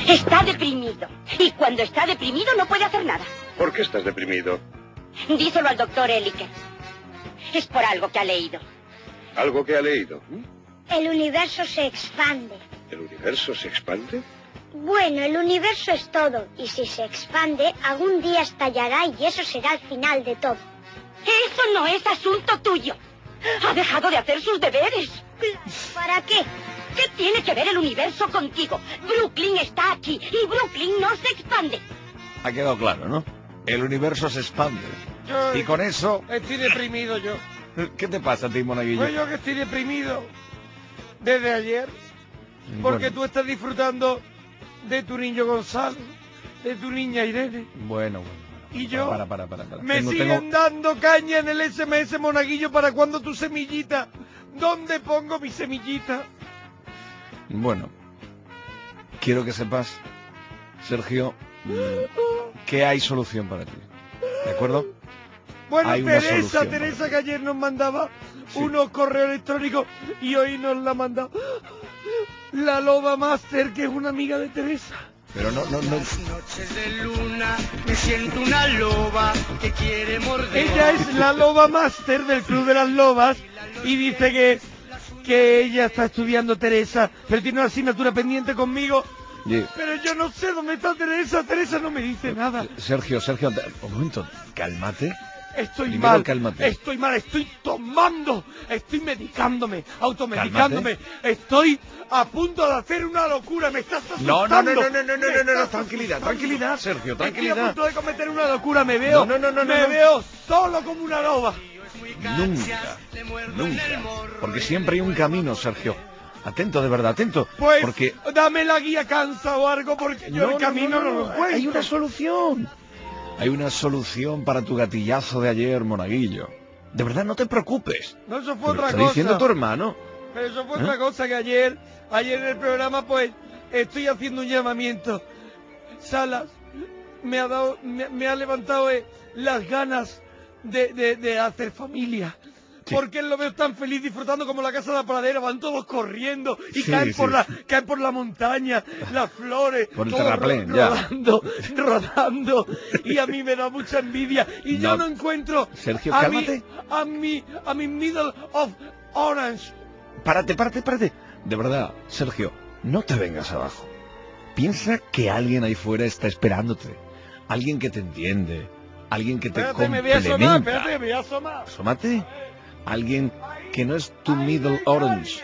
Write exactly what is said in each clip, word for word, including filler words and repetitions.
Está deprimido. Y cuando está deprimido no puede hacer nada. ¿Por qué estás deprimido? Díselo al doctor Elike. Es por algo que ha leído. ¿Algo que ha leído? El universo se expande. ¿El universo se expande? Bueno, el universo es todo. Y si se expande, algún día estallará y eso será el final de todo. Eso no es asunto tuyo. Ha dejado de hacer sus deberes. ¿Para qué? ¿Qué tiene que ver el universo contigo? Brooklyn está aquí y Brooklyn no se expande. Ha quedado claro, ¿no? El universo se expande. Yo y con eso... Estoy deprimido yo. ¿Qué te pasa a ti, Monaguillo? Pues yo que estoy deprimido desde ayer. Porque Bueno. tú estás disfrutando de tu niño Gonzalo, de tu niña Irene. Bueno, bueno, bueno. Y yo... Para, para, para, para. Me Tengo- siguen tengo- dando caña en el S M S, Monaguillo, ¿para cuándo tu semillita? ¿Dónde pongo mi semillita? Bueno, quiero que sepas, Sergio, mm, que hay solución para ti. ¿De acuerdo? Bueno, Hay una Teresa, solución Teresa para que ayer nos mandaba Sí. unos correos electrónicos y hoy nos la manda la Loba Master, que es una amiga de Teresa. Pero no, no, no. Noches de luna, me siento una loba que quiere morder. Ella es la Loba Master del Club de las Lobas y dice que, que ella está estudiando Teresa, pero tiene una asignatura pendiente conmigo. Oye, Pero yo no sé dónde está Teresa, Teresa no me dice nada. Sergio, Sergio, un momento, cálmate. Estoy Primero, mal, cálmate. estoy mal, estoy tomando, estoy medicándome, automedicándome, estoy a punto de hacer una locura, me estás asustando. No, no, no, no, no, no, no, me no, no, estás tranquilidad, asustando. tranquilidad, Sergio, Estoy a tranquilidad. punto de cometer una locura, me veo, No, no, no, no, me no. veo solo como una loba. Nunca, nunca. Porque siempre hay un camino, Sergio. Atento, de verdad, atento. Pues Porque dame la guía cansa o algo porque yo No, el no, camino no, no, no, lo no, encuentro. hay una solución. Hay una solución para tu gatillazo de ayer, Monaguillo. De verdad, no te preocupes. No, eso Te fue lo otra está cosa. diciendo tu hermano. Pero eso fue ¿Eh? otra cosa que ayer, ayer en el programa, pues, estoy haciendo un llamamiento. Salas, me ha dado, me, me ha levantado eh, las ganas de, de, de hacer familia. Sí. Porque él lo veo tan feliz disfrutando como la casa de la pradera, van todos corriendo y Sí, caen por sí, la, sí. caen por la montaña, las flores, Por el todo terraplén, ro- ya. rodando, rodando, y a mí me da mucha envidia, y yo No. no encuentro Sergio, a cálmate. mi, a mi, a mi middle of orange. Párate, párate, párate. De verdad, Sergio, no te vengas abajo. Piensa que alguien ahí fuera está esperándote. Alguien que te entiende. Alguien que te Espérate, me voy a asomar, complementa. espérate, me voy a asomar. Asómate. Alguien que no es tu middle orange.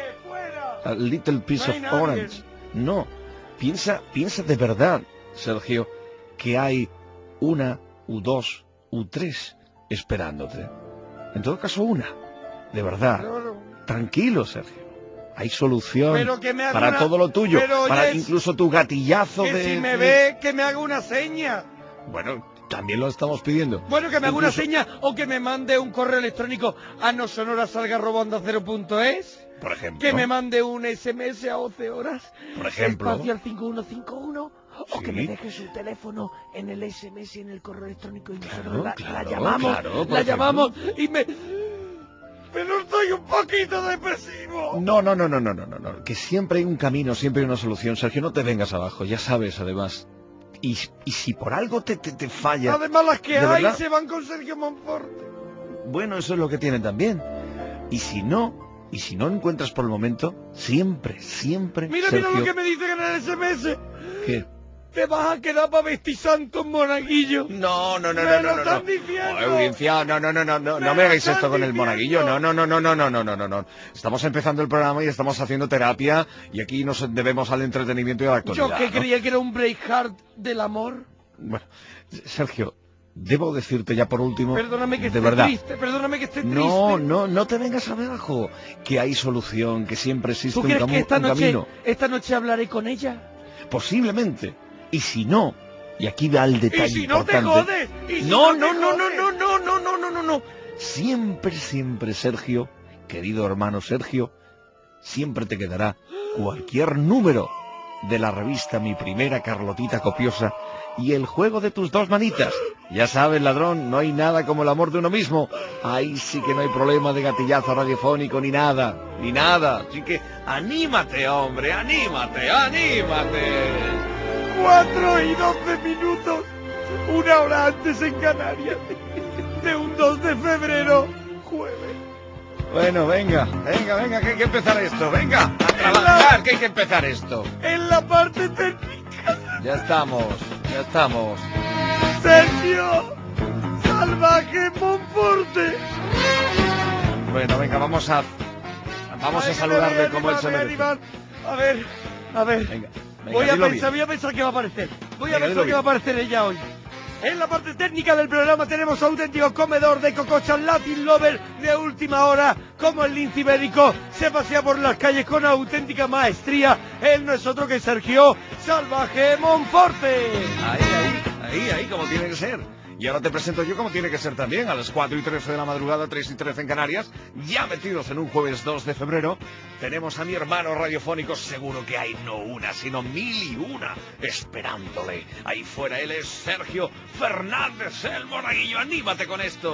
A little piece No of hay nadie. orange. No. Piensa, piensa de verdad, Sergio, que hay una, u dos, u tres esperándote. En todo caso, una. De verdad. Tranquilo, Sergio. Hay solución Pero que me haga para una- todo lo tuyo. pero, oye, para es- incluso tu gatillazo Que de... si me de- ve, que me haga una seña. Bueno, también lo estamos pidiendo. Bueno, que me haga una Incluso- seña o que me mande un correo electrónico a nosonorasalga.onda0.es. Por ejemplo. Que me mande un S M S a once horas. Por ejemplo. Espacio al cinco uno cinco uno. O que Sí. me deje su teléfono en el S M S y en el correo electrónico y Claro, nosotros la, claro, la llamamos. claro, por la ejemplo. llamamos y me... Pero estoy un poquito depresivo. No, no, no, no, no, no, no, no. Que siempre hay un camino, siempre hay una solución. Sergio, no te vengas abajo, ya sabes, además. Y, y si por algo te, te, te falla... Además las que ¿de hay verdad? se van con Sergio Monforte. Bueno, eso es lo que tienen también. Y si no, y si no encuentras por el momento, siempre, siempre, Mira, Sergio... mira lo que me dicen en el S M S. ¿Qué? Te vas a quedar para vestir santos, monaguillo. No, no, no, Me no, lo no, no, están no. diciendo. Oh, audiencia, no, no, no, no, no, Me no me lo hagáis están esto con el diciendo. monaguillo, no, no, no, no, no, no, no, no, no, no. Estamos empezando el programa y estamos haciendo terapia y aquí nos debemos al entretenimiento y a la actualidad. Yo que ¿no? creía que era un Braveheart del amor. Bueno, Sergio, debo decirte ya por último, Perdóname que de esté verdad, triste, perdóname que esté triste. no, no, no te vengas abajo, que hay solución, que siempre existe ¿Tú un, crees camo- que esta un noche, camino, esta noche hablaré con ella? posiblemente, y si no, y aquí va el detalle Y si no te importante. jodes, y si no, no no, te no, no, jodes. no, no, no, no, no, no, no, siempre, siempre, Sergio, querido hermano Sergio, siempre te quedará cualquier número de la revista Mi Primera Carlotita Copiosa y el juego de tus dos manitas. Ya sabes, ladrón, no hay nada como el amor de uno mismo. Ahí sí que no hay problema de gatillazo radiofónico ni nada, ni nada. Así que anímate, hombre, anímate, anímate. cuatro y doce minutos, una hora antes en Canarias, de un dos de febrero, jueves. Bueno, venga, venga, venga, que hay que empezar esto, venga, a trabajar, que hay que empezar esto. En la parte técnica, Ya estamos, ya estamos. Sergio Salvaje Monforte. Bueno, venga, vamos a vamos Ay, a que saludarle me voy a como él animar, se me voy a merece. animar. A ver, a ver. Venga, venga, voy a dilo pensar, bien. voy a pensar que va a aparecer. Voy a Venga, pensar dilo que va a bien. aparecer ella hoy. En la parte técnica del programa tenemos auténtico comedor de cocochas Latin Lover de última hora, como el lince ibérico se pasea por las calles con auténtica maestría. Él no es otro que Sergio Salvaje Monforte. Ahí, ahí, ahí, ahí, como tiene que ser. Y ahora te presento yo como tiene que ser también, a las cuatro y trece de la madrugada, tres y trece en Canarias, ya metidos en un jueves dos de febrero, tenemos a mi hermano radiofónico, seguro que hay no una, sino mil y una, esperándole. Ahí fuera él es Sergio Fernández, el monaguillo, anímate con esto.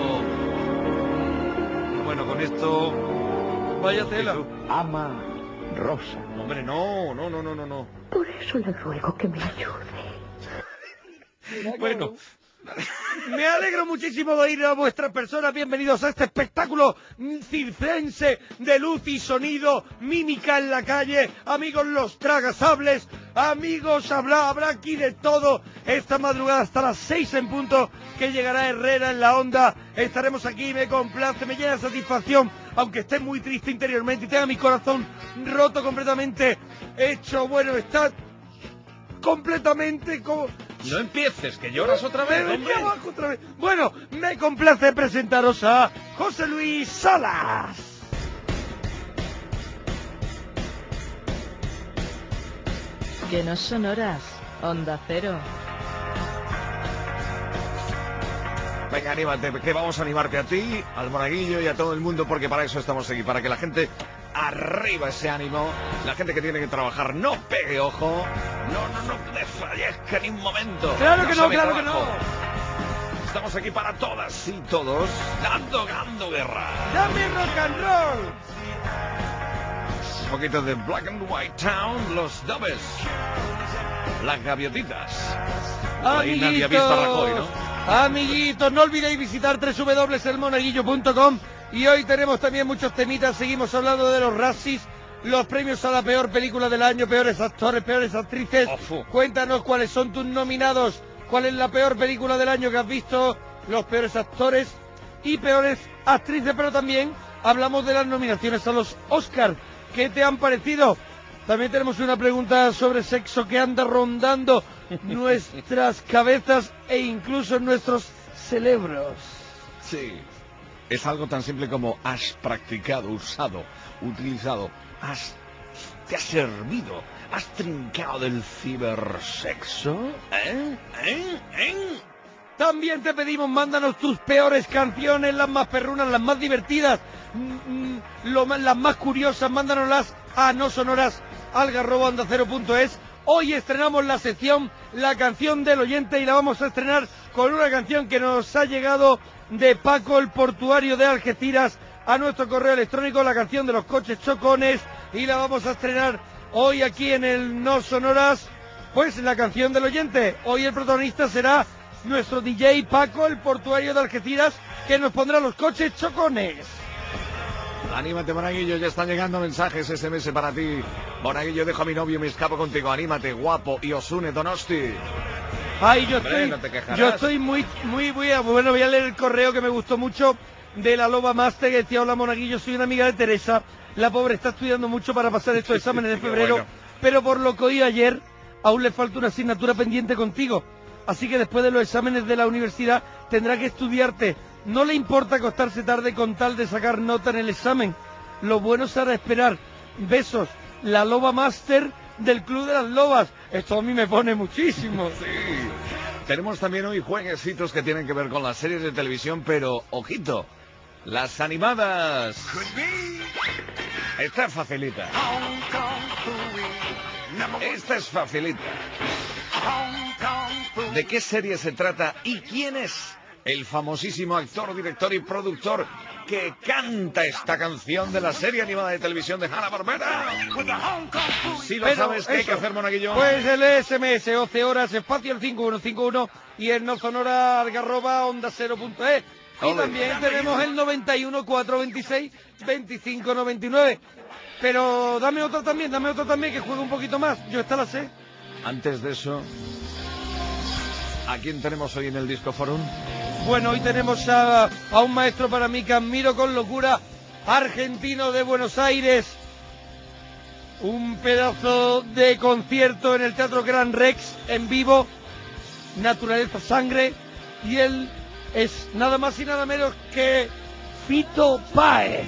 Bueno, con esto... Vaya tela. Ama Rosa. Hombre, no, no, no, no, no, no. Por eso le ruego que me ayude. Bueno... Me alegro muchísimo de ir a vuestras personas. Bienvenidos a este espectáculo circense de luz y sonido, mímica en la calle. Amigos los tragasables, amigos, habrá, habrá aquí de todo. Esta madrugada hasta las seis en punto, que llegará Herrera en la onda. Estaremos aquí, me complace, me llena de satisfacción, aunque esté muy triste interiormente y tenga mi corazón roto completamente, hecho, bueno, está completamente como... No empieces, que lloras otra vez, Me hombre. venía abajo otra vez. Bueno, me complace presentaros a José Luis Salas. Que no son horas, Onda Cero. Venga, anímate, que vamos a animarte a ti, al monaguillo y a todo el mundo, porque para eso estamos aquí, para que la gente arriba ese ánimo, la gente que tiene que trabajar no pegue ojo, no, no, no desfallezca ni un momento. Claro que no, se meta claro que abajo. no. Estamos aquí para todas y todos, dando, dando guerra. Dame rock and roll. Un poquito de Black and White Town, los Dubes, las gaviotitas. Por ahí nadie ha visto a Rajoy, ¿no? Amiguitos, no olvidéis visitar doble u doble u doble u punto el monaguillo punto com. Y hoy tenemos también muchos temitas. Seguimos hablando de los Razzies, los premios a la peor película del año, peores actores, peores actrices. Ofu. Cuéntanos cuáles son tus nominados, cuál es la peor película del año que has visto, los peores actores y peores actrices, pero también hablamos de las nominaciones a los Oscar. ¿Qué te han parecido? También tenemos una pregunta sobre sexo que anda rondando nuestras cabezas e incluso nuestros cerebros. Sí. Es algo tan simple como has practicado, usado, utilizado, has, te has servido, has trincado del cibersexo. ¿Eh? ¿Eh? ¿Eh? También te pedimos, mándanos tus peores canciones, las más perrunas, las más divertidas, mm, lo más, las más curiosas, mándanoslas a no sonoras algarroba onda cero punto es. Hoy estrenamos la sección La Canción del Oyente y la vamos a estrenar con una canción que nos ha llegado de Paco el Portuario de Algeciras a nuestro correo electrónico, la canción de los coches chocones, y la vamos a estrenar hoy aquí en el No Sonoras, pues la canción del oyente. Hoy el protagonista será nuestro D J Paco el Portuario de Algeciras, que nos pondrá los coches chocones. Anímate, Monaguillo, ya están llegando mensajes ese eme ese para ti. Monaguillo, dejo a mi novio y me escapo contigo. Anímate, guapo, y Osune Donosti. Ay, yo Hombre, estoy, no te quejarás. yo estoy muy, muy, muy, bueno, voy a leer el correo que me gustó mucho de la Loba Master, que decía: hola Monaguillo, soy una amiga de Teresa, la pobre está estudiando mucho para pasar estos exámenes de Qué febrero, bueno. pero por lo que oí ayer, aún le falta una asignatura pendiente contigo, así que después de los exámenes de la universidad tendrá que estudiarte. No le importa acostarse tarde con tal de sacar nota en el examen. Lo bueno será esperar. Besos, la Loba Master del Club de las Lobas. Esto a mí me pone muchísimo. Sí. Tenemos también hoy jueguecitos que tienen que ver con las series de televisión, pero, ojito, las animadas. Esta es facilita. Esta es facilita. ¿De qué serie se trata y quién es el famosísimo actor, director y productor que canta esta canción de la serie animada de televisión de Hanna-Barbera? Si lo Pero sabes, ¿qué hay que eso, hacer, Monaguillo? Pues el S M S, once horas, espacio el cinco uno cinco uno y el no sonora arroba onda cero punto es. Y Ole. también tenemos el noventa y uno, cuatrocientos veintiséis, veinticinco noventa y nueve. Pero dame otro también, dame otro también que juegue un poquito más. Yo esta la sé. Antes de eso, ¿a quién tenemos hoy en el Disco Forum? Bueno, hoy tenemos a, a un maestro para mí que admiro con locura, argentino de Buenos Aires. Un pedazo de concierto en el Teatro Gran Rex en vivo, Naturaleza Sangre, y él es nada más y nada menos que Fito Páez.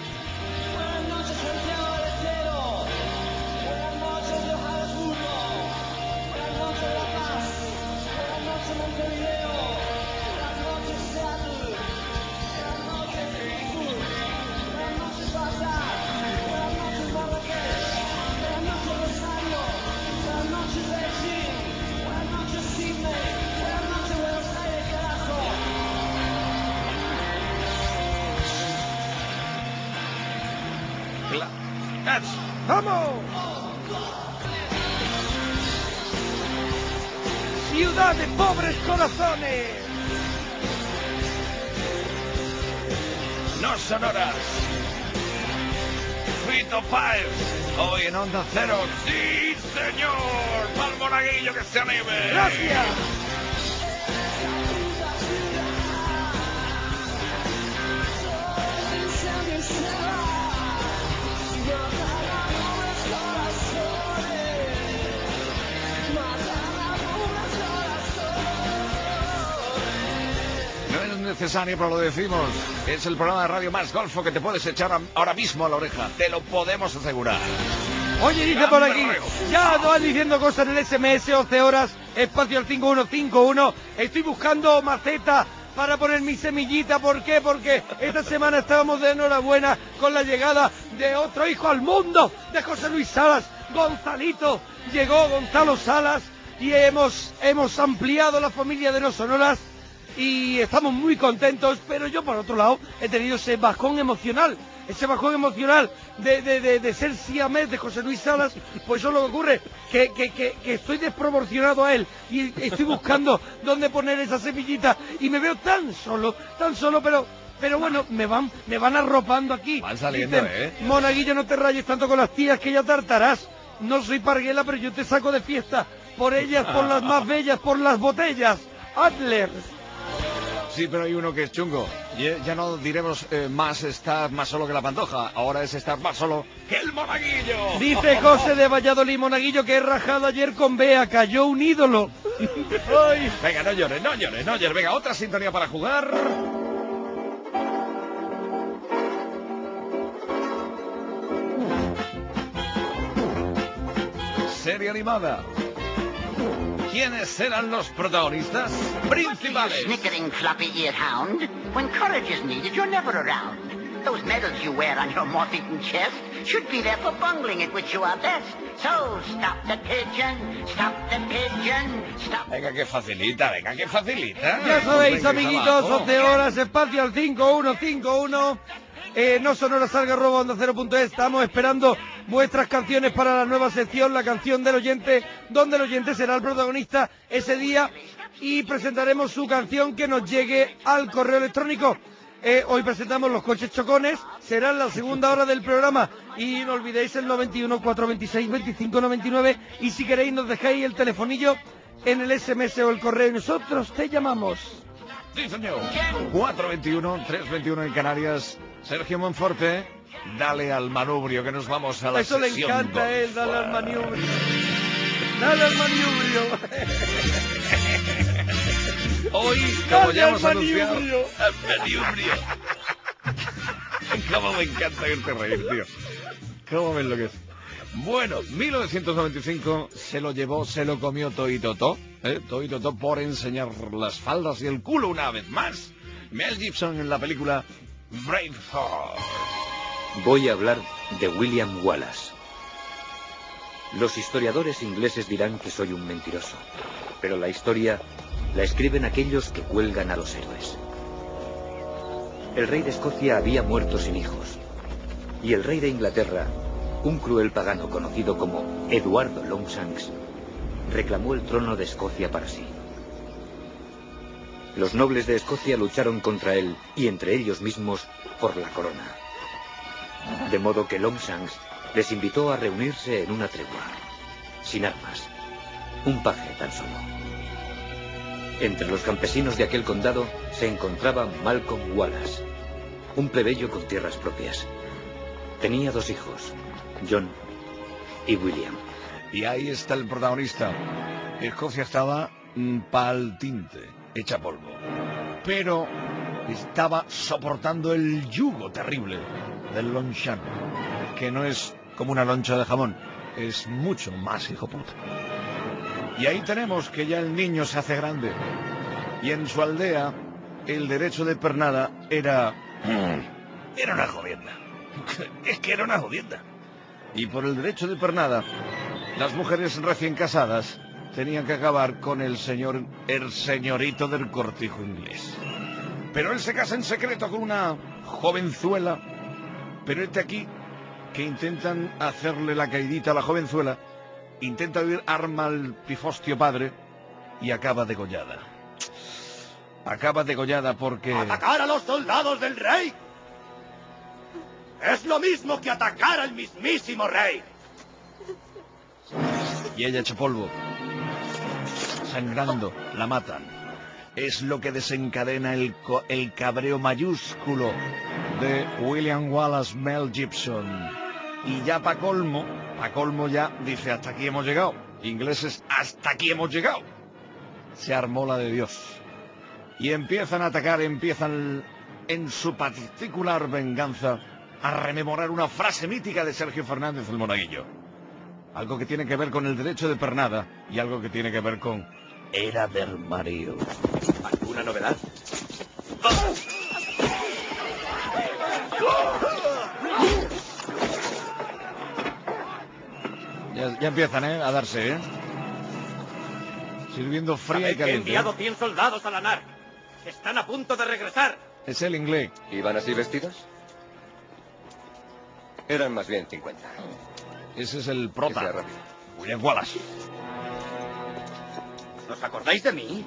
¡Vamos! Ciudad de pobres corazones. No sonoras. Fito Páez, hoy en Onda Cero. ¡Sí, señor! ¡Pal Monaguillo que se anime! ¡Gracias! No es necesario, pero lo decimos. Es el programa de radio más golfo que te puedes echar a- ahora mismo a la oreja. Te lo podemos asegurar. Oye, dice por aquí, ya no van diciendo cosas en el S M S, once horas, espacio al cinco uno cinco uno. Estoy buscando maceta para poner mi semillita. ¿Por qué? Porque esta semana estábamos de enhorabuena con la llegada de otro hijo al mundo, de José Luis Salas, Gonzalito. Llegó Gonzalo Salas y hemos, hemos ampliado la familia de No Sonoras y estamos muy contentos, pero yo por otro lado he tenido ese bajón emocional. Ese bajón emocional de, de, de, de ser siamés de José Luis Salas. Pues eso es lo que ocurre, que, que, que, que estoy desproporcionado a él y estoy buscando dónde poner esa semillita y me veo tan solo, tan solo, pero pero bueno, me van me van arropando aquí. Van saliendo, Dicen, ¿eh? Monaguillo, no te rayes tanto con las tías que ya tartarás. No soy parguela, pero yo te saco de fiesta. Por ellas, por las más bellas, por las botellas. Adler. Sí, pero hay uno que es chungo. Ya, ya no diremos eh, más estar más solo que la Pantoja. Ahora es estar más solo que el Monaguillo. Dice José de Valladolid, Monaguillo, que he rajado ayer con Bea, cayó un ídolo. Ay. Venga, no llores, no llores, no llores. Venga, otra sintonía para jugar. Serie animada. ¿Quiénes eran los protagonistas principales? Snickering, floppy-eared hound. When courage is needed, you're never around. Those medals you wear on your moth-eaten chest should be there for bungling at which you are best. So stop the pigeon, stop the pigeon, stop. Venga, que facilita, venga, que facilita. Ya sabéis, Venga, amiguitos, abajo. once horas, espacio al cinco uno cinco uno. Eh, no sonoras salga arroba onda cero punto es. Estamos esperando vuestras canciones para la nueva sección, la canción del oyente, donde el oyente será el protagonista ese día y presentaremos su canción que nos llegue al correo electrónico. Eh, hoy presentamos los coches chocones, será en la segunda hora del programa y no olvidéis el noventa y uno, cuatrocientos veintiséis, veinticinco noventa y nueve y si queréis nos dejáis el telefonillo en el S M S o el correo y nosotros te llamamos. Sí, señor. cuatro veintiuno, tres veintiuno en Canarias. Sergio Monforte, dale al manubrio que nos vamos a la Eso le sesión encanta a él, dale al manubrio. Dale al manubrio. Hoy, como Dale ya al hemos anunciado, manubrio. al manubrio. Cómo me encanta verte reír, tío. Cómo me enloquece. Bueno, mil novecientos noventa y cinco se lo llevó, se lo comió Toy Totó, ¿eh? Toy Totó por enseñar las faldas y el culo una vez más. Mel Gibson en la película Braveheart. Voy a hablar de William Wallace. Los historiadores ingleses dirán que soy un mentiroso, pero la historia la escriben aquellos que cuelgan a los héroes. El rey de Escocia había muerto sin hijos. Y el rey de Inglaterra, un cruel pagano conocido como Eduardo Longshanks, reclamó el trono de Escocia para sí. Los nobles de Escocia lucharon contra él y entre ellos mismos por la corona. De modo que Longshanks les invitó a reunirse en una tregua, sin armas, un paje tan solo. Entre los campesinos de aquel condado se encontraba Malcolm Wallace, un plebeyo con tierras propias. Tenía dos hijos, John y William. Y ahí está el protagonista. Escocia estaba pa'l tinte, hecha polvo. Pero estaba soportando el yugo terrible del Longshan, que no es como una loncha de jamón, es mucho más hijo puta. Y ahí tenemos que ya el niño se hace grande. Y en su aldea, el derecho de pernada era... Era una jodienda. Es que era una jodienda. Y por el derecho de pernada, las mujeres recién casadas tenían que acabar con el señor, el señorito del cortijo inglés. Pero él se casa en secreto con una jovenzuela. Pero este aquí, que intentan hacerle la caidita a la jovenzuela, intenta vivir, arma al pifostio padre y acaba degollada. Acaba degollada porque... ¡Atacar a los soldados del rey! Es lo mismo que atacar al mismísimo rey. Y ella hecha polvo, sangrando, la matan. Es lo que desencadena el, el cabreo mayúsculo de William Wallace Mel Gibson. Y ya pa' colmo, pa' colmo ya dice, hasta aquí hemos llegado. Ingleses, hasta aquí hemos llegado. Se armó la de Dios. Y empiezan a atacar, empiezan en su particular venganza a rememorar una frase mítica de Sergio Fernández el Monaguillo. Algo que tiene que ver con el derecho de pernada y algo que tiene que ver con era del marido. ¿Alguna novedad? Ya, ya empiezan, ¿eh? A darse, ¿eh? Sirviendo fría y que he caliente. enviado cien soldados a la Nar. Están a punto de regresar. Es el inglés. ¿Iban así vestidos? Eran más bien cincuenta. Ese es el prota, William Wallace. ¿Os acordáis de mí?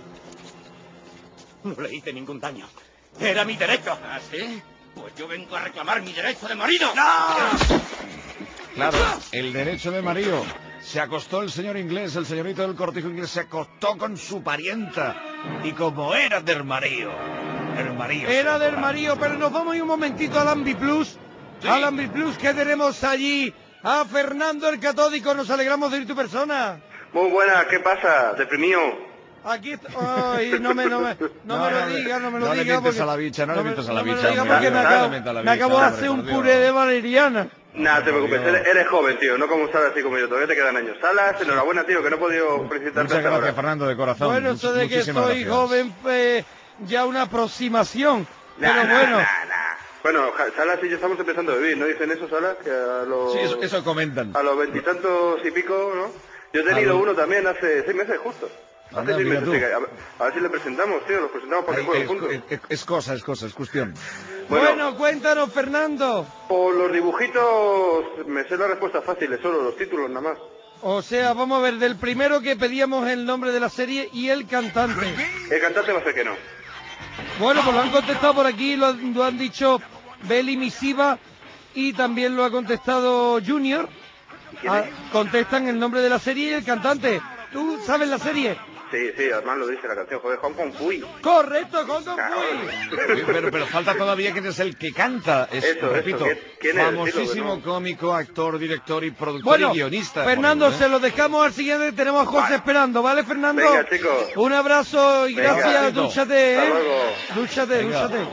No le hice ningún daño. Era mi derecho. ¿Ah, sí? Pues yo vengo a reclamar mi derecho de marido. ¡No! Claro, el derecho de marido. Se acostó el señor inglés, el señorito del cortijo inglés, se acostó con su parienta. Y como era del marido, el marido... Era del marido, pero nos vamos a ir un momentito al Ambi Plus. Sí. Al Ambi Plus, que tenemos allí a Fernando el Catódico. Nos alegramos de ir tu persona. Muy buena, ¿qué pasa? Deprimido. Aquí está... Ay, no me, no me, no no, me lo digas, no me lo no digas. No le mientes a la bicha, no, no le mientes a la bicha. No me lo digas porque me acabo, me acabo de hacer un puré de valeriana. Nada, te preocupes, eres, eres joven, tío, no como Salas así como yo, todavía te quedan años. Salas, enhorabuena, tío, que no he podido felicitarte. Muchas gracias, ahora. Fernando, de corazón. Bueno, eso de que soy gracias. joven fue ya una aproximación, nah, pero nah, bueno. Nah, nah. Bueno, Salas y yo estamos empezando a vivir, ¿no dicen eso, Salas? Que a los... Sí, eso, eso comentan. A los veintitantos y pico, ¿no? Yo he tenido uno también hace seis meses justo. Hace Anda, seis meses, tú. sí, a, ver, a ver si le presentamos, tío, los presentamos porque juegan juntos. Es, es, es cosa, es cosa, es cuestión. Bueno, bueno, cuéntanos, Fernando. Por los dibujitos me sé la respuesta fácil, es solo los títulos nada más. O sea, vamos a ver, del primero que pedíamos el nombre de la serie y el cantante. El cantante va a ser que no. Bueno, pues lo han contestado por aquí, lo, lo han dicho Beli Misiva y también lo ha contestado Junior. Ah, contestan el nombre de la serie y el cantante. ¿Tú sabes la serie? Sí, sí, además lo dice la canción, joder, Hong Kong Fui. Correcto, Hong Kong Fui. Pero, pero falta todavía quién es el que canta. Es, eso, repito, eso. ¿Quién es? famosísimo cómico, actor, director y productor bueno, y guionista. Fernando, Bollywood, ¿eh? se lo dejamos al siguiente, tenemos a José vale. esperando, ¿vale, Fernando? Venga, chicos. Un abrazo y Venga, gracias, Tito. dúchate, ¿eh? Hasta luego. Dúchate, Venga. dúchate.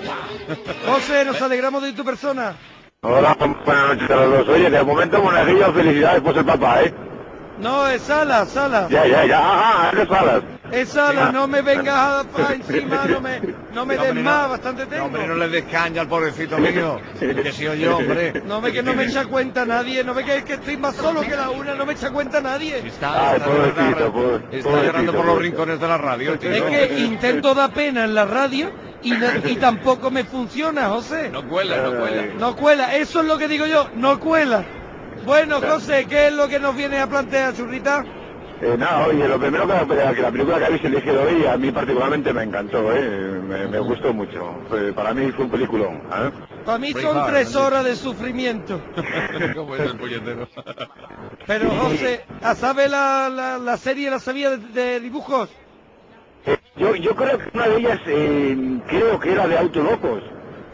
José, nos alegramos de tu persona. Hola, buenas noches a los dos. Oye, de momento, Monaguillo, felicidades por ser papá, ¿eh? No, es Salas, Salas. Ya, ya, ya, ah, es Salas. Es Salas, Sí. no me vengas a encima, no me, no me No, des hombre, más, no. bastante tengo. No, hombre, no le des caña al pobrecito mío. Que si yo, hombre. No me que no me echa cuenta nadie, no me que, que estoy más solo que la una, no me echa cuenta nadie. Está, Ay, está, pobrecito, está, pobre- está pobrecito, llorando por los pobrecito. rincones de la radio, tío. Es que intento dar pena en la radio, y, no, y tampoco me funciona, José. No cuela, no cuela. No cuela, eso es lo que digo yo, no cuela. Bueno, José, ¿qué es lo que nos viene a plantear, Churrita? Eh, nada, oye, lo primero que, que la película que habéis elegido hoy a mí particularmente me encantó, ¿eh? Me, me gustó mucho. Fue- para mí fue un peliculón, ¿eh? Para mí son Braveheart, tres ¿no? horas de sufrimiento. ¿Cómo es el puñetero? Pero, José, ¿sabe la, la, la serie, la sabía de, de dibujos? Eh, yo, yo creo que una de ellas, eh, creo que era de Autolocos.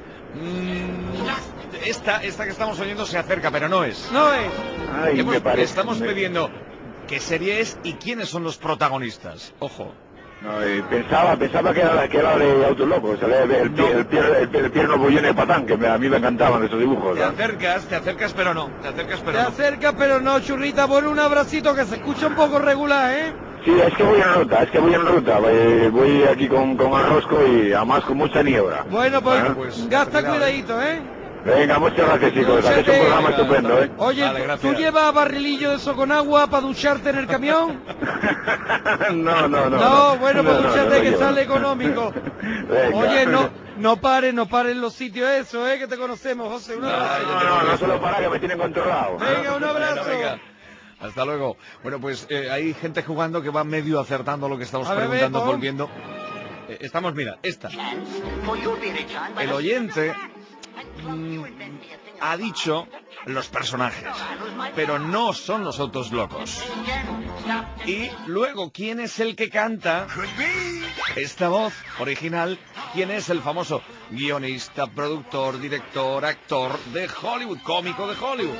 Mm, esta, esta que estamos oyendo se acerca, pero no es. No es. Ay, Hemos- me parece. estamos me- pidiendo qué serie es y quiénes son los protagonistas. Ojo. No, eh, pensaba, pensaba que era, que era de Autolocos, el, el, el, pie- el, pie- el, pie- el pierno bullón de patán, que me- a mí me encantaban esos dibujos. Te ¿eh? acercas, te acercas, pero no. Te acercas, pero Te no. acerca, pero no, Churrita. Bueno, un abracito que se escucha un poco regular, ¿eh? Sí, es que voy en ruta, es que voy en ruta. Voy, voy aquí con, con Arrosco y además con mucha niebla. Bueno, pues, ¿Eh? pues, gasta cuidado, cuidadito, ¿eh? Venga, muchas gracias, chicos. Dúchate. Hacéis un programa Venga, estupendo, ¿eh? Oye, Vale, ¿tú- gracias. ¿tú llevas barrilillo de eso con agua para ducharte en el camión? no, no, no. No, bueno, pues no, no, dúchate no, que yo. sale económico. Venga. Oye, no, no pares, no pares en los sitios eso, ¿eh? Que te conocemos, José. Un abrazo. No, no, no, solo para que me tienen controlado. Venga, un abrazo. Venga, venga. Hasta luego. Bueno, pues eh, hay gente jugando que va medio acertando lo que estamos A ver, preguntando, Beto. volviendo. Eh, estamos, mira, esta. For you'll be returned by El the- oyente mm, ha dicho los personajes, pero no son los otros locos. Y luego, ¿quién es el que canta esta voz original? ¿Quién es el famoso guionista, productor, director, actor de Hollywood, cómico de Hollywood?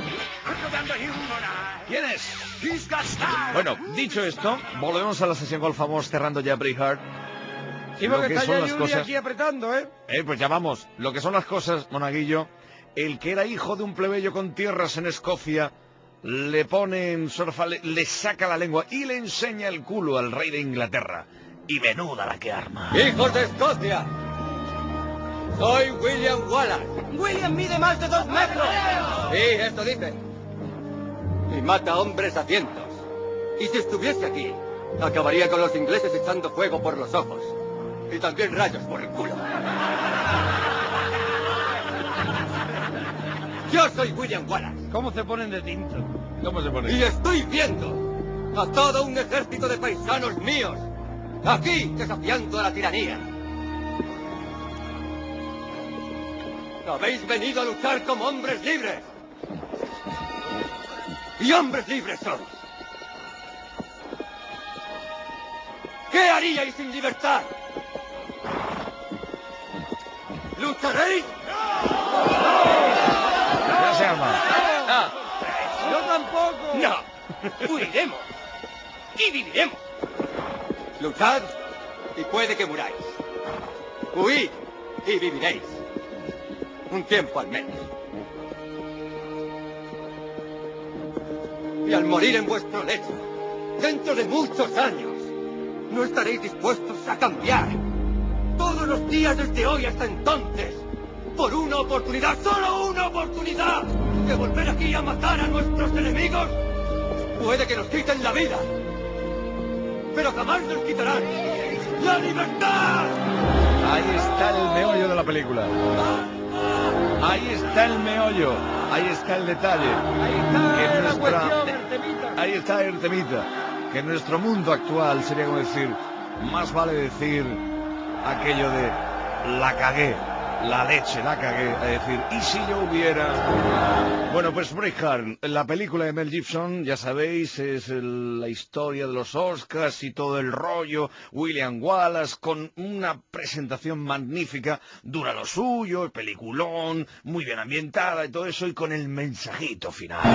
¿Quién es? Bueno, dicho esto, volvemos a la sesión golf, vamos cerrando ya Braveheart. Sí, Lo porque que está son ya las Yuri cosas... aquí apretando, ¿eh? Eh, pues ya vamos. Lo que son las cosas, Monaguillo, el que era hijo de un plebeyo con tierras en Escocia, le pone en sorfa, le, le saca la lengua y le enseña el culo al rey de Inglaterra. Y menuda la que arma. ¡Hijos de Escocia! Soy William Wallace. William mide más de dos metros. Sí, esto dice. Y mata hombres a cientos. Y si estuviese aquí, acabaría con los ingleses echando fuego por los ojos. Y también rayos por el culo. Yo soy William Wallace. ¿Cómo se ponen de tinto? ¿Cómo se pone? Y estoy viendo a todo un ejército de paisanos míos aquí desafiando a la tiranía. Habéis venido a luchar como hombres libres. Y hombres libres sois. ¿Qué haríais sin libertad? ¿Lucharéis? Ya se arma. Ah, Yo tampoco. no. Huiremos. Y viviremos. Luchad y puede que muráis. Huid y viviréis. Un tiempo al menos. Y al morir en vuestro lecho, dentro de muchos años, no estaréis dispuestos a cambiar. Todos los días desde hoy hasta entonces, por una oportunidad, solo una oportunidad, de volver aquí a matar a nuestros enemigos, puede que nos quiten la vida, pero jamás nos quitarán la libertad. Ahí está el meollo de la película. Ahí está el meollo. Ahí está el detalle. Ahí está Que la nuestra- cuestión, Artemita. Ahí está el temita. Que en nuestro mundo actual sería como decir, más vale decir aquello de la cagué, la leche, la cagué, a decir, ¿y si yo hubiera? Bueno, pues Braveheart, la película de Mel Gibson, ya sabéis, es el- la historia de los Oscars y todo el rollo, William Wallace, con una presentación magnífica, dura lo suyo, el peliculón, muy bien ambientada y todo eso, y con el mensajito final.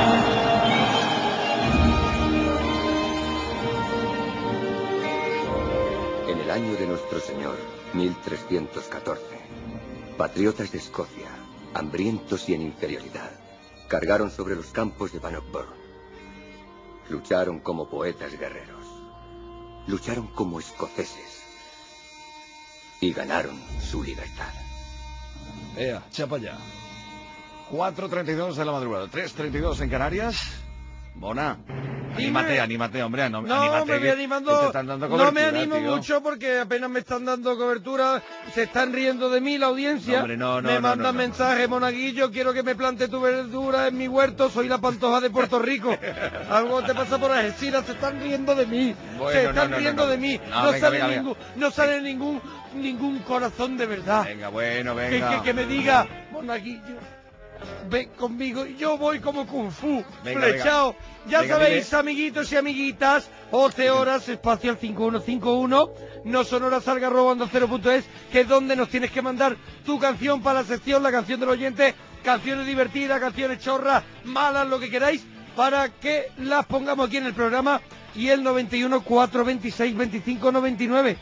En el año de nuestro Señor, mil trescientos catorce, patriotas de Escocia, hambrientos y en inferioridad, cargaron sobre los campos de Bannockburn. Lucharon como poetas guerreros. Lucharon como escoceses. Y ganaron su libertad. Ea, chapa ya. cuatro treinta y dos de la madrugada, tres treinta y dos en Canarias. Bona, anímate, anímate, hombre, no, No, anímate, me voy que animando, te están dando no me cobertura, animo tío. mucho porque apenas me están dando cobertura, se están riendo de mí la audiencia, No, hombre, no, no, me no, mandan no, no, mensajes, Monaguillo, quiero que me plante tu verdura en mi huerto, soy la Pantoja de Puerto Rico. Algo te pasa por Algeciras, se están riendo de mí, Bueno, se están no, no, riendo no, no. de mí, No, no, venga, sale venga, ningún, no sale ningún, ningún corazón de verdad. Venga, bueno, Que, venga. que, que me diga, Monaguillo, ven conmigo, y yo voy como Kung Fu, Venga, flechado. venga. Ya Venga, sabéis, dile. amiguitos y amiguitas, once horas, espacio cinco uno cinco uno, no sonoras arroba onda cero punto es, que es donde nos tienes que mandar tu canción para la sección, la canción del oyente, canciones divertidas, canciones chorras, malas, lo que queráis, para que las pongamos aquí en el programa, y el noventa y uno, cuatrocientos veintiséis, veinticinco noventa y nueve.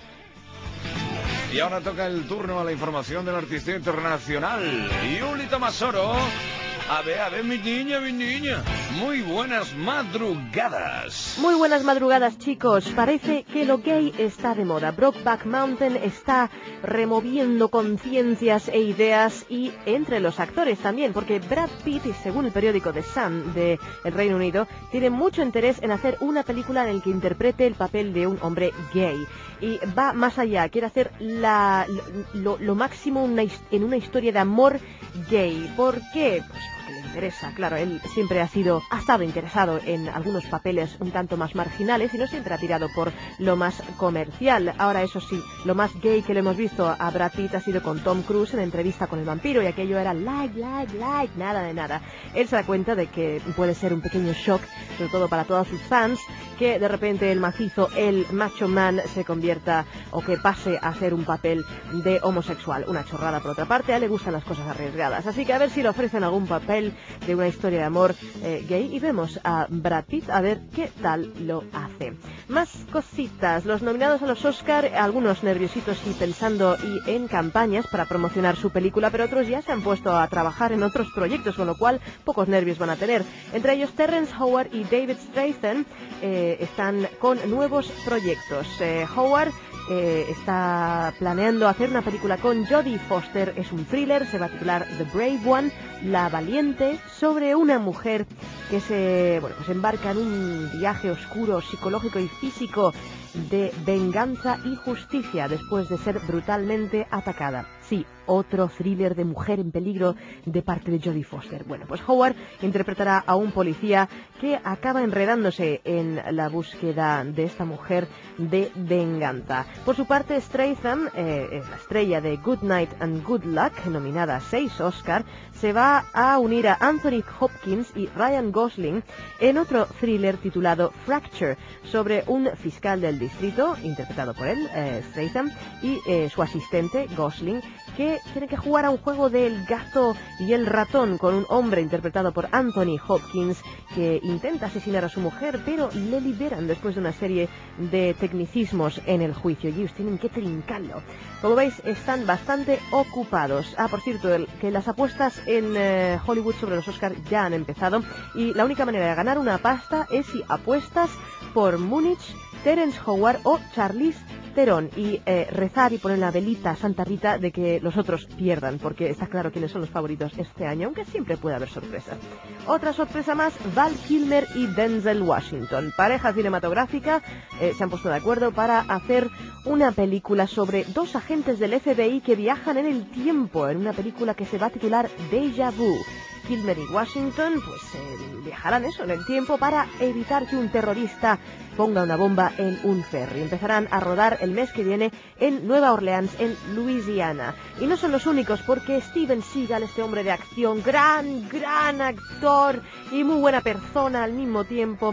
Y ahora toca el turno a la información del artista internacional, Yuli Tomasoro. A ver, a ver, mi niña, mi niña. Muy buenas madrugadas. Muy buenas madrugadas, chicos. Parece que lo gay está de moda. Brokeback Mountain está removiendo conciencias e ideas, y entre los actores también, porque Brad Pitt, según el periódico The Sun de el Reino Unido, tiene mucho interés en hacer una película en la que interprete el papel de un hombre gay. Y va más allá, quiere hacer la, lo, lo máximo una, en una historia de amor gay. ¿Por qué? Pues porque le interesa, claro, él siempre ha sido, ha estado interesado en algunos papeles un tanto más marginales y no siempre ha tirado por lo más comercial. Ahora, eso sí, lo más gay que le hemos visto a Brad Pitt ha sido con Tom Cruise en Entrevista con el vampiro, y aquello era like, like, like, nada de nada. Él se da cuenta de que puede ser un pequeño shock, sobre todo para todos sus fans, que de repente el macizo, el macho man, se convierta o que pase a ser un papel de homosexual. Una chorrada por otra parte, a él le gustan las cosas arriesgadas. Así que a ver si le ofrecen algún papel de una historia de amor eh, gay, y vemos a Brad Pitt a ver qué tal lo hace. Más cositas, los nominados a los Oscar, algunos nerviositos y pensando y en campañas para promocionar su película, pero otros ya se han puesto a trabajar en otros proyectos, con lo cual pocos nervios van a tener. Entre ellos Terrence Howard y David Strathairn eh, están con nuevos proyectos. Eh, Howard eh, está planeando hacer una película con Jodie Foster, es un thriller, se va a titular The Brave One, La Valiente, sobre una mujer que se, bueno, pues embarca en un viaje oscuro, psicológico y físico de venganza y justicia después de ser brutalmente atacada. Sí, otro thriller de mujer en peligro de parte de Jodie Foster. Bueno, pues Howard interpretará a un policía que acaba enredándose en la búsqueda de esta mujer de venganza. Por su parte, Strathairn, eh, la estrella de Good Night and Good Luck, nominada a seis Oscar, se va a unir a Anthony Hopkins y Ryan Gosling en otro thriller titulado Fracture, sobre un fiscal del distrito, interpretado por él, eh, Strathairn, y eh, su asistente, Gosling, que tiene que jugar a un juego del gato y el ratón con un hombre interpretado por Anthony Hopkins, que intenta asesinar a su mujer, pero le liberan después de una serie de tecnicismos en el juicio, y ellos tienen que trincarlo. Como veis, están bastante ocupados. Ah, por cierto, el, que las apuestas en eh, Hollywood sobre los Oscars ya han empezado, y la única manera de ganar una pasta es si apuestas por Múnich, Terence Howard o Charlize Theron, y eh, rezar y poner la velita a Santa Rita de que los otros pierdan, porque está claro quiénes son los favoritos este año, aunque siempre puede haber sorpresas. Otra sorpresa más, Val Kilmer y Denzel Washington, pareja cinematográfica, eh, se han puesto de acuerdo para hacer una película sobre dos agentes del F B I que viajan en el tiempo, en una película que se va a titular Déjà Vu. Kilmer y Washington pues eh, viajarán eso en el tiempo para evitar que un terrorista ponga una bomba en un ferry. Empezarán a rodar el mes que viene en Nueva Orleans, en Luisiana. Y no son los únicos, porque Steven Seagal, este hombre de acción, gran, gran actor y muy buena persona al mismo tiempo,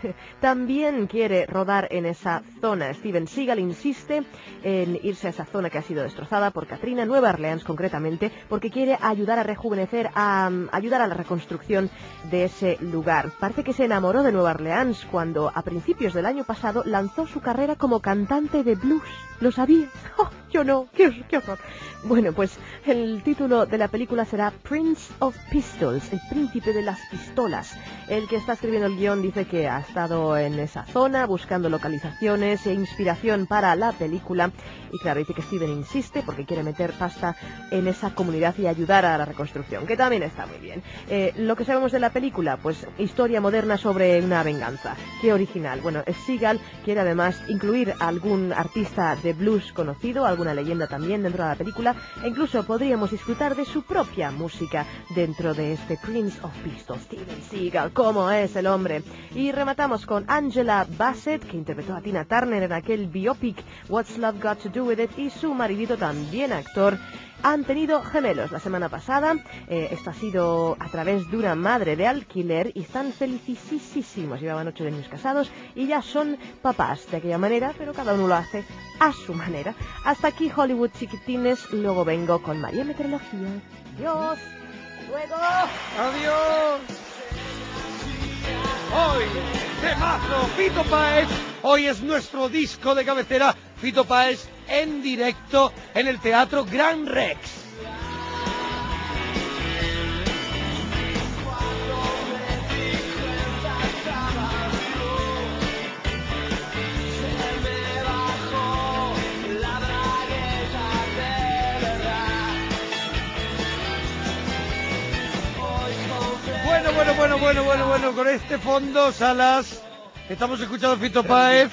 también quiere rodar en esa zona. Steven Seagal insiste en irse a esa zona que ha sido destrozada por Katrina, Nueva Orleans concretamente, porque quiere ayudar a rejuvenecer, a um, ayudar a la reconstrucción de ese lugar. Parece que se enamoró de Nueva Orleans cuando a principios del año pasado lanzó su carrera como cantante de blues. ¿Lo sabías? ¡Oh! yo no, qué, qué horror. Bueno, pues el título de la película será Prince of Pistols, el príncipe de las pistolas. El que está escribiendo el guión dice que ha estado en esa zona buscando localizaciones e inspiración para la película. Y claro, dice que Steven insiste porque quiere meter pasta en esa comunidad y ayudar a la reconstrucción, que también está muy bien. Eh, lo que sabemos de la película, pues historia moderna sobre una venganza. Qué original. Bueno, Seagal quiere además incluir a algún artista de blues conocido, alguna leyenda también dentro de la película, e incluso podríamos disfrutar de su propia música dentro de este Prince of Pistols. Steven Seagal, ¿cómo es el hombre? Y rematamos con Angela Bassett, que interpretó a Tina Turner en aquel biopic What's Love Got to Do With It, y su maridito, también actor. Han tenido gemelos la semana pasada. Eh, esto ha sido a través de una madre de alquiler y están felicísimos. Llevaban ocho años casados y ya son papás de aquella manera, pero cada uno lo hace a su manera. Hasta aquí Hollywood, chiquitines. Luego vengo con María Meteorología. Adiós. Luego. Adiós. Hoy, temazo, Fito Páez. Hoy es nuestro disco de cabecera. Fito Páez en directo en el Teatro Gran Rex. Bueno, bueno, bueno, bueno, bueno, bueno, con este fondo, Salas, estamos escuchando a Fito Páez,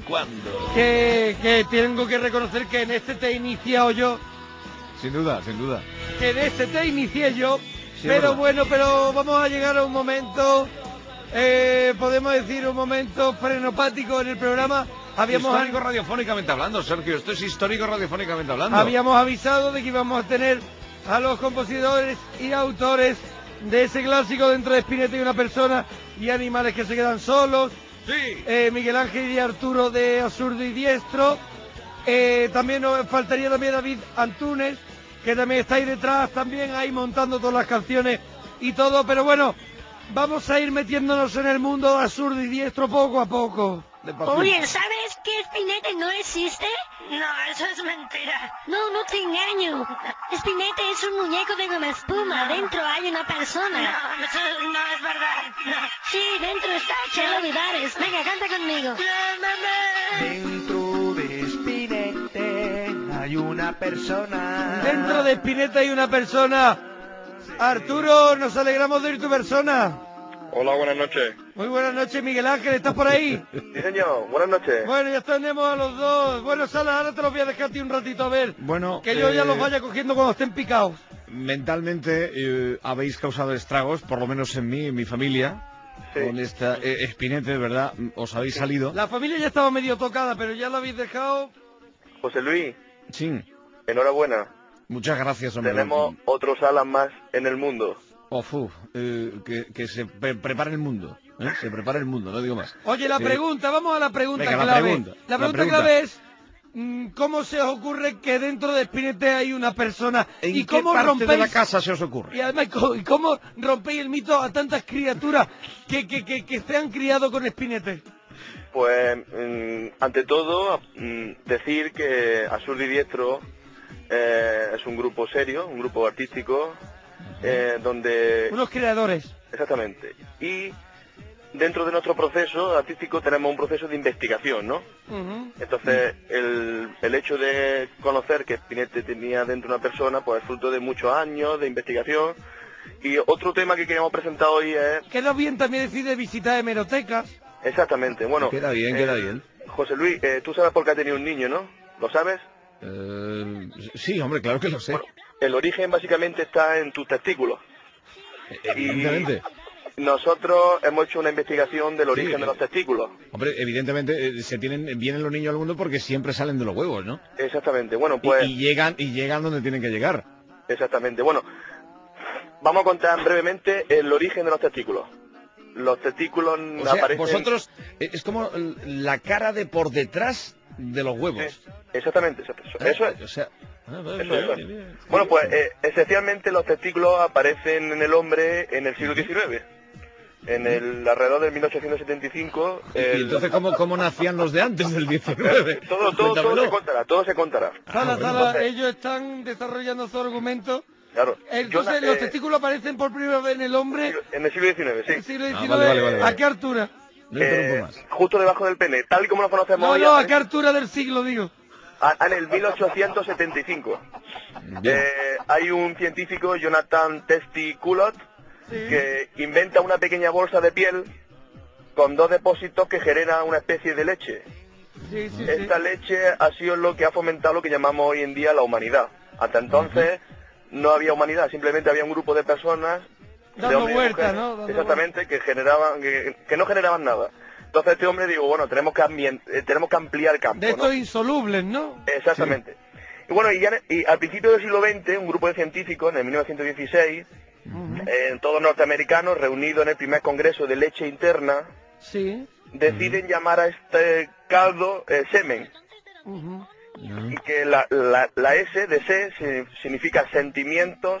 que, que tengo que reconocer que en este te he iniciado yo. Sin duda, sin duda. Que en este te inicié yo, Sí, pero verdad. bueno, pero vamos a llegar a un momento, eh, podemos decir un momento frenopático en el programa. Habíamos Histórico radiofónicamente hablando, Sergio, esto es histórico radiofónicamente hablando. Habíamos avisado de que íbamos a tener a los compositores y autores de ese clásico Dentro de Spinetta y una persona y Animales que se quedan solos. Sí. Eh, Miguel Ángel y Arturo de Absurdo y Diestro. Eh, también nos faltaría también David Antúnez, que también está ahí detrás, también ahí montando todas las canciones y todo. Pero bueno, vamos a ir metiéndonos en el mundo de Absurdo y Diestro poco a poco. Oye, ¿sabes que Spinetta no existe? No, eso es mentira. No, no te engaño. Spinetta es un muñeco de goma espuma. Dentro hay una persona. No, eso no es verdad. No. Sí, dentro está Chelo Vivares. Venga, canta conmigo. Dentro de Spinetta hay una persona. Dentro de Spinetta hay una persona. Arturo, nos alegramos de oír tu persona. Hola, buenas noches. Muy buenas noches, Miguel Ángel, ¿estás por ahí? Sí, señor, buenas noches. Bueno, ya tenemos a los dos. Bueno, Sala, ahora te los voy a dejar a ti un ratito a ver. Bueno, que yo ya eh, los vaya cogiendo cuando estén picados. Mentalmente eh, habéis causado estragos, por lo menos en mí, en mi familia, Sí. con esta eh, Spinetta, de verdad, os habéis salido. La familia ya estaba medio tocada, pero ya lo habéis dejado. José Luis, Sí, enhorabuena. muchas gracias, hombre. Tenemos otros Alan más en el mundo. Oh, fu, eh, que, que se pre- prepare el mundo, ¿eh? Se prepare el mundo, no digo más. Oye, la Eh, pregunta, vamos a la pregunta venga, la clave. pregunta, la la pregunta pregunta. clave es, mm, ¿cómo se os ocurre que dentro de Spinetta hay una persona? ¿En ¿Y qué cómo parte rompéis, de la casa se os ocurre? y además, ¿cómo- y cómo rompéis el mito a tantas criaturas que, que, que, que se han criado con Spinetta? Pues, mm, ante todo, mm, decir que Absurdo y Diestro eh, es un grupo serio, un grupo artístico, eh, donde... Unos creadores. Exactamente. Y dentro de nuestro proceso artístico tenemos un proceso de investigación, ¿no? Ujú. Entonces, el, el hecho de conocer que Spinetta tenía dentro una persona, pues es fruto de muchos años de investigación. Y otro tema que queríamos presentar hoy es... Queda bien también decir de visitar hemerotecas. Exactamente, bueno... Queda bien, eh, queda bien. José Luis, eh, tú sabes por qué ha tenido un niño, ¿no? ¿Lo sabes? Eh, sí, hombre, claro que lo sé. El origen básicamente está en tus testículos. Evidentemente. Y nosotros hemos hecho una investigación del origen Sí, de los testículos. Hombre, evidentemente eh, se tienen, vienen los niños al mundo porque siempre salen de los huevos, ¿no? Exactamente, bueno, Y- pues... y llegan y llegan donde tienen que llegar. Exactamente, bueno, vamos a contar brevemente el origen de los testículos. Los testículos O sea, aparecen... vosotros eh, es como l- la cara de por detrás de los huevos. Exactamente, eso, eso, eso es. O sea, ah, vale, Eso es. bien, bien. Bueno, pues eh, esencialmente los testículos aparecen en el hombre en el siglo diecinueve. En el alrededor del mil ochocientos setenta y cinco... ¿Y el- entonces cómo, cómo nacían los de antes del diecinueve? todo, todo, todo se contará, todo se contará. Sala, bueno. Sala, Entonces- ellos están desarrollando su argumento. Claro. Entonces, Yo na- los eh, testículos aparecen por primera vez en el hombre. En el siglo diecinueve, sí. En el siglo Ah, diecinueve, vale, vale, vale, ¿a vale. qué altura? Eh, justo debajo del pene, tal y como lo conocemos No, hoy. no, ¿a aparece- qué altura del siglo digo? a- en el mil ochocientos setenta y cinco. Eh, hay un científico, Jonathan Testy Cullot, que inventa una pequeña bolsa de piel con dos depósitos que generan una especie de leche. Sí, sí, Esta leche ha sido lo que ha fomentado lo que llamamos hoy en día la humanidad. Hasta entonces no había humanidad, simplemente había un grupo de personas, de Dando hombres y vueltas, mujeres, ¿no? Dando exactamente, que generaban, que, que no generaban nada. Entonces este hombre digo, bueno, tenemos que, ambien- eh, tenemos que ampliar el campo, De ¿no? estos insolubles, ¿no? Exactamente. Y bueno, y, ya, y al principio del siglo veinte, un grupo de científicos, en el mil novecientos dieciséis, eh, todos norteamericanos, reunidos en el primer congreso de leche interna, Sí. deciden llamar a este caldo eh, semen. Ujú. Y que la, la, la S de se si- significa sentimientos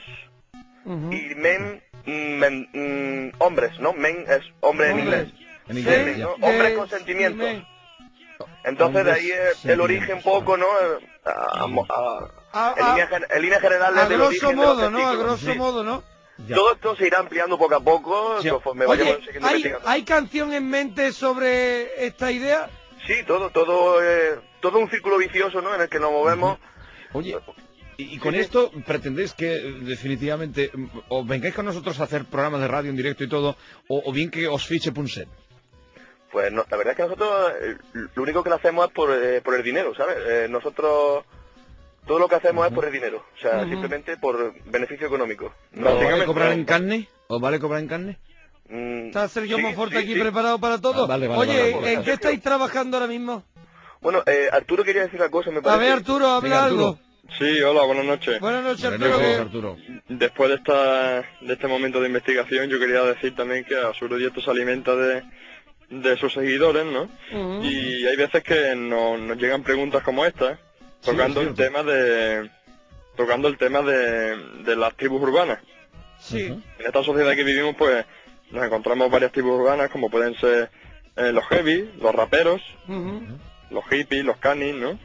y men, mm, men, mm, hombres, ¿no? Men es hombre en Hombre. inglés. En inglés, Semen, ya. ¿no? De- Hombres con sentimientos. Entonces de ahí es el origen un poco, ¿no? A- a- A- en, a- línea, gen- en línea general A es del grosso origen de los modo, ¿no? A testículos. grosso modo, ¿no? Todo esto se irá ampliando poco a poco conforme vayamos Oye, siguiendo ¿hay, investigando. ¿hay canción en mente sobre esta idea? Sí, todo, todo, eh, todo un círculo vicioso, ¿no? En el que nos movemos. Oye, y, y con esto pretendéis que eh, definitivamente mm, o vengáis con nosotros a hacer programas de radio en directo y todo, o, o bien que os fiche Punset. Pues no, la verdad es que nosotros eh, lo único que lo hacemos es por, eh, por el dinero, ¿sabes? Eh, nosotros todo lo que hacemos es por el dinero, o sea, Ujú. simplemente por beneficio económico. ¿Os vale cobrar no- en carne? ¿Os vale cobrar en carne? Mm, Está Sergio sí, Monforte sí, aquí sí. preparado para todo. Ah, vale, vale, Oye, vale, vale. ¿en qué estáis trabajando ahora mismo? Bueno, eh, Arturo quería decir una cosa, me A parece. ver, Arturo, habla algo. Sí, hola, buenas noches. Buenas noches, Buenas Arturo. noches, que- Arturo. Después de esta de este momento de investigación, yo quería decir también que Absurdo Dieto se alimenta de, de sus seguidores, ¿no? Ujú. Y hay veces que nos, nos llegan preguntas como esta, tocando es el cierto. tema de tocando el tema de, de las tribus urbanas. Sí. En esta sociedad que vivimos, pues nos encontramos varias tribus urbanas, como pueden ser eh, los heavy, los raperos, Ujú. los hippies, los canis, ¿no?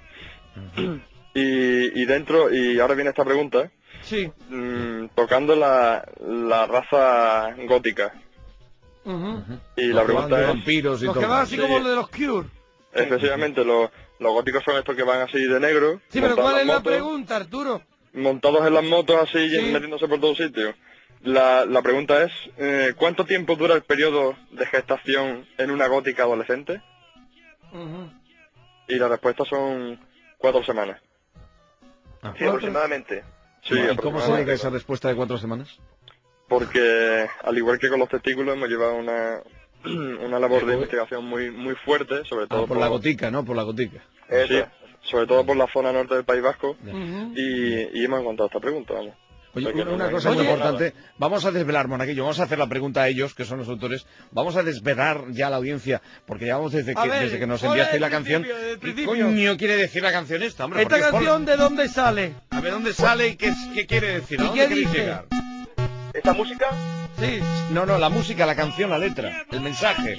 y, y dentro, y ahora viene esta pregunta, Sí. mm, tocando la, la raza gótica. Ujú. Y Los la que van pregunta de es... vampiros y Los todo. que van así Sí. como lo de los Cure. Efectivamente, los, los góticos son estos que van así de negro, Sí, pero montados ¿cuál en es la motos, pregunta, Arturo? montados en las motos así, Sí. metiéndose por todos sitios. La, la pregunta es, eh, ¿cuánto tiempo dura el periodo de gestación en una gótica adolescente? Ujú. Y la respuesta son cuatro semanas. Sí, aproximadamente. Sí, ¿Y cómo se aproximadamente. llega a esa respuesta de cuatro semanas? Porque al igual que con los testículos hemos llevado una, una labor de investigación muy muy fuerte, sobre todo Ah, por la gotica, ¿no? Por la gotica. sí, sobre todo por la zona norte del País Vasco, Ujú. y, y hemos encontrado esta pregunta, vamos. Oye, O sea que una, no una me- cosa no muy me- importante, vamos a desvelar, Monaguillo, vamos a hacer la pregunta a ellos, que son los autores, vamos a desvelar ya a la audiencia, porque llevamos desde A que, ver, desde que nos hola, enviaste del la canción. principio, del ¿Qué principio. coño quiere decir la canción esta, hombre? ¿Esta Porque canción de dónde sale? A ver, ¿dónde sale y qué, es- qué quiere decir? ¿A ¿Y dónde qué queréis dice? llegar? ¿Esta música? Sí. No, no, la música, la canción, la letra, el mensaje.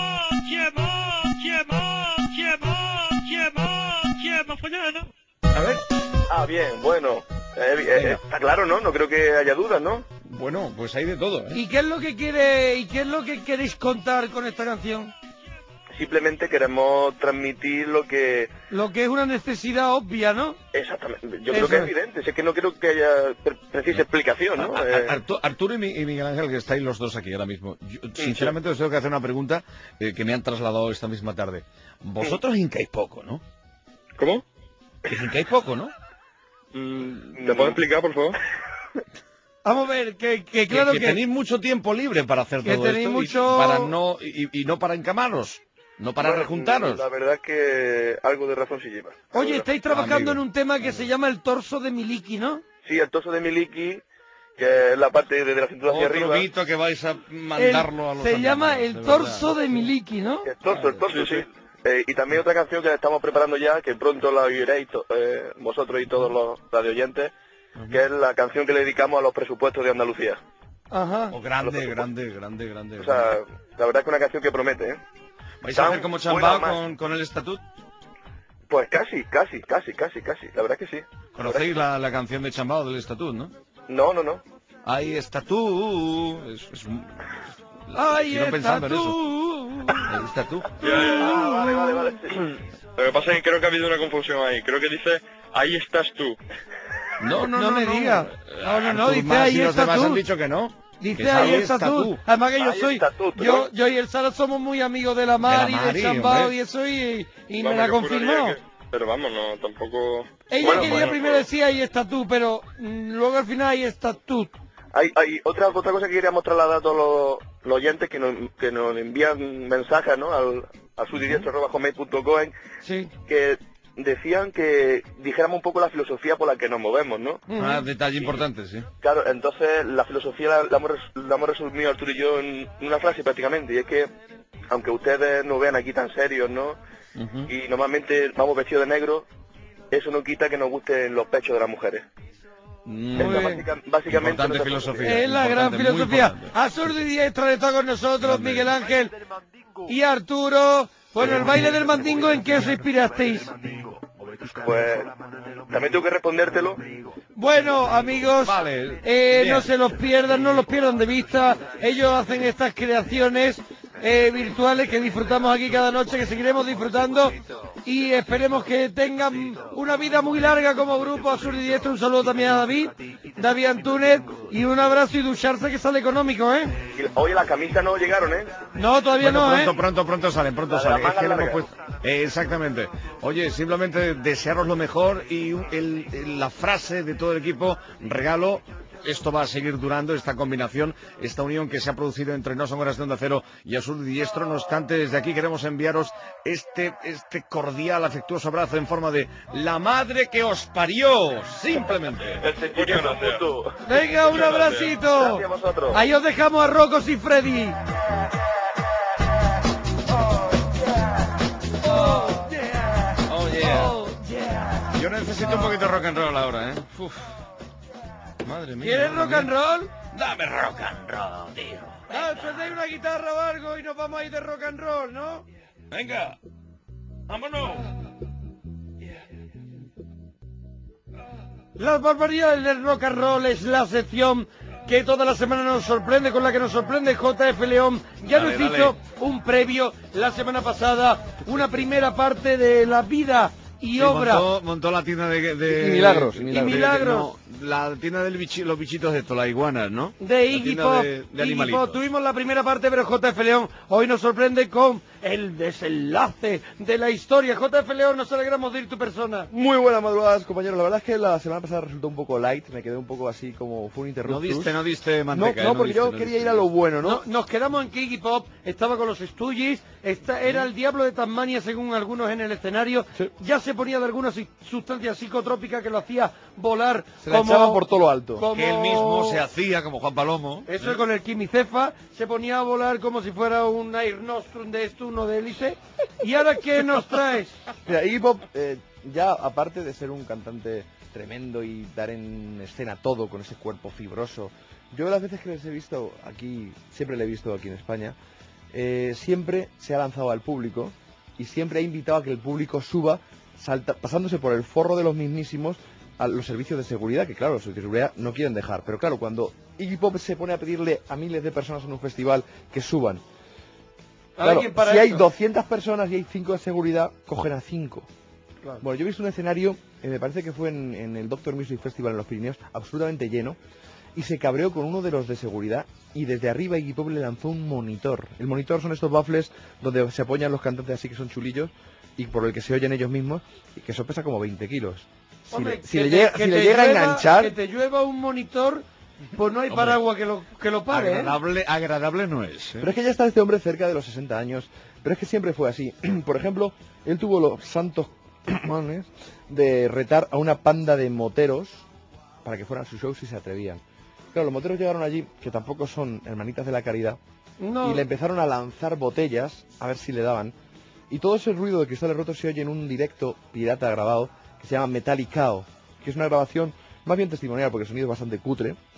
A ver. Ah, bien, bueno. Eh, eh, Venga. está claro, ¿no? No creo que haya dudas, ¿no? Bueno, pues hay de todo, ¿eh? ¿Y qué es lo que quiere y qué es lo que queréis contar con esta canción? Simplemente queremos transmitir lo que... Lo que es una necesidad obvia, ¿no? Exactamente. Yo Eso creo que es es. evidente. Si es que no creo que haya pre- precisa explicación, ¿no? A- a- Eh, Artu- Arturo y, Mi- y Miguel Ángel, que estáis los dos aquí ahora mismo. Yo, sinceramente os tengo que hacer una pregunta eh, que me han trasladado esta misma tarde. Vosotros hincáis poco, ¿no? ¿Cómo? Que hincáis poco, ¿no? Mm, ¿Te puedo explicar, por favor? Vamos a ver, que, que Que- claro que, que... tenéis mucho tiempo libre para hacer que todo tenéis esto y- mucho- para no y, y no para encamaros, no para bueno, rejuntaros. La verdad es que algo de razón sí lleva. Algo Oye, de estáis razón. trabajando Amigo. en un tema que se llama el torso de Miliki, ¿no? Sí, el torso de Miliki, que es la parte de la cintura hacia Otro arriba. mito que vais a mandarlo El- a los se amigos, llama de el verdad. torso de Miliki, ¿no? El torso, el torso, sí. Eh, y también otra canción que estamos preparando ya, que pronto la oiréis to- eh, vosotros y todos los radioyentes, que es la canción que le dedicamos a los presupuestos de Andalucía. Ajá. O grande, grande, grande, grande. O sea, la verdad es que una canción que promete, ¿eh? ¿Vais a hacer como Chambao con, con el estatut? Pues casi, casi, casi, casi, casi. La verdad es que sí. ¿Conocéis la, la canción de Chambao del estatut, no? No, no, no. Ahí está tú. Es, es un... Ahí Sigo está pensando en tú. eso. Ahí está tú. Ah, vale, vale, vale. Lo que pasa es que creo que ha habido una confusión ahí. Creo que dice, ahí estás tú. No, no, no, no me no. digas. No, no, no, Artur dice Mas ahí y los está demás tú. han dicho que no. Dice Que ahí ahí está está tú. tú. Además que yo Ahí soy, está tú, ¿no? yo, yo y el Sara somos muy amigos de la Mari, De la del Mari, Chambao hombre. y eso y, y me Vamos, la yo confirmó. juraría que- Pero vamos, no, tampoco... Ella Bueno, quería bueno, primero pues- decir ahí está tú, pero mm, luego al final ahí está tú. Hay, hay otra otra cosa que queríamos trasladar a todos los, los oyentes que nos, que nos envían mensajes, ¿no? Al, a sudidiestro arroba hotmail punto com, Sí. que decían que dijéramos un poco la filosofía por la que nos movemos, ¿no? Ah, detalle importante, sí. Claro, entonces la filosofía la, la hemos, res- la hemos resumido Arturo y yo en una frase prácticamente, y es que aunque ustedes nos vean aquí tan serios, ¿no? Ujú. Y normalmente vamos vestidos de negro, eso no quita que nos gusten los pechos de las mujeres. Mm, Esa básica- básicamente importante nuestra filosofía. Es la gran importante, muy filosofía. importante. Absurdo y Diestra está con nosotros, Grande. Miguel Ángel y Arturo. Bueno, el baile del mandingo, ¿en qué os inspirasteis? Pues también tengo que respondértelo. Bueno, amigos, Vale, eh, bien. no se los pierdan, no los pierdan de vista. Ellos hacen estas creaciones eh, virtuales que disfrutamos aquí cada noche, que seguiremos disfrutando y esperemos que tengan una vida muy larga como grupo Absurdo y Diestro. Un saludo también a David, David Antúnez y un abrazo y ducharse que sale económico, ¿eh? Y, oye, las camisas no llegaron, ¿eh? No, todavía Bueno, no, pronto, ¿eh? pronto, pronto salen, pronto La de las salen. Es que le mangas hemos largas. puesto... eh, exactamente. Oye, simplemente desearos lo mejor y el- el- la frase de todo el equipo, regalo. Esto va a seguir durando, esta combinación, esta unión que se ha producido entre No Son Horas de Onda Cero y Absurdo y Diestro. No obstante, desde aquí queremos enviaros este, este cordial, afectuoso abrazo en forma de la madre que os parió, simplemente. Este chico no puto. Venga, un abracito. Gracias a vosotros. Ahí os dejamos a Rocos y Freddy. Oh, yeah. Yo necesito un poquito de rock and roll ahora, ¿eh? Uf. Madre mía. ¿Quieres madre rock mía. and roll? Dame rock and roll, tío. Ah, ¿traéis una guitarra o algo y nos vamos a ir de rock and roll, ¿no? Venga. Vámonos. Las barbaridades del rock and roll es la sección que toda la semana nos sorprende, con la que nos sorprende J F León. Ya Dale, nos dale. hizo un previo la semana pasada, una primera parte de la vida y Sí, obra. montó, montó la tienda de... de- Y milagros, y de- milagros. Y milagros. no, la tienda de los bichitos de esto, las iguanas, ¿no? De La Iggy tienda Pop, de- de Iggy animalitos. Pop. Tuvimos la primera parte, pero J F León hoy nos sorprende con el desenlace de la historia. J F León, nos alegramos de ir tu persona. Muy buenas madrugadas, compañeros. La verdad es que la semana pasada resultó un poco light. Me quedé un poco así como fue un No interruptus. diste, no diste No, manteca. no, ¿eh? porque diste, yo no quería diste. ir a lo bueno, ¿no? No, nos quedamos en que Iggy Pop estaba con los Stooges, esta, era el diablo de Tasmania según algunos en el escenario, Sí. ya se ponía de alguna si- sustancia psicotrópica que lo hacía volar Se la como, echaba por todo lo alto. como- Que él mismo se hacía como Juan Palomo. Eso es con el quimicefa, se ponía a volar como si fuera un Air Nostrum de esto, uno de hélice. ¿Y ahora qué nos traes? Mira, Iggy Pop, eh, ya aparte de ser un cantante tremendo y dar en escena todo con ese cuerpo fibroso, yo las veces que les he visto aquí, siempre le he visto aquí en España, eh, siempre se ha lanzado al público y siempre ha invitado a que el público suba, salta, pasándose por el forro de los mismísimos a los servicios de seguridad, que claro, los servicios de seguridad no quieren dejar. Pero claro, cuando Iggy Pop se pone a pedirle a miles de personas en un festival que suban, claro, ¿Alguien para si hay eso? doscientas personas y hay cinco de seguridad, cogen a cinco. Claro. Bueno, yo he visto un escenario, eh, me parece que fue en, en el Doctor Music Festival en los Pirineos, absolutamente lleno, y se cabreó con uno de los de seguridad y desde arriba Iggy Pop le lanzó un monitor. El monitor son estos baffles donde se apoyan los cantantes así que son chulillos y por el que se oyen ellos mismos y que eso pesa como veinte kilos. Si Hombre, le, si que le te- llega, que si te le llega a llueva- enganchar... Que te llueva un monitor, pues no hay Hombre, paraguas que lo, que lo pare, ¿eh? Agradable, agradable no es. ¿eh? Pero es que ya está este hombre cerca de los sesenta años. Pero es que siempre fue así. Por ejemplo, él tuvo los santos cojones de retar a una panda de moteros para que fueran a su show si se atrevían. Claro, los moteros llegaron allí, que tampoco son hermanitas de la caridad, No. y le empezaron a lanzar botellas a ver si le daban. Y todo ese ruido de cristales rotos se oye en un directo pirata grabado que se llama Metallicao, que es una grabación más bien testimonial porque el sonido es bastante cutre.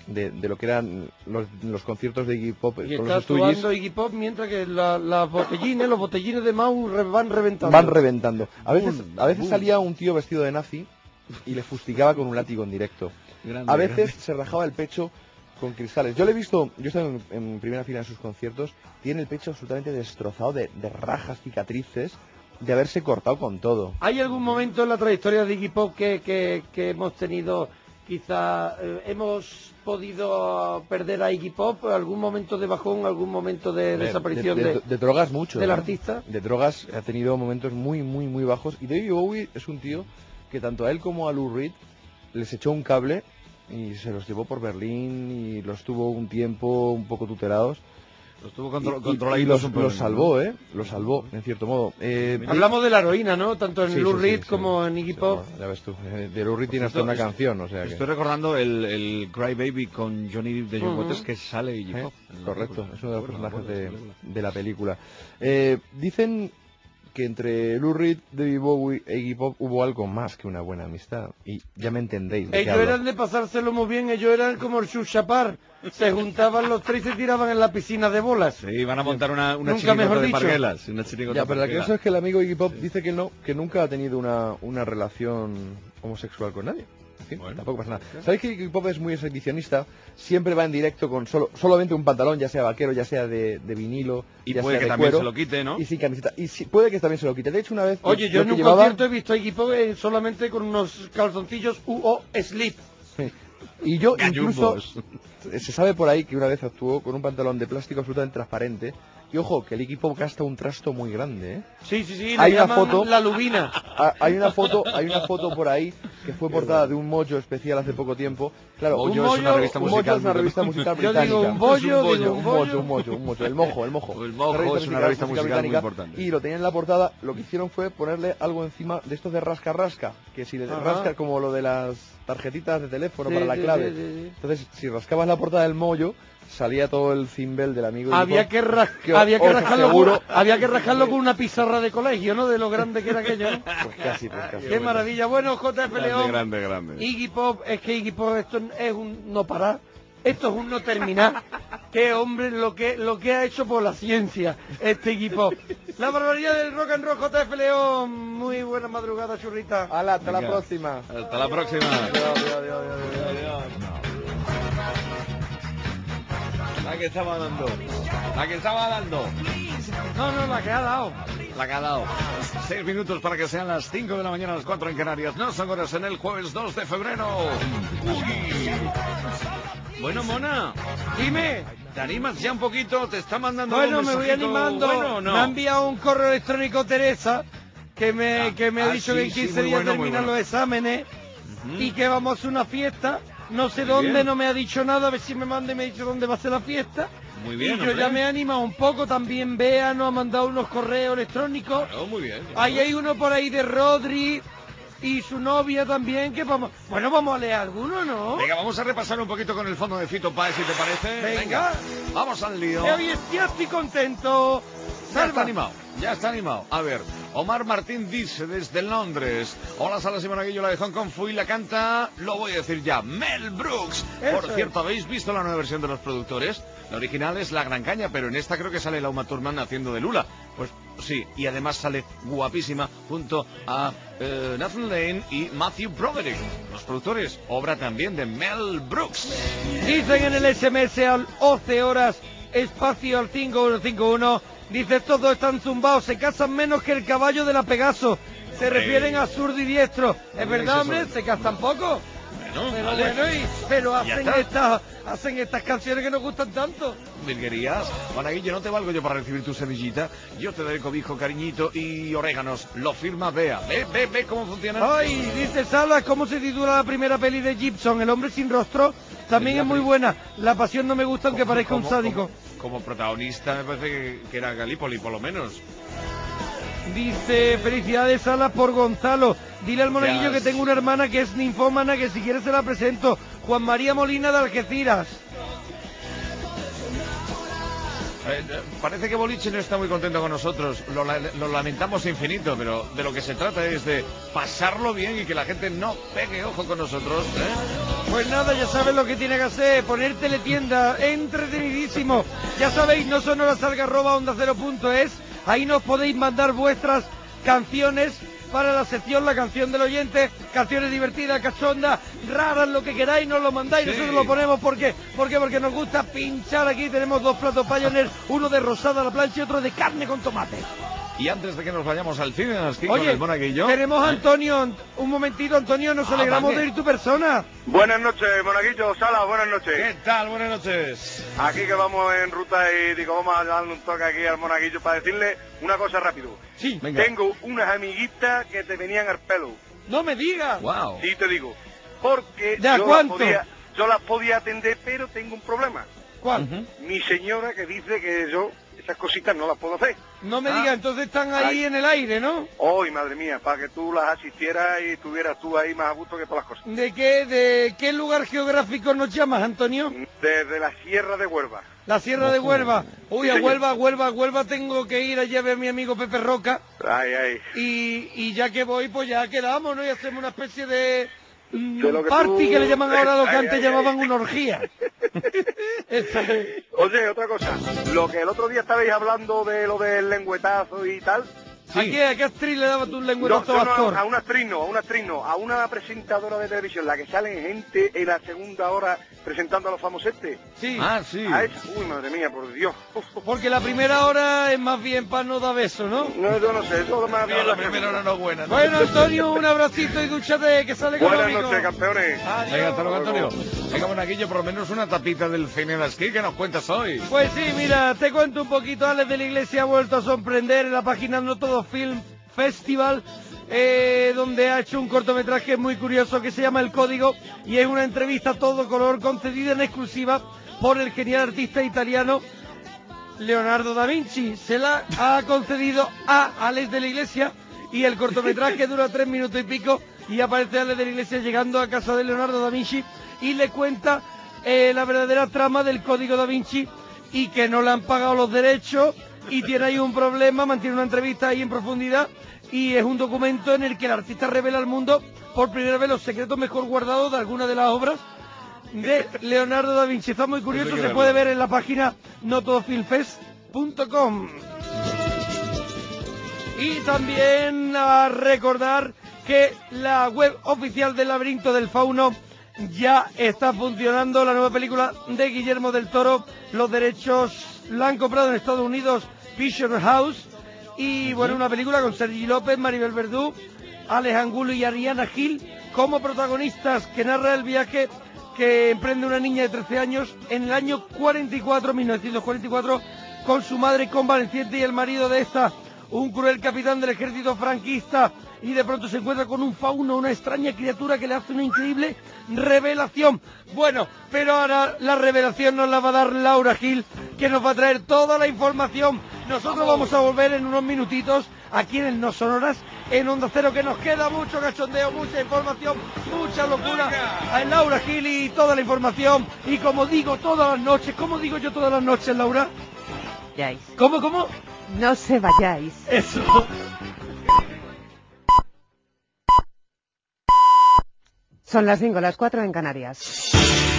de, de lo que eran los, los conciertos de Iggy Pop Y con está los Stooges. actuando Iggy Pop mientras que la- las botellines, los botellines de Mau re- van reventando. Van reventando. A veces, Boom, a veces boom. salía un tío vestido de nazi y le fustigaba con un látigo en directo. Grande, A veces grande. se rajaba el pecho con cristales. Yo le he visto, yo he estado en, en primera fila en sus conciertos, tiene el pecho absolutamente destrozado de, de rajas, cicatrices, de haberse cortado con todo. ¿Hay algún momento en la trayectoria de Iggy Pop que, que, que hemos tenido, quizá, eh, hemos podido perder a Iggy Pop? ¿Algún momento de bajón, algún momento de De- desaparición de, de, de- de drogas mucho. del ¿eh? artista? De drogas ha tenido momentos muy, muy, muy bajos. Y David Bowie es un tío que tanto a él como a Lou Reed les echó un cable y se los llevó por Berlín y los tuvo un tiempo un poco tutelados. Los tuvo contro- Y- y- controladitos y los, un poco, los salvó, ¿no? ¿eh? Los salvó, en cierto modo. Eh, Hablamos de la heroína, ¿no? Tanto en Sí, Lou sí, sí, Reed sí. como en Iggy Pop. Ya ves tú, eh, de Lou Reed tiene hasta Esto- una es- canción, o sea que... Estoy recordando el, el Cry Baby con Johnny Depp de John Ujú. Waters que sale Iggy Eh, Pop. en la Correcto, película. es uno de los Bueno, personajes bueno, de, esa película. de la película. Eh, dicen que entre Lou Reed, David Bowie e Iggy Pop hubo algo más que una buena amistad. Y ya me entendéis de qué Ellos hablo. eran de pasárselo muy bien, ellos eran como el Chuchapar. Se juntaban los tres y se tiraban en la piscina de bolas. Sí, van a montar una, una Nunca mejor chirigota de dicho. parguelas. Una chirigota Ya, pero la que parguela. eso es que el amigo Iggy Pop dice que no, que nunca ha tenido una, una relación homosexual con nadie. En fin, tampoco pasa nada. ¿Sabéis que Iggy Pop es muy exhibicionista? Siempre va en directo con solo solamente un pantalón, ya sea vaquero, ya sea de, de vinilo, Y ya puede sea que de también cuero, se lo quite, ¿no? y sin camiseta. Y sí, puede que también se lo quite. De hecho, una vez... Oye, lo yo en que un llevaba- concierto he visto a Iggy Pop eh, solamente con unos calzoncillos U O Slip. Sí. Y yo incluso, Gallumbos. se sabe por ahí que una vez actuó con un pantalón de plástico absolutamente transparente. Y ojo, que el equipo gasta un trasto muy grande, ¿eh? Sí, sí, sí, Hay le una llaman foto, la lubina. Ah, hay una foto, hay una foto por ahí que fue portada de un Mojo especial hace poco tiempo. Claro, Mojo un es una revista un musical Mojo es una muy- revista musical Yo británica. digo un bollo, Es digo un un Mojo, bollo. un Mojo, un Mojo, el mojo, el mojo. El Mojo es una revista musical muy importante. Y lo tenían en la portada, lo que hicieron fue ponerle algo encima de estos de rasca rasca, que si le Ajá. rasca como lo de las tarjetitas de teléfono Sí, para la sí, clave. sí, sí, sí. Entonces, si rascabas la portada del Mollo, salía todo el cimbel del amigo. Había Iggy Pop, que, ras- que había que os rascarlo con, aseguro- había que rascarlo con una pizarra de colegio, ¿no? De lo grande que era aquello, ¿no? Pues casi, pues casi. Qué maravilla. Bueno, J F Grande, León, grande, grande. Iggy Pop, es que Iggy Pop esto es un no parar, esto es un no terminar. Qué hombre lo que lo que ha hecho por la ciencia este Iggy Pop. La barbaridad del rock and roll, J F León. Muy buena madrugada, churrita. Hala, hasta la Venga. próxima. Hasta la próxima. Adiós, adiós, adiós, adiós, adiós. La que estaba dando. La que estaba dando. No, no, la que ha dado. La que ha dado. Seis minutos para que sean las cinco de la mañana, las cuatro en Canarias. No son horas en el jueves dos de febrero. Uy. Bueno, Mona, Dime. ¿te animas ya un poquito? ¿Te está mandando Bueno, un me voy mensajito animando. bueno o no? Me ha enviado un correo electrónico Teresa que me, Ah, que me ha ah, dicho sí, que en sí, quince muy días bueno, muy terminan bueno. los exámenes Ujú. y que vamos a hacer una fiesta. No sé Muy dónde, bien. no me ha dicho nada, a ver si me manda y me ha dicho dónde va a ser la fiesta. Muy bien, y yo hombre. ya me he animado un poco, también Bea nos ha mandado unos correos electrónicos. Claro, muy bien. Ahí hay uno por ahí de Rodri y su novia también, que vamos... Bueno, vamos a leer alguno, ¿no? Venga, vamos a repasar un poquito con el fondo de Fito Páez, si te parece. Venga. Vamos al lío. Eh, Hoy ya estoy contento. Ya está Salva. animado, ya está animado. A ver, Omar Martín dice desde Londres. Hola, Salas y Monaguillo, la de Hong Kong Fu y la canta, lo voy a decir ya, Mel Brooks. Por Eso cierto, ¿habéis visto la nueva versión de los productores? La original es La Gran Caña, pero en esta creo que sale la Uma Thurman haciendo de Lula. Pues sí, y además sale guapísima junto a eh, Nathan Lane y Matthew Broderick. Los productores, obra también de Mel Brooks. Dicen en el S M S al once horas, espacio al cinco uno cinco uno, dice todos están zumbados, se casan menos que el caballo de la Pegaso. Se Hombre. refieren a zurdo y diestro. No Es verdad, digáis hombre, eso. se casan poco. Bueno, Pero vale. bueno, y- pero Ya hacen está. estas, hacen estas canciones que nos gustan tanto. Virguerías. Monaguillo, no te valgo yo para recibir tu semillita. Yo te doy cobijo, cariñito y oréganos. Lo firma Bea. Ve, ve, ve cómo funciona. Ay, dice Salas, ¿cómo se titula la primera peli de Gibson? El hombre sin rostro. También La es muy pri- buena. La pasión no me gusta aunque Como- parezca un como- sádico. Como, como protagonista me parece que, que era Galípoli, por lo menos. Dice, felicidades Salas por Gonzalo. Dile al monaguillo Gracias. que tengo una hermana que es ninfómana, que si quieres se la presento. Juan María Molina de Algeciras. Eh, parece que Boliche no está muy contento con nosotros, lo, lo lamentamos infinito, pero de lo que se trata es de pasarlo bien y que la gente no pegue ojo con nosotros, ¿eh? Pues nada, ya sabes lo que tiene que hacer, poner teletienda, entretenidísimo. Ya sabéis, no sonoras arroba onda cero punto es, ahí nos podéis mandar vuestras canciones para la sección La Canción del Oyente, canciones divertidas, cachondas, raras, lo que queráis, nos lo mandáis, sí. Nosotros lo ponemos porque, porque, porque nos gusta pinchar aquí. Tenemos dos platos Pioneer, uno de rosada a la plancha y otro de carne con tomate. Y antes de que nos vayamos al cine, aquí Oye, con el monaguillo, tenemos a Antonio, un momentito, Antonio, nos ah, alegramos vale. de ir tu persona. Buenas noches, monaguillo, Sala, buenas noches. ¿Qué tal? Buenas noches. Aquí que vamos en ruta y digo, vamos a darle un toque aquí al monaguillo para decirle una cosa rápido. Sí, venga. Tengo unas amiguitas que te venían al pelo. No me digas. Wow. Sí, te digo. Porque ¿De a yo, cuánto? Las podía, yo las podía atender, pero tengo un problema. ¿Cuál? Uh-huh. Mi señora que dice que yo esas cositas no las puedo hacer. No me ah. digas, entonces están ahí Ay. en el aire, ¿no? Ay, madre mía, para que tú las asistieras y estuvieras tú ahí más a gusto que todas las cosas. ¿De qué, de qué lugar geográfico nos llamas, Antonio? Desde la Sierra de Huelva. La Sierra oh, de Huelva. Uy, a Huelva, a Huelva, a Huelva tengo que ir allí a ver a mi amigo Pepe Roca. Ay, ay. Y, y ya que voy, pues ya quedamos, ¿no? Y hacemos una especie de... de lo que party tú... que le llaman ahora lo que ay, antes ay, llamaban ay. una orgía. Oye, otra cosa, lo que el otro día estabais hablando de lo del lengüetazo y tal. Sí. ¿A qué, a qué actriz le daba tu un lengüetazo no, no, actor? No, a una actriz no, a una actriz no, a una presentadora de televisión, la que sale gente en la segunda hora presentando a los famosetes. Sí. Ah, sí. A esa, uy, madre mía, por Dios. Porque la primera hora es más bien para no dar beso, ¿no? No, yo no sé, todo más bien no, la, la primera hora no es buena. ¿no? Bueno, Antonio, un abracito y dúchate, que sale Buenas económico. noches, campeones. Adiós. Venga, hasta luego, Antonio. Venga, Monaguillo, por lo menos una tapita del cine de esquí que nos cuentas hoy. Pues sí, mira, te cuento un poquito. Alex de la Iglesia ha vuelto a sorprender en la página No Todo Film Festival, eh, donde ha hecho un cortometraje muy curioso que se llama El Código, y es una entrevista a todo color concedida en exclusiva por el genial artista italiano Leonardo da Vinci. Se la ha concedido a Alex de la Iglesia y el cortometraje dura tres minutos y pico y aparece Alex de la Iglesia llegando a casa de Leonardo da Vinci y le cuenta eh, la verdadera trama del Código da Vinci y que no le han pagado los derechos y tiene ahí un problema. Mantiene una entrevista ahí en profundidad y es un documento en el que el artista revela al mundo por primera vez los secretos mejor guardados de algunas de las obras de Leonardo da Vinci. Está muy curioso, se puede ver en la página no todo film fest punto com. Y también a recordar que la web oficial del Laberinto del Fauno ya está funcionando. La nueva película de Guillermo del Toro, los derechos la han comprado en Estados Unidos Picture House, y bueno, una película con Sergi López, Maribel Verdú, Alex Angulo y Ariana Gil como protagonistas, que narra el viaje que emprende una niña de trece años en el año cuarenta y cuatro, mil novecientos cuarenta y cuatro, con su madre convaleciente y el marido de esta, un cruel capitán del ejército franquista, y de pronto se encuentra con un fauno, una extraña criatura que le hace una increíble revelación. Bueno, pero ahora la revelación nos la va a dar Laura Gil, que nos va a traer toda la información. Nosotros vamos a volver en unos minutitos aquí en el No Sonoras, en Onda Cero, que nos queda mucho cachondeo, mucha información, mucha locura. A Laura Gil y toda la información. Y como digo todas las noches, ¿cómo digo yo todas las noches, Laura? Vayáis. ¿Cómo, cómo? No se vayáis. Eso. Son las cinco, las cuatro en Canarias.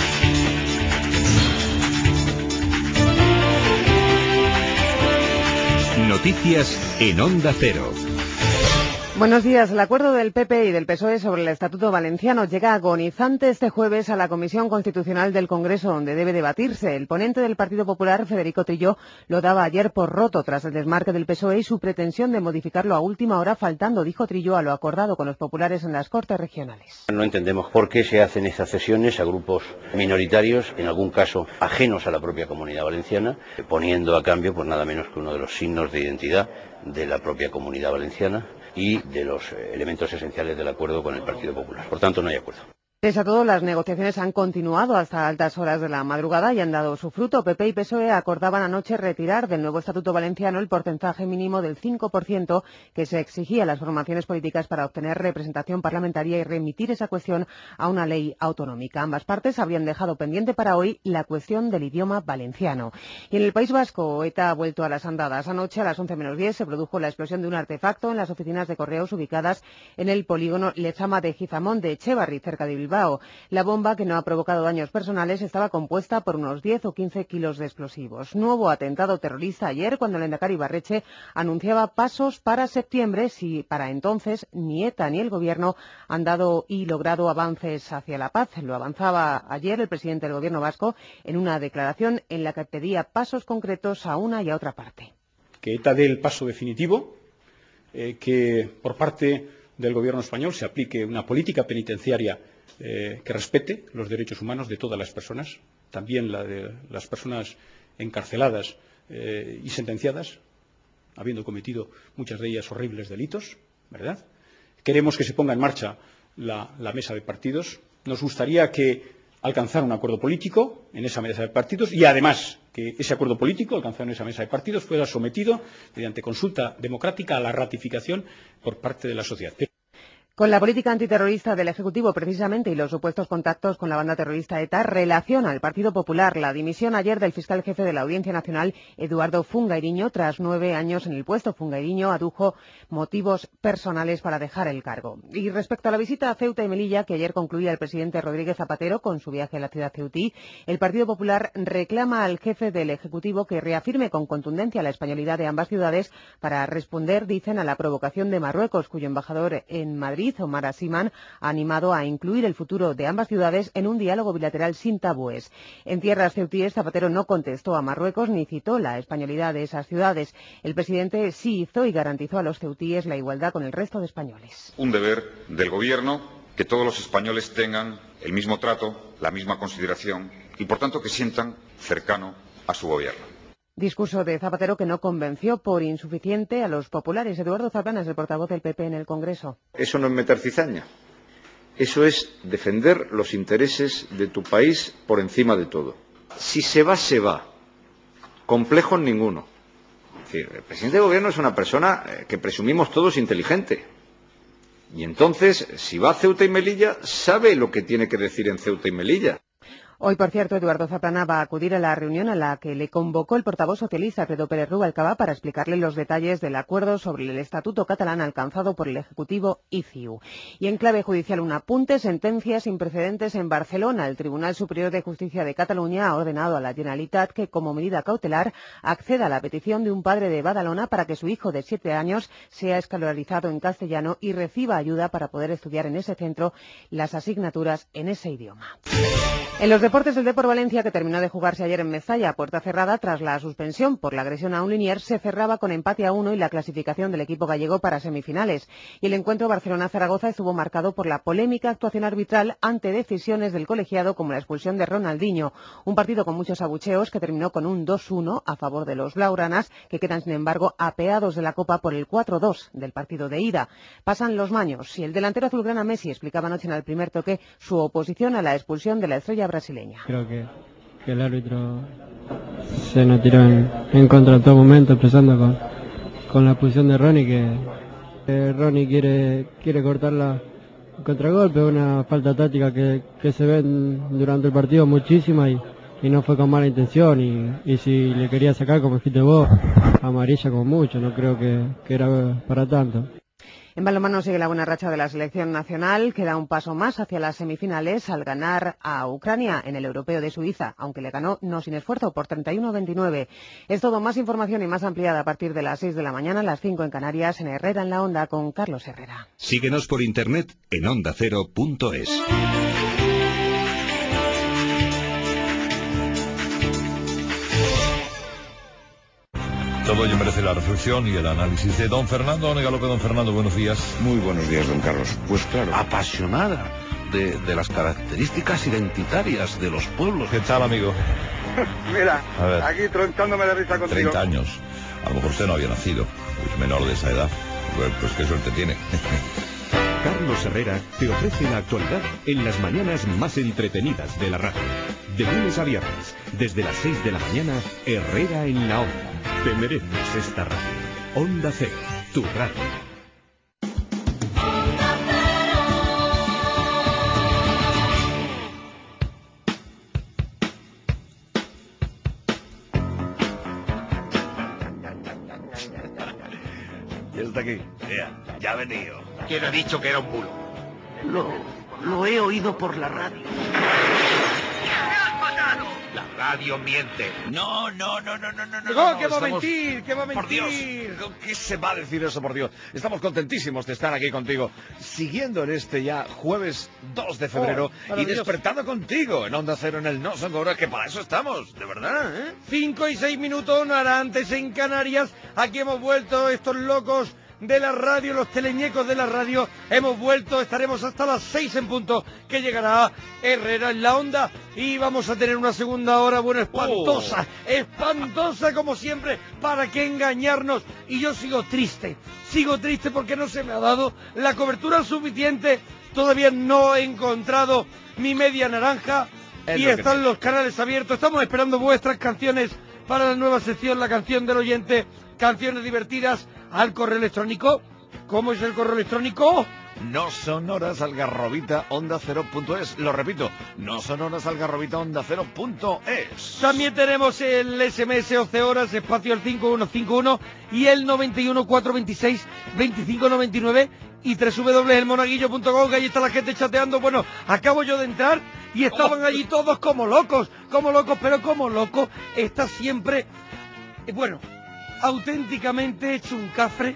Noticias en Onda Cero. Buenos días. El acuerdo del P P y del P S O E sobre el Estatuto Valenciano llega agonizante este jueves a la Comisión Constitucional del Congreso, donde debe debatirse. El ponente del Partido Popular, Federico Trillo, lo daba ayer por roto tras el desmarque del P S O E y su pretensión de modificarlo a última hora, faltando, dijo Trillo, a lo acordado con los populares en las Cortes Regionales. No entendemos por qué se hacen estas cesiones a grupos minoritarios, en algún caso ajenos a la propia Comunidad Valenciana, poniendo a cambio pues nada menos que uno de los signos de identidad de la propia Comunidad Valenciana y de los elementos esenciales del acuerdo con el Partido Popular. Por tanto, no hay acuerdo. Pese a todo, las negociaciones han continuado hasta altas horas de la madrugada y han dado su fruto. P P y P S O E acordaban anoche retirar del nuevo Estatuto Valenciano el porcentaje mínimo del cinco por ciento que se exigía a las formaciones políticas para obtener representación parlamentaria y remitir esa cuestión a una ley autonómica. Ambas partes habrían dejado pendiente para hoy la cuestión del idioma valenciano. Y en el País Vasco, ETA ha vuelto a las andadas. Anoche, a las once menos diez, se produjo la explosión de un artefacto en las oficinas de correos ubicadas en el polígono Lezama de Gizamón de Echevarri, cerca de Bilbao. La bomba, que no ha provocado daños personales, estaba compuesta por unos diez o quince kilos de explosivos. Nuevo atentado terrorista ayer, cuando el Lehendakari Ibarretxe anunciaba pasos para septiembre, si para entonces ni ETA ni el Gobierno han dado y logrado avances hacia la paz. Lo avanzaba ayer el presidente del Gobierno vasco en una declaración en la que pedía pasos concretos a una y a otra parte. Que ETA dé el paso definitivo, eh, que por parte del Gobierno español se aplique una política penitenciaria Eh, que respete los derechos humanos de todas las personas, también la de las personas encarceladas eh, y sentenciadas, habiendo cometido muchas de ellas horribles delitos, ¿verdad? Queremos que se ponga en marcha la, la mesa de partidos. Nos gustaría que alcanzara un acuerdo político en esa mesa de partidos y, además, que ese acuerdo político alcanzado en esa mesa de partidos fuera sometido mediante consulta democrática a la ratificación por parte de la sociedad. Con la política antiterrorista del Ejecutivo, precisamente, y los supuestos contactos con la banda terrorista ETA, relaciona al Partido Popular la dimisión ayer del fiscal jefe de la Audiencia Nacional, Eduardo Fungairiño. Tras nueve años en el puesto, Fungairiño adujo motivos personales para dejar el cargo. Y respecto a la visita a Ceuta y Melilla, que ayer concluía el presidente Rodríguez Zapatero con su viaje a la ciudad ceutí, el Partido Popular reclama al jefe del Ejecutivo que reafirme con contundencia la españolidad de ambas ciudades para responder, dicen, a la provocación de Marruecos, cuyo embajador en Madrid, Omar Asiman, ha animado a incluir el futuro de ambas ciudades en un diálogo bilateral sin tabúes. En tierras ceutíes, Zapatero no contestó a Marruecos ni citó la españolidad de esas ciudades. El presidente sí hizo y garantizó a los ceutíes la igualdad con el resto de españoles. Un deber del Gobierno que todos los españoles tengan el mismo trato, la misma consideración y, por tanto, que sientan cercano a su Gobierno. Discurso de Zapatero que no convenció por insuficiente a los populares. Eduardo Zaplana es el portavoz del P P en el Congreso. Eso no es meter cizaña. Eso es defender los intereses de tu país por encima de todo. Si se va, se va. Complejos ninguno. Es decir, el presidente de Gobierno es una persona que presumimos todos inteligente. Y entonces, si va a Ceuta y Melilla, sabe lo que tiene que decir en Ceuta y Melilla. Hoy, por cierto, Eduardo Zaplana va a acudir a la reunión a la que le convocó el portavoz socialista Alfredo Pérez Rubalcaba para explicarle los detalles del acuerdo sobre el Estatuto catalán alcanzado por el Ejecutivo y C I U. Y en clave judicial, un apunte: sentencia sin precedentes en Barcelona. El Tribunal Superior de Justicia de Cataluña ha ordenado a la Generalitat que, como medida cautelar, acceda a la petición de un padre de Badalona para que su hijo de siete años sea escolarizado en castellano y reciba ayuda para poder estudiar en ese centro las asignaturas en ese idioma. En los deportes, el Depor Valencia, que terminó de jugarse ayer en Mestalla a puerta cerrada tras la suspensión por la agresión a un linier, se cerraba con empate a uno y la clasificación del equipo gallego para semifinales. Y el encuentro Barcelona-Zaragoza estuvo marcado por la polémica actuación arbitral ante decisiones del colegiado como la expulsión de Ronaldinho. Un partido con muchos abucheos que terminó con un dos uno a favor de los blaugranas, que quedan sin embargo apeados de la Copa por el cuatro dos del partido de ida. Pasan los maños y el delantero azulgrana Messi explicaba anoche en el primer toque su oposición a la expulsión de la estrella brasileña. Creo que, que el árbitro se nos tiró en, en contra en todo momento, empezando con, con la expulsión de Ronnie, que, que Ronnie quiere, quiere cortar la contragolpe, una falta táctica que, que se ve durante el partido muchísima y, y no fue con mala intención y, y si le quería sacar, como dijiste vos, amarilla como mucho, no creo que, que era para tanto. En balonmano sigue la buena racha de la selección nacional, que da un paso más hacia las semifinales al ganar a Ucrania en el Europeo de Suiza, aunque le ganó no sin esfuerzo por treinta y uno a veintinueve. Es todo, más información y más ampliada a partir de las seis de la mañana, las cinco en Canarias, en Herrera en la Onda, con Carlos Herrera. Síguenos por internet en onda cero punto es. Todo ello merece la reflexión y el análisis de don Fernando Onega López. Don Fernando, buenos días. Muy buenos días, don Carlos. Pues claro, apasionada de, de las características identitarias de los pueblos. ¿Qué tal, amigo? Mira, aquí tronchándome de risa contigo. treinta años. A lo mejor usted no había nacido. Pues menor de esa edad. Pues, pues qué suerte tiene. Carlos Herrera te ofrece la actualidad en las mañanas más entretenidas de la radio. De lunes a viernes, desde las seis de la mañana, Herrera en la Onda. Te mereces esta radio. Onda Cero, tu radio. Ya está aquí. Ya, ya ha venido. ¿Quién ha dicho que era un bulo? Lo, lo he oído por la radio. La radio miente. No, no, no, no, no, no, no. No, no, que va a estamos- mentir, que va a mentir. Por Dios, ¿qué se va a decir eso, por Dios? Estamos contentísimos de estar aquí contigo, siguiendo en este ya jueves dos de febrero Oh, y maravilloso. despertando contigo en Onda Cero en el No Son Horas, que para eso estamos, de verdad, ¿eh? Cinco y seis minutos, una hora antes en Canarias. Aquí hemos vuelto estos locos de la radio, los teleñecos de la radio. Hemos vuelto, estaremos hasta las seis en punto, que llegará Herrera en la Onda. Y vamos a tener una segunda hora, bueno, espantosa, espantosa como siempre, para que engañarnos. Y yo sigo triste, sigo triste porque no se me ha dado la cobertura suficiente. Todavía no he encontrado mi media naranja. Es Y lo que están tiene. los canales abiertos. Estamos esperando vuestras canciones para la nueva sección, la canción del oyente, canciones divertidas, al correo electrónico. ¿Cómo es el correo electrónico? No son horas algarrobita onda cero punto es. Lo repito, no son horas algarrobita onda cero punto es. También tenemos el ese eme ese once horas, espacio el cinco uno cinco uno y el noventa y uno cuatrocientos veintiséis veinticinco noventa y nueve y doble u doble u doble u punto el monaguillo punto com, que ahí está la gente chateando. Bueno, acabo yo de entrar y estaban allí todos como locos, como locos, pero como loco está siempre, eh, bueno, auténticamente hecho un cafre,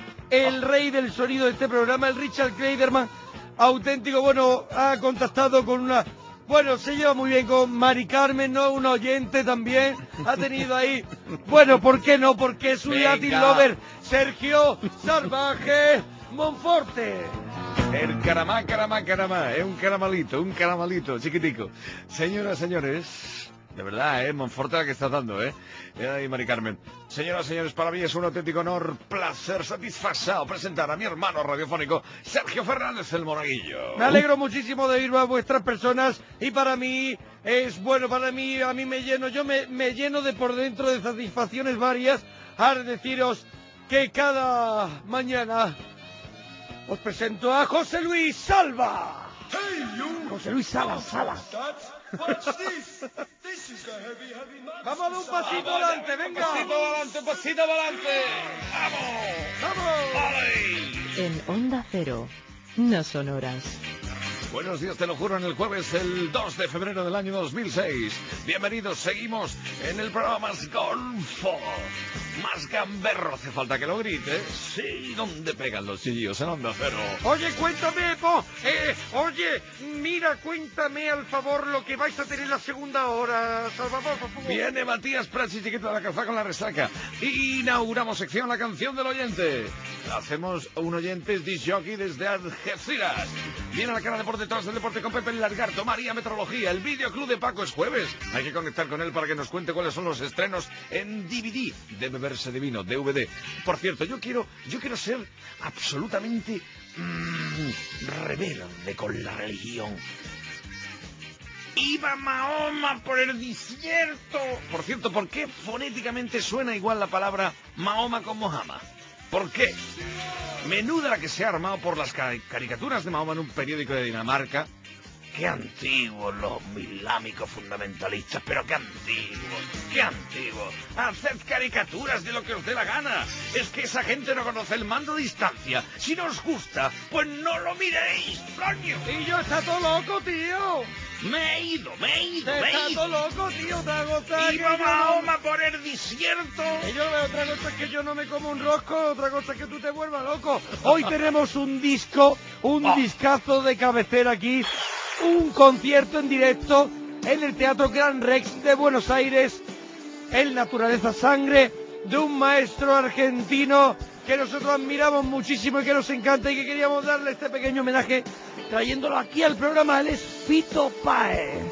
el rey del sonido de este programa, el Richard Kleiderman, auténtico. Bueno, ha contactado con una... Bueno, se lleva muy bien con Mari Carmen, ¿no? Un oyente también. Ha tenido ahí... Bueno, ¿por qué no? Porque es un Venga. Latin lover. Sergio Salvaje Monforte. El caramá, caramá, caramá, es un caramalito, un caramalito, chiquitico. Señoras, señores, de verdad, ¿eh? Monforte la que está dando, ¿eh? Ay, Mari Carmen. Señoras, señores, para mí es un auténtico honor, placer, satisfacción presentar a mi hermano radiofónico, Sergio Fernández, el Monaguillo. Me alegro muchísimo de ir a vuestras personas y para mí es bueno, para mí, a mí me lleno, yo me, me lleno de por dentro de satisfacciones varias al deciros que cada mañana os presento a José Luis Salva. José Luis Salva, Salva. Vamos a dar un pasito adelante, venga. Un pasito adelante, un pasito adelante. ¡Vamos! ¡Vamos! En Onda Cero, no son horas. Buenos días, te lo juro, en el jueves, el dos de febrero del año dos mil seis. Bienvenidos, seguimos en el programa más golfo, más gamberro. Hace falta que lo grite. Sí, ¿dónde pegan los chillos? En Onda Cero. Oye, cuéntame, po, eh, oye, mira, cuéntame al favor lo que vais a tener la segunda hora, Salvador, por favor. Viene Matías Prats y Chiquito de la Calzada con la resaca. Inauguramos sección La Canción del Oyente. Hacemos un oyente disc jockey desde Algeciras. Viene la cara de por detrás del deporte con Pepe el Largarto, María Metrología, el videoclub de Paco es jueves. Hay que conectar con él para que nos cuente cuáles son los estrenos en D V D de Beberse Divino, D V D. Por cierto, yo quiero, yo quiero ser absolutamente mmm, rebelde con la religión. Iba Mahoma por el desierto. Por cierto, ¿por qué fonéticamente suena igual la palabra Mahoma con Mohammed? ¿Por qué? Menuda la que se ha armado por las caricaturas de Mahoma en un periódico de Dinamarca. Qué antiguos los islámicos fundamentalistas, pero qué antiguos, qué antiguos. Haced caricaturas de lo que os dé la gana. Es que esa gente no conoce el mando de distancia. Si no os gusta, pues no lo miréis, coño. Y yo está todo loco, tío. Me he ido, me he ido, me he Está ido. todo loco, tío, otra cosa Iba que yo Mahoma no... por el desierto. Y yo veo otra cosa es que yo no me como un rosco, otra cosa es que tú te vuelvas loco. Hoy tenemos un disco, un Oh. discazo de cabecera aquí, un concierto en directo en el Teatro Gran Rex de Buenos Aires, el Naturaleza Sangre, de un maestro argentino que nosotros admiramos muchísimo y que nos encanta y que queríamos darle este pequeño homenaje trayéndolo aquí al programa. Él es Fito Páez.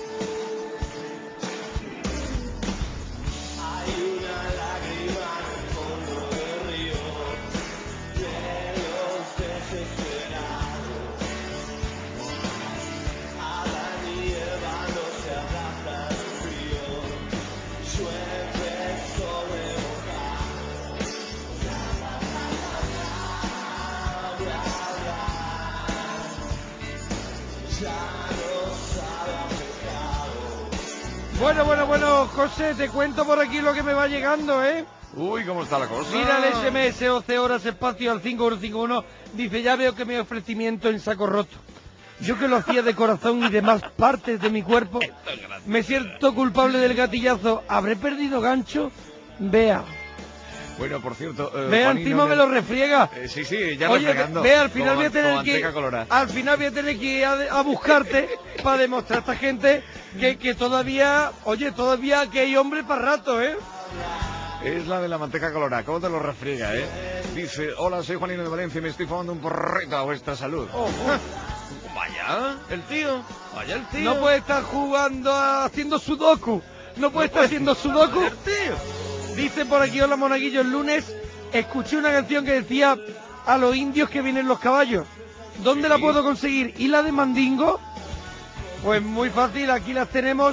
Bueno, bueno, bueno, José, te cuento por aquí lo que me va llegando, ¿eh? Uy, ¿cómo está la cosa? Mira el S M S, once horas, espacio al cinco uno cinco uno. Dice, ya veo que mi ofrecimiento en saco roto. Yo que lo hacía de corazón y demás partes de mi cuerpo, me siento culpable del gatillazo. ¿Habré perdido gancho? Vea. Bueno, por cierto... Eh, Vea, Juanino, encima ya... me lo refriega. Eh, sí, sí, ya Oye, refregando. vea, al final como, voy a tener que... Al final voy a tener que ir a, a buscarte para demostrar a esta gente que, que todavía... Oye, todavía que hay hombre para rato, ¿eh? Es la de la manteca colorada, ¿cómo te lo refriega, eh? Dice, hola, soy Juanino de Valencia y me estoy fumando un porrito a vuestra salud. Oh, oh. Vaya, el tío, vaya el tío. No puede estar jugando, a, haciendo sudoku. No puede estar haciendo sudoku. El tío. Dice por aquí, hola Monaguillo, el lunes escuché una canción que decía a los indios que vienen los caballos. ¿Dónde sí. la puedo conseguir? ¿Y la de Mandingo? Pues muy fácil, aquí las tenemos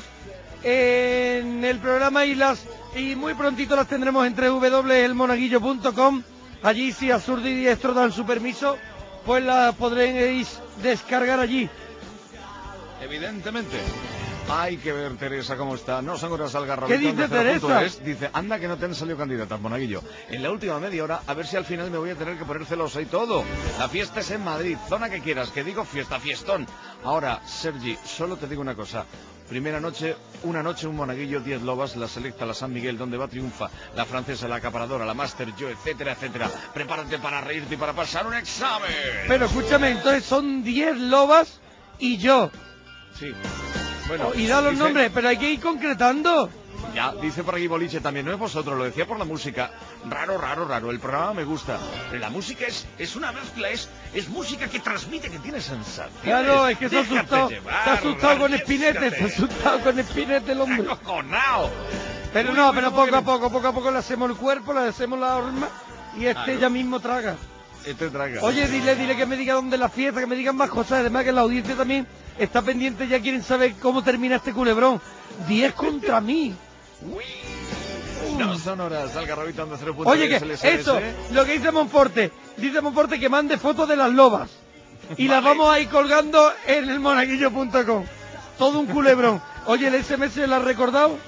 en el programa y las y muy prontito las tendremos en doble u doble u doble u punto el monaguillo punto com. Allí si Absurdo y Diestro dan su permiso, pues las podréis descargar allí. Evidentemente. Hay que ver, Teresa, cómo está. No son horas al garrobito. ¿Qué dice Teresa? Es. Dice, anda que no te han salido candidatas, Monaguillo. En la última media hora, a ver si al final me voy a tener que poner celosa y todo. La fiesta es en Madrid, zona que quieras, que digo fiesta, fiestón. Ahora, Sergi, solo te digo una cosa. Primera noche, una noche, un Monaguillo, diez lobas, la selecta, la San Miguel, donde va triunfa, la francesa, la acaparadora, la Master Joe, etcétera, etcétera. Prepárate para reírte y para pasar un examen. Pero escúchame, entonces son diez lobas y yo. Sí. Bueno, y da los dice... nombres, pero hay que ir concretando. Ya, dice por aquí Boliche también, no es vosotros, lo decía por la música. Raro, raro, raro, el programa me gusta. Pero la música es, es una mezcla, es, es música que transmite, que tiene sensación. Claro, es que se ha asustado, se ha asustado con Espinete, se ha asustado con Espinete el hombre. ¡Cojonao! Pero no, pero poco a poco, poco a poco le hacemos el cuerpo, le hacemos la horma y este claro. ya mismo traga. Este traga. Oye, dile, dile que me diga dónde es la fiesta, que me digan más cosas, además que la audiencia también está pendiente, ya quieren saber cómo termina este culebrón. diez contra mí. Uy. No son horas, al garrobito ando cero punto Oye, que eso, lo que dice Monforte, dice Monforte que mande fotos de las lobas y vale. las vamos a ir colgando en el monaguillo punto com. Todo un culebrón. Oye, el S M S lo has recordado.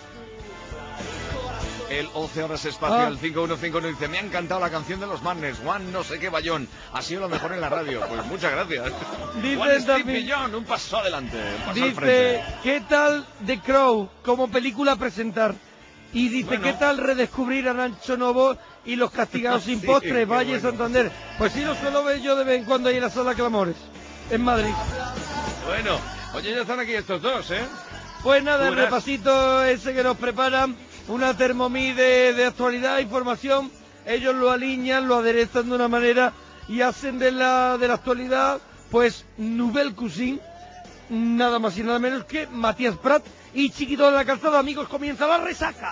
El once horas espacio, ah. el cinco uno cinco uno dice, me ha encantado la canción de los Madness, Juan no sé qué bayón, ha sido lo mejor en la radio. Pues muchas gracias. Dice también, Billón, un paso adelante, un paso dice, al frente. ¿qué tal The Crow como película a presentar? Y dice, bueno. ¿qué tal redescubrir a Nacho Novo y los castigados sin sí, postre, Valle bueno. Santander? Pues sí, lo suelo ver yo de vez en cuando ahí en la sala Clamores, en Madrid. Bueno, oye, ya están aquí estos dos, ¿eh? Pues nada, el repasito ese que nos preparan. Una Thermomix de, de actualidad, información, ellos lo alinean, lo aderezan de una manera y hacen de la, de la actualidad, pues, Nouvelle Cuisine, nada más y nada menos que Matías Prat y Chiquito de la Calzada. Amigos, comienza la resaca.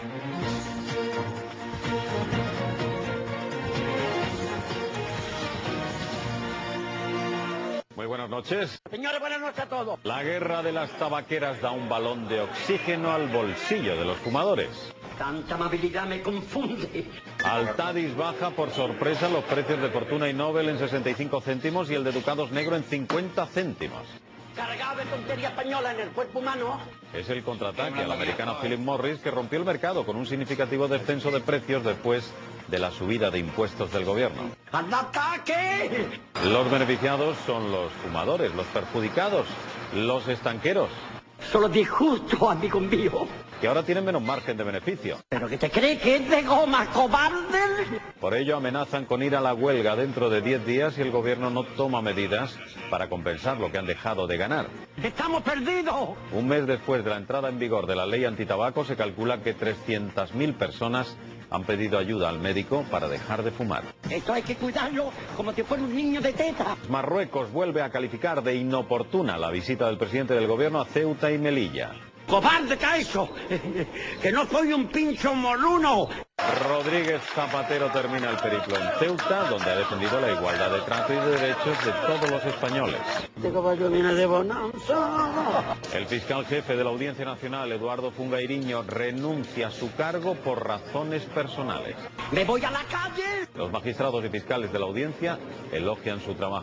Muy buenas noches. Señores, buenas noches a todos. La guerra de las tabaqueras da un balón de oxígeno al bolsillo de los fumadores. Tanta amabilidad me confunde. Altadis baja por sorpresa los precios de Fortuna y Nobel en sesenta y cinco céntimos y el de Ducados Negro en cincuenta céntimos. Cargado de tontería española en el cuerpo humano. Es el contraataque al americano Philip Morris que rompió el mercado con un significativo descenso de precios después de la subida de impuestos del gobierno. ¡Al ataque! Los beneficiados son los fumadores, los perjudicados, los estanqueros. Solo disgusto, amigo mío. Que ahora tienen menos margen de beneficio. ¿Pero que te cree que es de goma, cobarde? Por ello amenazan con ir a la huelga dentro de diez días si el gobierno no toma medidas para compensar lo que han dejado de ganar. ¡Estamos perdidos! Un mes después de la entrada en vigor de la ley antitabaco se calcula que trescientas mil personas han pedido ayuda al médico para dejar de fumar. Esto hay que cuidarlo como si fuera un niño de teta. Marruecos vuelve a calificar de inoportuna la visita del presidente del gobierno a Ceuta y Melilla. ¡Cobarde que eso! ¡Que no soy un pincho moluno! Rodríguez Zapatero termina el periplo en Ceuta, donde ha defendido la igualdad de trato y de derechos de todos los españoles. Este caballo viene de bonanza. El fiscal jefe de la Audiencia Nacional, Eduardo Fungairiño, renuncia a su cargo por razones personales. ¡Me voy a la calle! Los magistrados y fiscales de la audiencia elogian su trabajo.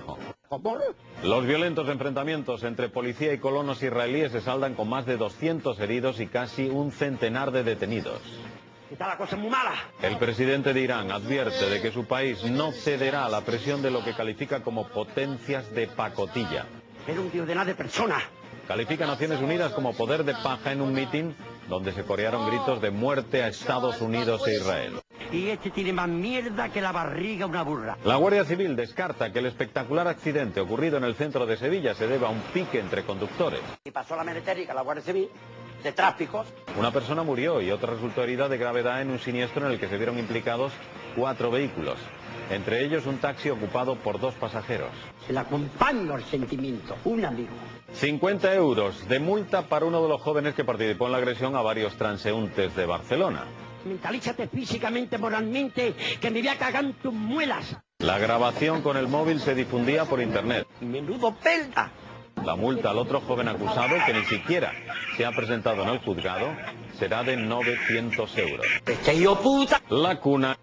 Los violentos enfrentamientos entre policía y colonos israelíes se saldan con más de doscientos heridos y casi un centenar de detenidos. Está la cosa muy mala. El presidente de Irán advierte de que su país no cederá a la presión de lo que califica como potencias de pacotilla. Era un tío de nada de persona. Califica a Naciones Unidas como poder de paja en un mitin donde se corearon gritos de muerte a Estados Unidos e Israel. Y este tiene más mierda que la barriga una burra. La Guardia Civil descarta que el espectacular accidente ocurrido en el centro de Sevilla se deba a un pique entre conductores. Y pasó la meretérica, la Guardia Civil, de tráficos. Una persona murió y otra resultó herida de gravedad en un siniestro en el que se vieron implicados cuatro vehículos, entre ellos un taxi ocupado por dos pasajeros. Se le acompaña el sentimiento, un amigo. cincuenta euros de multa para uno de los jóvenes que participó en la agresión a varios transeúntes de Barcelona. Mentalízate físicamente, moralmente, que me voy a cagar en tus muelas. La grabación con el móvil se difundía por internet. Menudo pelda. La multa al otro joven acusado, que ni siquiera se ha presentado en el juzgado, será de novecientos euros. ¡Este hijo puta! La cuna,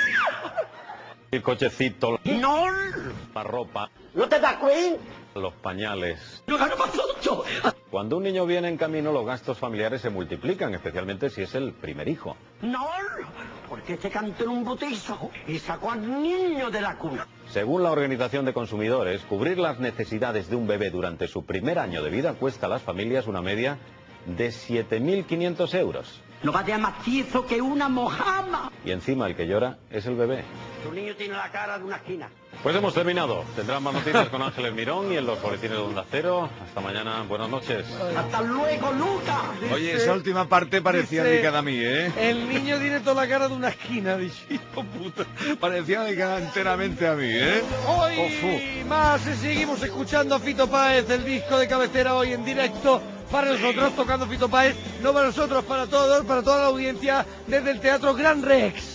el cochecito, ¡No! la ropa, ¿No te das cuenta? los pañales. ¡No gano más mucho! Cuando un niño viene en camino, los gastos familiares se multiplican, especialmente si es el primer hijo. ¡No! Porque este cantó en un botizo y sacó al niño de la cuna. Según la Organización de Consumidores, cubrir las necesidades de un bebé durante su primer año de vida cuesta a las familias una media de siete mil quinientos euros. No va de más tieso que una mojama. Y encima el que llora es el bebé. Tu niño tiene la cara de una esquina. Pues hemos terminado. Tendrán más noticias con Ángeles Mirón y en los boletines de Onda Cero. Hasta mañana. Buenas noches. Hasta luego, Luca. Oye, esa última parte parecía dice, dedicada a mí, ¿eh? El niño tiene toda la cara de una esquina, dice. Hijo puta. Parecía dedicada enteramente a mí, ¿eh? Hoy Ofu. más seguimos escuchando a Fito Páez, el disco de cabecera hoy en directo. Para nosotros, tocando Fito Páez, no para nosotros, para todos, para toda la audiencia, desde el Teatro Gran Rex.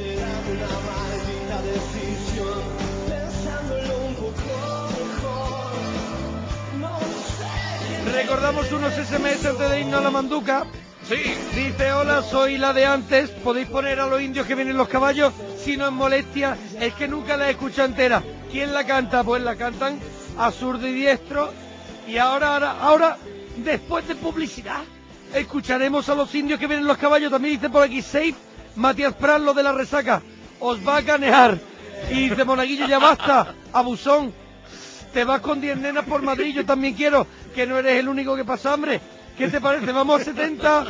Recordamos unos S M S antes de irnos a la manduca. Sí. Dice, hola, soy la de antes. ¿Podéis poner a los indios que vienen los caballos? Si no es molestia, es que nunca la he escuchado entera. ¿Quién la canta? Pues la cantan a zurdo y diestro. Y ahora, ahora, ahora... después de publicidad, escucharemos a los indios que vienen los caballos. También dice por aquí, Safe, Matías Prat, lo de la resaca. Os va a canear. Y dice Monaguillo, ya basta. Abusón, te vas con diez nenas por Madrid. Yo también quiero, que no eres el único que pasa hambre. ¿Qué te parece? Vamos a setenta,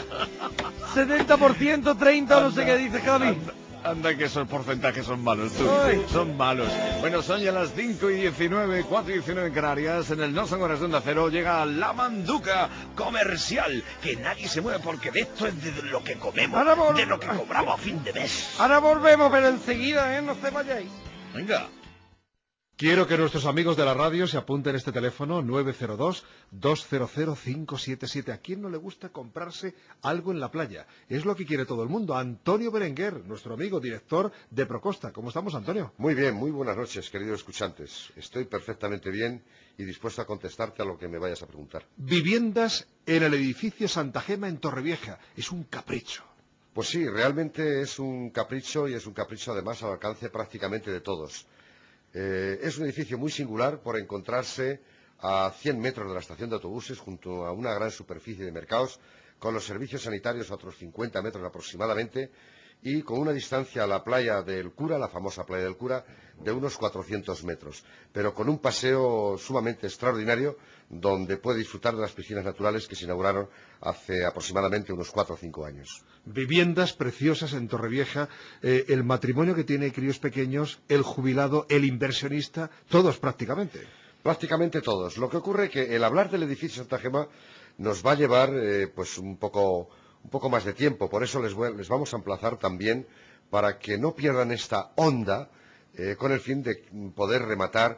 setenta por ciento, treinta, no sé qué dice Javi. Anda, anda que esos porcentajes son malos, tú. Ay. Son malos. Bueno, son ya las cinco y diecinueve, cuatro y diecinueve en Canarias. En el No Son Horas de Onda Cero llega la manduca comercial. Que nadie se mueve porque de esto es de lo que comemos, Ahora vol- de lo que cobramos a fin de mes. Ahora volvemos, pero enseguida, ¿eh? No se vayáis. Venga. Quiero que nuestros amigos de la radio se apunten este teléfono nueve cero dos, dos cero cero, cinco siete siete. ¿A quién no le gusta comprarse algo en la playa? Es lo que quiere todo el mundo. Antonio Berenguer, nuestro amigo director de Procosta. ¿Cómo estamos, Antonio? Muy bien, muy buenas noches, queridos escuchantes. Estoy perfectamente bien y dispuesto a contestarte a lo que me vayas a preguntar. Viviendas en el edificio Santa Gema en Torrevieja. Es un capricho. Pues sí, realmente es un capricho y es un capricho además al alcance prácticamente de todos. Eh, es un edificio muy singular por encontrarse a cien metros de la estación de autobuses junto a una gran superficie de mercados con los servicios sanitarios a otros cincuenta metros aproximadamente y con una distancia a la playa del Cura, la famosa playa del Cura, de unos cuatrocientos metros, pero con un paseo sumamente extraordinario donde puede disfrutar de las piscinas naturales que se inauguraron hace aproximadamente unos cuatro o cinco años. Viviendas preciosas en Torrevieja, eh, el matrimonio que tiene críos pequeños, el jubilado, el inversionista, todos prácticamente. Prácticamente todos. Lo que ocurre es que el hablar del edificio Santa Gema nos va a llevar eh, pues un poco, un poco más de tiempo. Por eso les, voy, les vamos a emplazar también para que no pierdan esta onda eh, con el fin de poder rematar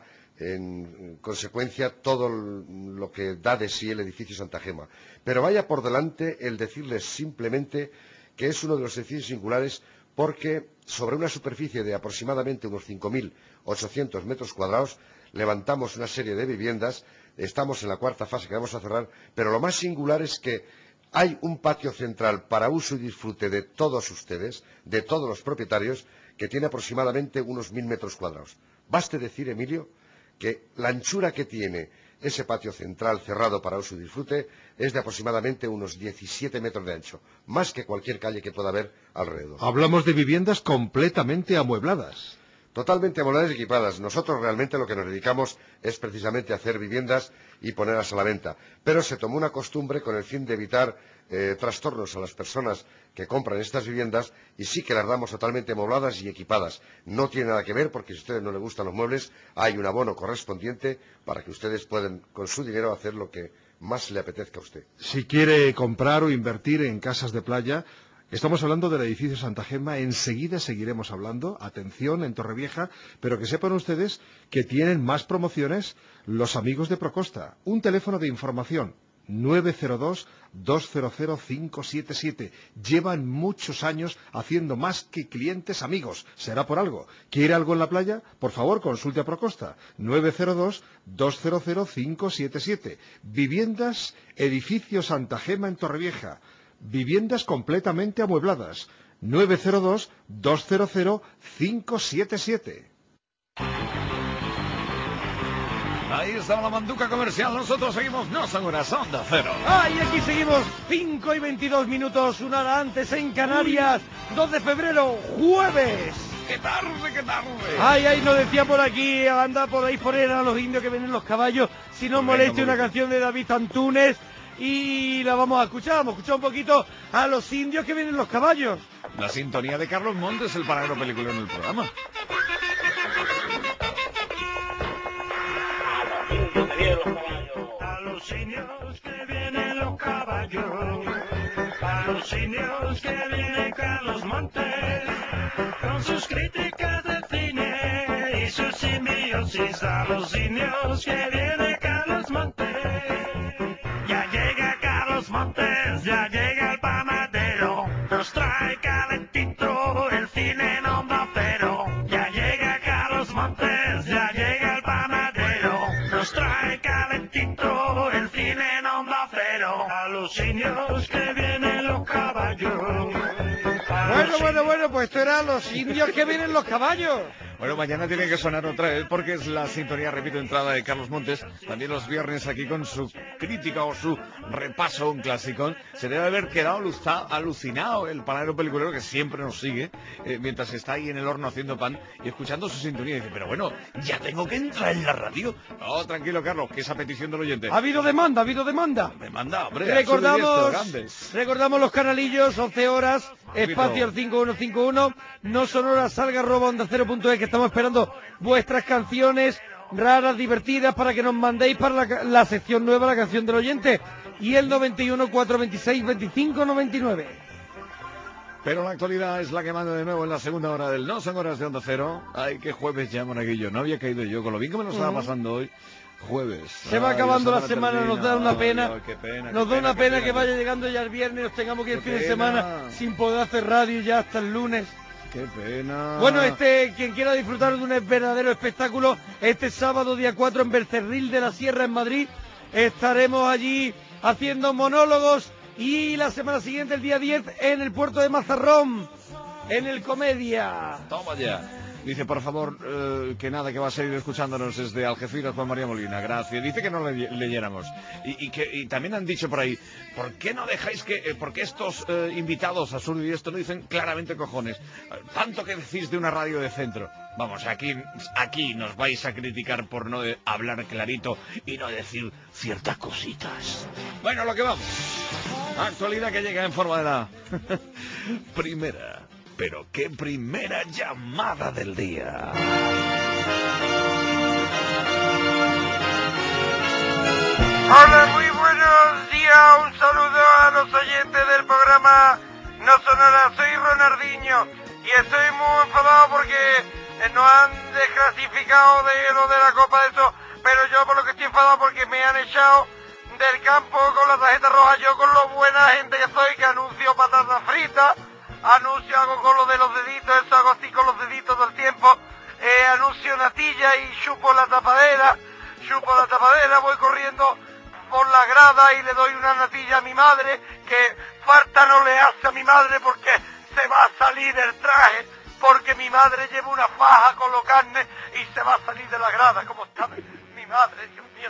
en consecuencia todo lo que da de sí el edificio Santa Gema. Pero vaya por delante el decirles simplemente que es uno de los edificios singulares porque sobre una superficie de aproximadamente unos cinco mil ochocientos metros cuadrados levantamos una serie de viviendas, estamos en la cuarta fase que vamos a cerrar, pero lo más singular es que hay un patio central para uso y disfrute de todos ustedes, de todos los propietarios, que tiene aproximadamente unos mil metros cuadrados. Baste decir, Emilio, que la anchura que tiene ese patio central cerrado para uso y disfrute es de aproximadamente unos diecisiete metros de ancho, más que cualquier calle que pueda haber alrededor. Hablamos de viviendas completamente amuebladas. Totalmente amuebladas y equipadas. Nosotros realmente lo que nos dedicamos es precisamente a hacer viviendas y ponerlas a la venta. Pero se tomó una costumbre con el fin de evitar eh, trastornos a las personas que compran estas viviendas y sí que las damos totalmente amobladas y equipadas. No tiene nada que ver porque si a ustedes no les gustan los muebles hay un abono correspondiente para que ustedes puedan con su dinero hacer lo que más le apetezca a usted. Si quiere comprar o invertir en casas de playa, estamos hablando del edificio Santa Gema, enseguida seguiremos hablando, atención en Torrevieja, pero que sepan ustedes que tienen más promociones los amigos de Procosta. Un teléfono de información, nueve cero dos, dos cero cero, cinco siete siete. Llevan muchos años haciendo más que clientes amigos. ¿Será por algo? ¿Quiere algo en la playa? Por favor, consulte a Procosta. nueve cero dos, dos cero cero, cinco siete siete. Viviendas, edificio Santa Gema en Torrevieja. Viviendas completamente amuebladas. nueve cero dos, dos cero cero, cinco siete siete. Ahí está la manduca comercial, nosotros seguimos, no son horas, Onda Cero. Ah, y aquí seguimos, cinco y veintidós minutos, una hora antes en Canarias, dos de febrero, jueves. ¡Qué tarde, qué tarde! Ay, ay, nos decía por aquí, anda por ahí poner a los indios que vienen los caballos, si no moleste una canción de David Antunes, y la vamos a escuchar, vamos a escuchar un poquito a los indios que vienen los caballos. La sintonía de Carlos Montes, el panadero película en el programa. A los indios que vienen los caballos, a los indios que viene Carlos Montes, con sus críticas de cine y sus simbiosis. A los indios que viene Carlos Montes, ya llega Carlos Montes, ya llega el panadero, nos trae calentito el cine en Onda Cero. Ya llega Carlos Montes, ya llega el panadero, nos trae calentito el cine en Onda Cero. A los indios que vienen los caballos. Bueno, bueno, bueno, pues esto era los indios que vienen los caballos. Bueno, mañana tiene que sonar otra vez porque es la sintonía, repito, entrada de Carlos Montes. También los viernes aquí con su crítica o su repaso a un clásico. Se debe haber quedado alucinado el panadero peliculero que siempre nos sigue eh, mientras está ahí en el horno haciendo pan y escuchando su sintonía. Y dice, pero bueno, ya tengo que entrar en la radio. No, tranquilo, Carlos, que esa petición del oyente. Ha habido demanda, ha habido demanda. Demanda, hombre. Recordamos, recordamos los canalillos, once horas, espacio al cinco uno cinco uno, no sonoras, salga arroba onda cero punto es, que estamos esperando vuestras canciones raras, divertidas, para que nos mandéis para la, la sección nueva, la canción del oyente, y el noventa y uno, cuatrocientos veintiséis, veinticinco noventa y nueve. Pero la actualidad es la que manda de nuevo en la segunda hora del No Son Horas de Onda Cero. Ay, qué jueves ya, monaguillo. No había caído yo, con lo bien que me lo estaba uh-huh. pasando hoy. Jueves. Se va Ay, acabando la la semana, termina. nos da una pena. Ay, qué pena nos qué da una pena, pena, pena que vaya llegando ya el viernes, nos tengamos que ir el fin de semana sin poder hacer radio ya hasta el lunes. Qué pena. Bueno, este, quien quiera disfrutar de un verdadero espectáculo, este sábado día cuatro en Becerril de la Sierra en Madrid, estaremos allí haciendo monólogos, y la semana siguiente, el día diez, en el puerto de Mazarrón, en el Comedia. Toma ya. Dice, por favor, eh, que nada, que va a seguir escuchándonos desde Algeciras, Juan María Molina. Gracias. Dice que no le leyéramos. Y, y que y también han dicho por ahí, ¿por qué no dejáis que, eh, porque estos eh, invitados a Sur y esto no dicen claramente cojones? Tanto que decís de una radio de centro. Vamos, aquí, aquí nos vais a criticar por no de hablar clarito y no decir ciertas cositas. Bueno, lo que vamos. Actualidad que llega en forma de la primera. Pero qué primera llamada del día. Hola, muy buenos días, un saludo a los oyentes del programa No Sonora, soy Ronaldinho y estoy muy enfadado porque nos han desclasificado de lo de la Copa de eso, pero yo por lo que estoy enfadado porque me han echado del campo con la tarjeta roja, yo con lo buena gente que soy, que anuncio patatas fritas, anuncio, hago con lo de los deditos, eso hago así con los deditos todo el tiempo, eh, anuncio natilla y chupo la tapadera, chupo la tapadera, voy corriendo por la grada y le doy una natilla a mi madre, que falta no le hace a mi madre porque se va a salir el traje, porque mi madre lleva una faja con los carnes y se va a salir de la grada, como está mi madre, Dios mío.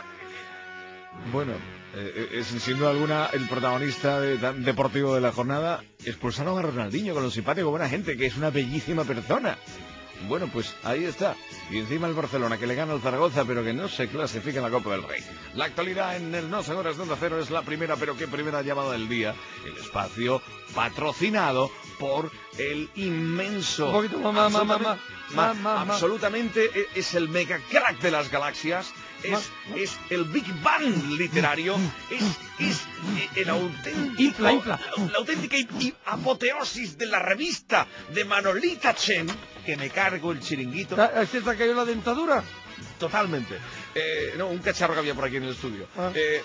Bueno, eh, eh, sin duda alguna, el protagonista de, tan deportivo de la jornada, expulsaron a Ronaldinho con lo simpático, buena gente, que es una bellísima persona. Bueno, pues ahí está. Y encima el Barcelona, que le gana al Zaragoza, pero que no se clasifica en la Copa del Rey. La actualidad en el No Son Horas de Onda Cero es la primera, pero qué primera llamada del día. El espacio patrocinado por el inmenso... Un poquito más, más, más, más, más, más, más. Absolutamente es el mega crack de las galaxias. Es, es el Big Bang literario. Es, es el auténtico... Infla, infla. La, la auténtica apoteosis de la revista de Manolita Chen, que me cargo el chiringuito. ¿Se te cayó la dentadura? Totalmente. Eh, no, un cacharro que había por aquí en el estudio. Ah. Eh,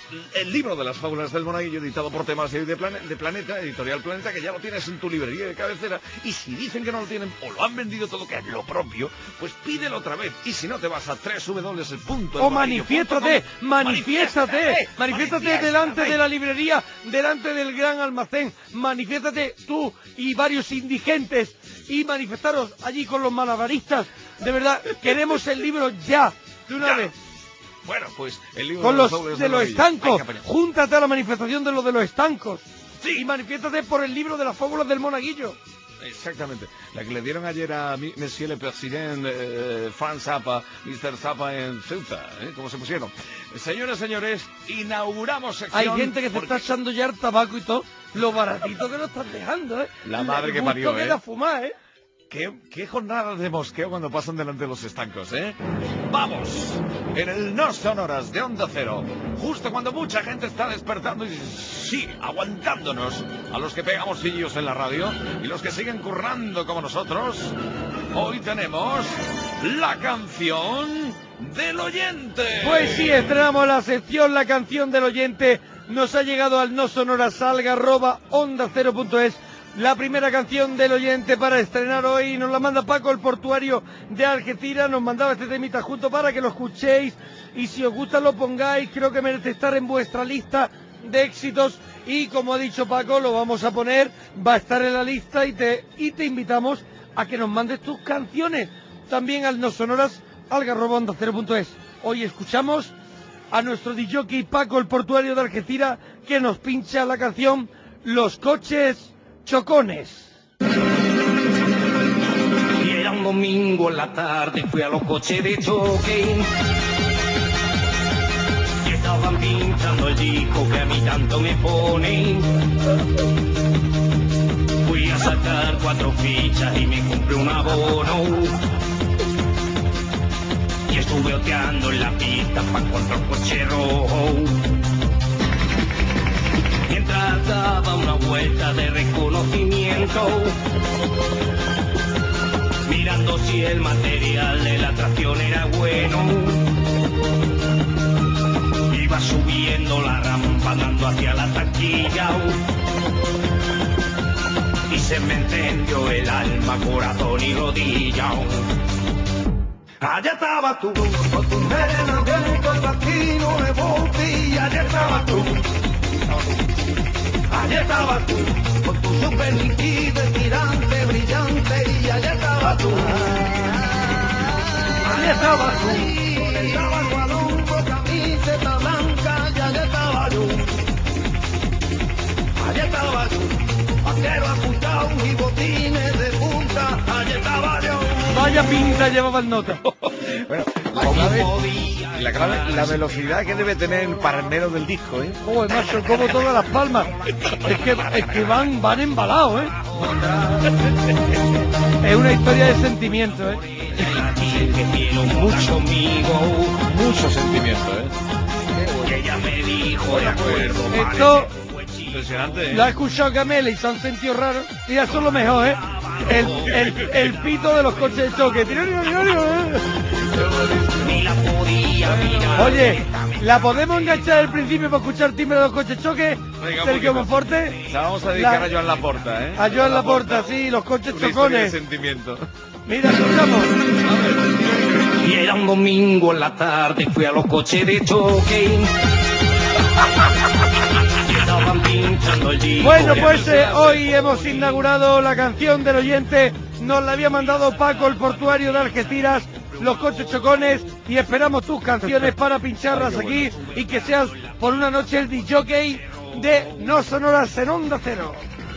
el libro de las fábulas del monaguillo, editado por Temas de, Plane, de Planeta, Editorial Planeta, que ya lo tienes en tu librería de cabecera. Y si dicen que no lo tienen o lo han vendido todo, que es lo propio, pues pídelo otra vez. Y si no, te vas a tres w w w. O manifiéstate, manifiéstate, manifiéstate delante de la librería, delante del gran almacén. Manifiéstate tú y varios indigentes y manifestaros allí con los malabaristas. De verdad, queremos el libro ya, de una ya. vez. Bueno, pues el libro con de los, los, de los estancos. Júntate a la manifestación de los de los estancos. Sí. Y manifiéstate por el libro de las fábulas del monaguillo. Exactamente. La que le dieron ayer a mi, Monsieur le Président, eh, Franz Zappa, mister Zappa en Ceuta, ¿eh? ¿Cómo se pusieron? Señores, señores, inauguramos sección... Hay gente que se porque... está echando ya el tabaco y todo, lo baratito que nos están dejando, ¿eh? La madre el que parió, que ¿eh? da fumar, ¿eh? ¿Qué, qué jornadas de mosqueo cuando pasan delante de los estancos, ¿eh? ¡Vamos! En el No Son Horas de Onda Cero, justo cuando mucha gente está despertando y sí, aguantándonos, a los que pegamos sillos en la radio y los que siguen currando como nosotros, hoy tenemos la canción del oyente. Pues sí, estrenamos la sección La Canción del Oyente. Nos ha llegado al no sonoras arroba onda cero punto es. La primera canción del oyente para estrenar hoy nos la manda Paco, el portuario de Algeciras. Nos mandaba este temita junto para que lo escuchéis y si os gusta lo pongáis. Creo que merece estar en vuestra lista de éxitos y como ha dicho Paco, lo vamos a poner, va a estar en la lista y te, y te invitamos a que nos mandes tus canciones también al no sonoras arroba onda cero punto es. Hoy escuchamos a nuestro disjockey Paco, el portuario de Algeciras, que nos pincha la canción Los Coches Chocones. Y era un domingo en la tarde, fui a los coches de choque y estaban pinchando el disco que a mí tanto me pone. Fui a sacar cuatro fichas y me compré un abono y estuve oteando en la pista para encontrar un coche rojo. Mientras daba una vuelta de reconocimiento, mirando si el material de la tracción era bueno, iba subiendo la rampa andando hacia la taquilla y se me encendió el alma, corazón y rodilla. Allá estabas tú, con tu melena blanca, el platino de bote, y allá estabas tú. Allá estabas tú, con tu super nítido, estirante, brillante, y allá estabas tú. Allá estabas tú, con el tabaco al hombro, camiseta blanca, y allá estaba yo. Allá estabas tú, vaquero apuntado y botines de punta, allá estaba yo. Vaya pinta llevaba el nota. Bueno, la clave, la clave, la velocidad que debe tener el parmero del disco, ¿eh? Joder, macho, como todas las palmas. Es que, es que van, van embalados, ¿eh? Es una historia de sentimiento, ¿eh? Mucho amigo, mucho sentimiento, ¿eh? Y ella me dijo, de acuerdo, esto impresionante, ¿eh? La ha escuchado Camela y se han sentido raros. Y eso es lo mejor, ¿eh? El, el, el pito de los coches de choque. Oye, ¿la podemos enganchar al principio para escuchar timbre de los coches de choque? Venga, Sergio Monforte. La vamos a dedicar la... a Joan Laporta, ¿eh? A Joan Laporta, sí, los coches chocones. De sentimiento. Mira, escuchamos. Y era un domingo en la tarde, fui a los coches de choque. Bueno, pues eh, hoy hemos inaugurado la canción del oyente nos la había mandado Paco, el portuario de Algeciras, los coches chocones, y esperamos tus canciones para pincharlas aquí y que seas por una noche el disjockey de No Sonoras en Onda Cero.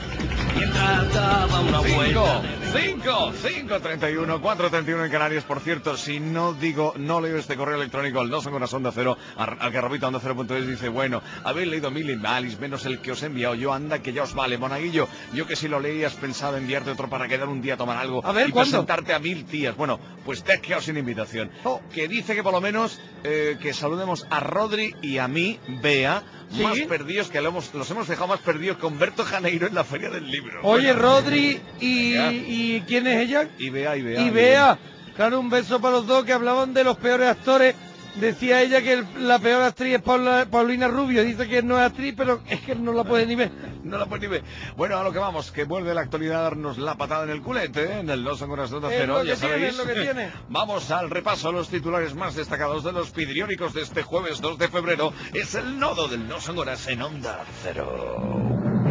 cinco, cinco, cinco treinta y uno, cuatro treinta y uno en Canarias. Por cierto, si no digo, no leo este correo electrónico, el no son con Onda Cero, al garrobito onda cero punto es, dice, bueno, habéis leído mil y malis, menos el que os he enviado yo, anda que ya os vale, monaguillo. Yo que si lo leías pensaba enviarte otro para quedar un día a tomar algo a ver, y ¿cuándo? presentarte a mil tías. Bueno, pues te has quedado sin invitación. Oh, que dice que por lo menos eh, que saludemos a Rodri y a mí, Bea, ¿sí? Más perdidos que lo hemos, los hemos dejado más perdidos con Berto Janeiro en la Feria del Libro. Oye, bueno. Rodri y, y ¿quién es ella? Y Bea, y Bea. Y Bea. Claro, un beso para los dos que hablaban de los peores actores. Decía ella que el, la peor actriz es Paula, Paulina Rubio. Dice que no es actriz, pero es que no la puede ni ver. No la puede ni ver. Bueno, a lo que vamos, que vuelve la actualidad a darnos la patada en el culete, ¿eh? En el No Son Horas de Onda Cero, ya sabéis. Es lo que tiene. Vamos al repaso a los titulares más destacados de los pidriónicos de este jueves dos de febrero. Es el nodo del No Son Horas en Onda Cero.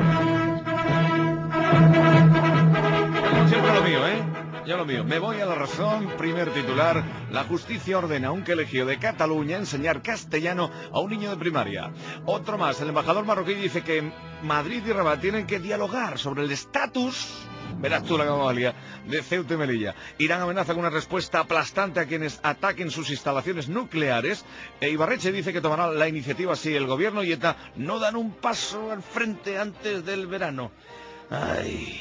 Como siempre lo mío, ¿eh? Ya lo mío. Me voy a La Razón. Primer titular. La justicia ordena a un colegio de Cataluña enseñar castellano a un niño de primaria. Otro más. El embajador marroquí dice que Madrid y Rabat tienen que dialogar sobre el estatus, verás tú la cabalía, de Ceuta y Melilla. Irán amenaza con una respuesta aplastante a quienes ataquen sus instalaciones nucleares. E Ibarretxe dice que tomará la iniciativa si el gobierno y ETA no dan un paso al frente antes del verano. Ay...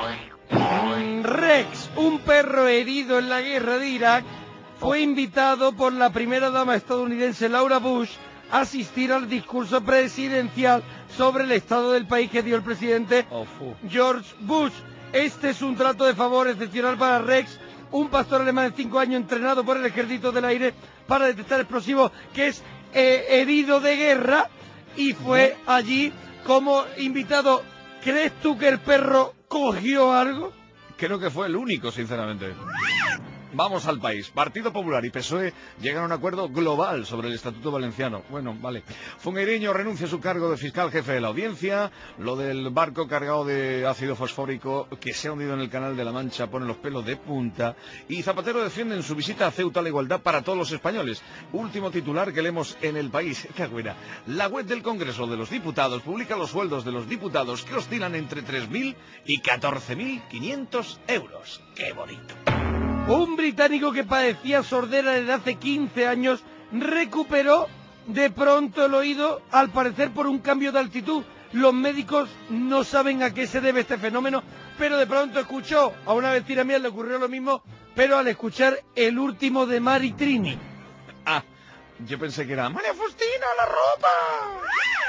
Rex, un perro herido en la guerra de Irak, fue invitado por la primera dama estadounidense Laura Bush a asistir al discurso presidencial sobre el estado del país que dio el presidente George Bush. Este es un trato de favor excepcional para Rex, un pastor alemán de cinco años entrenado por el Ejército del Aire para detectar explosivos, que es eh, herido de guerra, y fue allí como invitado. ¿Crees tú que el perro cogió algo? Creo que fue el único, sinceramente. Vamos al país. Partido Popular y P S O E llegan a un acuerdo global sobre el Estatuto Valenciano. Bueno, vale. Fungueireño renuncia a su cargo de fiscal jefe de la Audiencia. Lo del barco cargado de ácido fosfórico que se ha hundido en el Canal de la Mancha pone los pelos de punta. Y Zapatero defiende en su visita a Ceuta la igualdad para todos los españoles. Último titular que leemos en El País. ¡Qué buena! La web del Congreso de los Diputados publica los sueldos de los diputados que oscilan entre tres mil y catorce mil quinientos euros. ¡Qué bonito! Un británico que padecía sordera desde hace quince años recuperó de pronto el oído, al parecer por un cambio de altitud. Los médicos no saben a qué se debe este fenómeno, pero de pronto escuchó, a una vecina mía le ocurrió lo mismo, pero al escuchar el último de Mari Trini. Ah, yo pensé que era María Faustina, la ropa.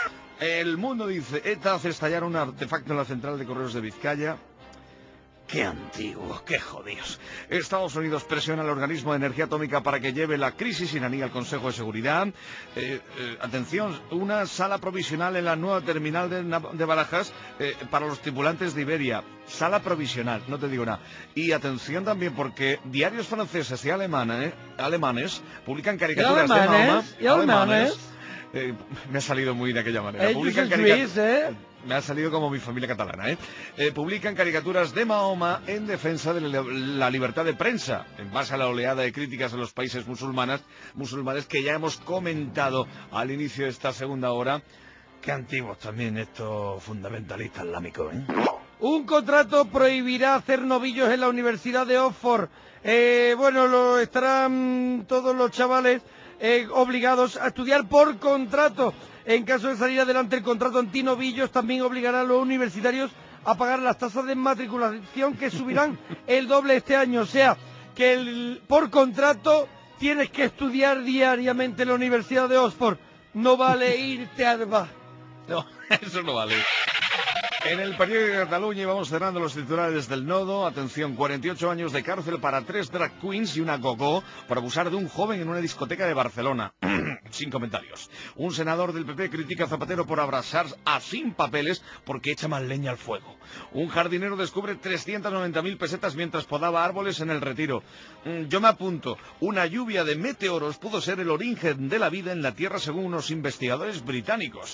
El Mundo dice, ETA hace estallar un artefacto en la central de correos de Vizcaya. ¡Qué antiguo! ¡Qué jodidos! Estados Unidos presiona al organismo de energía atómica para que lleve la crisis iraní al Consejo de Seguridad. Eh, eh, atención, una sala provisional en la nueva terminal de, de Barajas eh, para los tripulantes de Iberia. Sala provisional, no te digo nada. Y atención también porque diarios franceses y alemanes, alemanes publican caricaturas ¿Y alemanes? de Mahoma. ¿Y alemanes? Eh, me ha salido muy de aquella manera. Ellos Publican es caricaturas. ¿eh? Me ha salido como mi familia catalana, ¿eh? Eh, publican caricaturas de Mahoma en defensa de la, la libertad de prensa, en base a la oleada de críticas a los países musulmanes, musulmanes que ya hemos comentado al inicio de esta segunda hora. Qué antiguos también estos fundamentalistas islámicos, ¿eh? Un contrato prohibirá hacer novillos en la Universidad de Oxford. Eh, bueno, lo estarán todos los chavales eh, obligados a estudiar por contrato. En caso de salir adelante el contrato antinovillos, también obligará a los universitarios a pagar las tasas de matriculación, que subirán el doble este año. O sea, que el, por contrato tienes que estudiar diariamente en la Universidad de Oxford. No vale irte al bar. No, eso no vale. En el periódico de Cataluña, y vamos cerrando los titulares del nodo. Atención, cuarenta y ocho años de cárcel para tres drag queens y una gogó por abusar de un joven en una discoteca de Barcelona. Sin comentarios. Un senador del P P critica a Zapatero por abrazar a sin papeles porque echa más leña al fuego. Un jardinero descubre trescientas noventa mil pesetas mientras podaba árboles en el Retiro. Yo me apunto. Una lluvia de meteoros pudo ser el origen de la vida en la Tierra según unos investigadores británicos.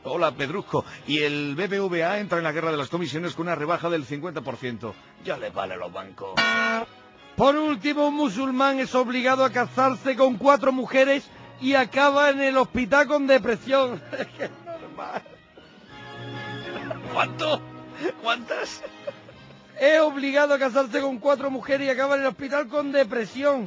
Hola, Pedrusco. Y el B B V A entra en la guerra de las comisiones con una rebaja del cincuenta por ciento. Ya les vale a los bancos. Por último, un musulmán es obligado a casarse con cuatro mujeres y acaba en el hospital con depresión. Es normal. ¿Cuánto? ¿Cuántas? Es obligado a casarse con cuatro mujeres y acaba en el hospital con depresión.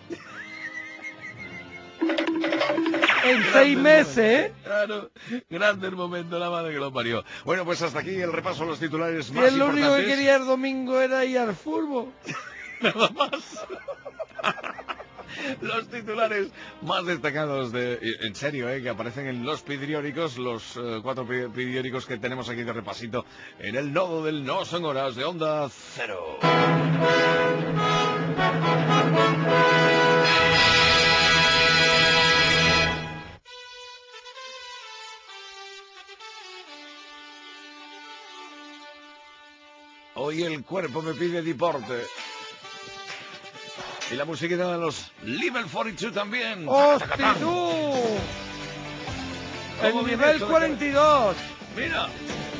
En seis meses, ¿eh? Claro, grande el momento, la madre que lo parió. Bueno, pues hasta aquí el repaso a los titulares Y más él lo único que importantes. quería el domingo era ir al fútbol. Nada más. Los titulares más destacados de... En serio, ¿eh? Que aparecen en los pidióricos, los eh, cuatro pi- pidióricos que tenemos aquí de repasito en el nodo del No Son Horas de Onda Cero. Hoy el cuerpo me pide deporte. Y la musiquita de los Level cuarenta y dos también. ¡Hostia, tú! ¿Cómo El viene nivel esto de cuarenta y dos. Mira.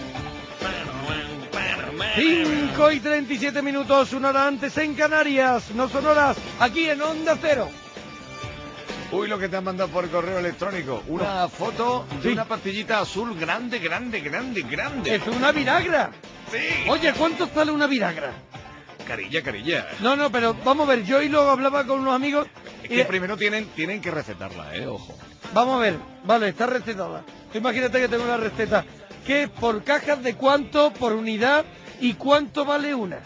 cinco y treinta y siete minutos, una hora antes en Canarias. No son horas, aquí en Onda Cero. Uy, lo que te han mandado por correo electrónico. Una foto de Sí. una pastillita azul grande, grande, grande, grande. Es una vinagra. Sí. Oye, ¿cuánto sale una vinagra? Carilla, carilla. No, no, pero vamos a ver, yo y luego hablaba con unos amigos Es y que primero tienen, tienen que recetarla, eh, ojo. vamos a ver, vale, está recetada. Tú imagínate que tengo una receta. ¿Qué? ¿Por cajas de cuánto? ¿Por unidad? ¿Y cuánto vale una?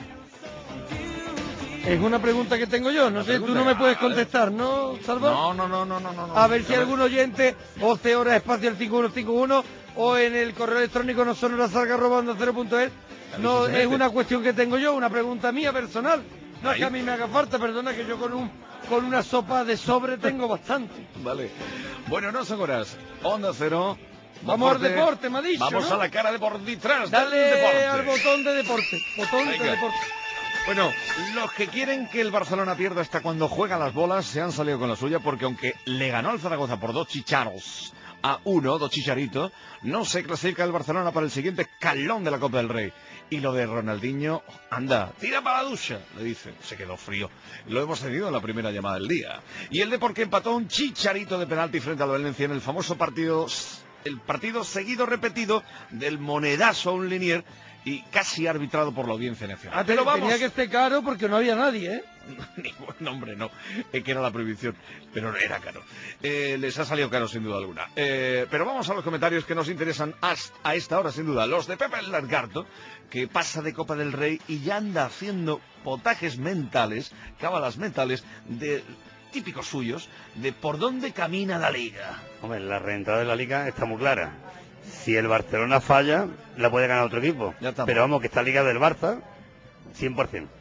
Es una pregunta que tengo yo, no sé, tú no me puedes contestar, ¿no, Salva? No, no, no, no, no, no. A ver si algún oyente, o C Horas Espacial cinco uno cinco uno, o en el correo electrónico no son horas salga arroba onda cero punto es. No, se mete. es una cuestión que tengo yo, una pregunta mía personal. No es Ahí. que a mí me haga falta, perdona que yo con un con una sopa de sobre tengo bastante. Vale. Bueno, no son horas. Onda Cero. Vamos al deporte, me ha dicho, Vamos ¿no? a la cara de por detrás del Dale deporte. al botón de deporte, botón de Venga. deporte. Bueno, los que quieren que el Barcelona pierda hasta cuando juega las bolas se han salido con la suya porque aunque le ganó al Zaragoza por dos chicharos a uno, dos chicharitos, no se clasifica el Barcelona para el siguiente escalón de la Copa del Rey. Y lo de Ronaldinho, anda, tira para la ducha, le dice, se quedó frío. Lo hemos tenido en la primera llamada del día. Y el de porque empató un chicharito de penalti frente al Valencia en el famoso partido, el partido seguido repetido del monedazo a un linier y casi arbitrado por la Audiencia Nacional. Ah, Pero vamos. tenía que estar caro porque no había nadie, ¿eh? Ningún nombre, no, es que era la prohibición, pero no era caro. Eh, les ha salido caro sin duda alguna. Eh, pero vamos a los comentarios que nos interesan hasta a esta hora sin duda. Los de Pepe el Largarto, que pasa de Copa del Rey y ya anda haciendo potajes mentales, cábalas mentales, de típicos suyos, de por dónde camina la Liga. Hombre, la reentrada de la Liga está muy clara. Si el Barcelona falla, la puede ganar otro equipo. Pero vamos, que esta Liga del Barça, cien por ciento.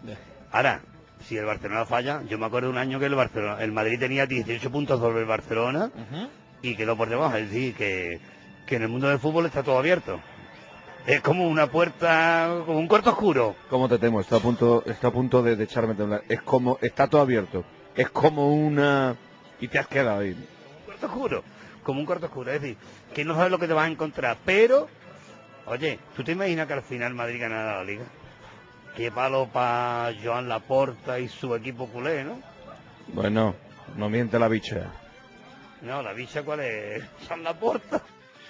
Ahora, si el Barcelona falla, yo me acuerdo un año que el Barcelona, el Madrid tenía dieciocho puntos sobre el Barcelona y quedó por debajo. Es decir, que, que en el mundo del fútbol está todo abierto. Es como una puerta, como un cuarto oscuro. ¿Cómo te temo? Está a punto, está a punto de, de echarme a temblar. Es como, está todo abierto. Es como una... Y te has quedado ahí. Un cuarto oscuro, como un cuarto oscuro. Es decir, que no sabes lo que te vas a encontrar. Pero, oye, ¿tú te imaginas que al final Madrid ganará la Liga? Qué palo para Joan Laporta y su equipo culé, ¿no? Bueno, no miente la bicha. No, la bicha, ¿cuál es? Joan Laporta.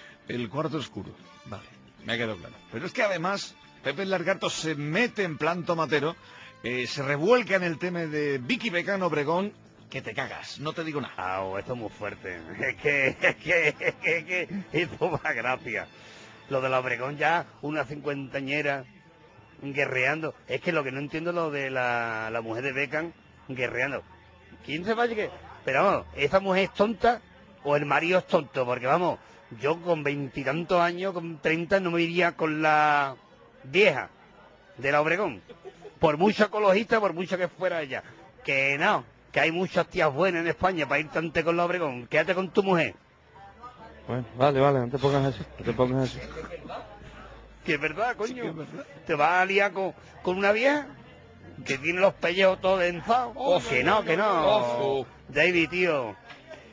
El cuarto oscuro. Vale, me ha quedado claro. Pero es que además, Pepe el Largarto se mete en plan tomatero, eh, se revuelca en el tema de Vicky Becano Obregón, que te cagas, no te digo nada. Ah, oh, esto es muy fuerte. Es que, es que, es que, es que esto va gracia. Lo de la Obregón ya, una cincuentañera guerreando. Es que lo que no entiendo es lo de la, la mujer de Beckham guerreando. ¿Quién se vaya que...? Pero vamos, ¿esa mujer es tonta o el marido es tonto? Porque vamos, yo con veintitantos años, con treinta, no me iría con la vieja de la Obregón. Por mucho ecologista, por mucho que fuera ella. Que no, que hay muchas tías buenas en España para ir tanto con la Obregón. Quédate con tu mujer. Bueno, vale, vale, no te pongas así, no te pongas así. Que es verdad, coño. Sí, es verdad. Te vas a liar con, con una vieja que tiene los pellejos todos densados. Oh, que no, que no. Oh, David, tío.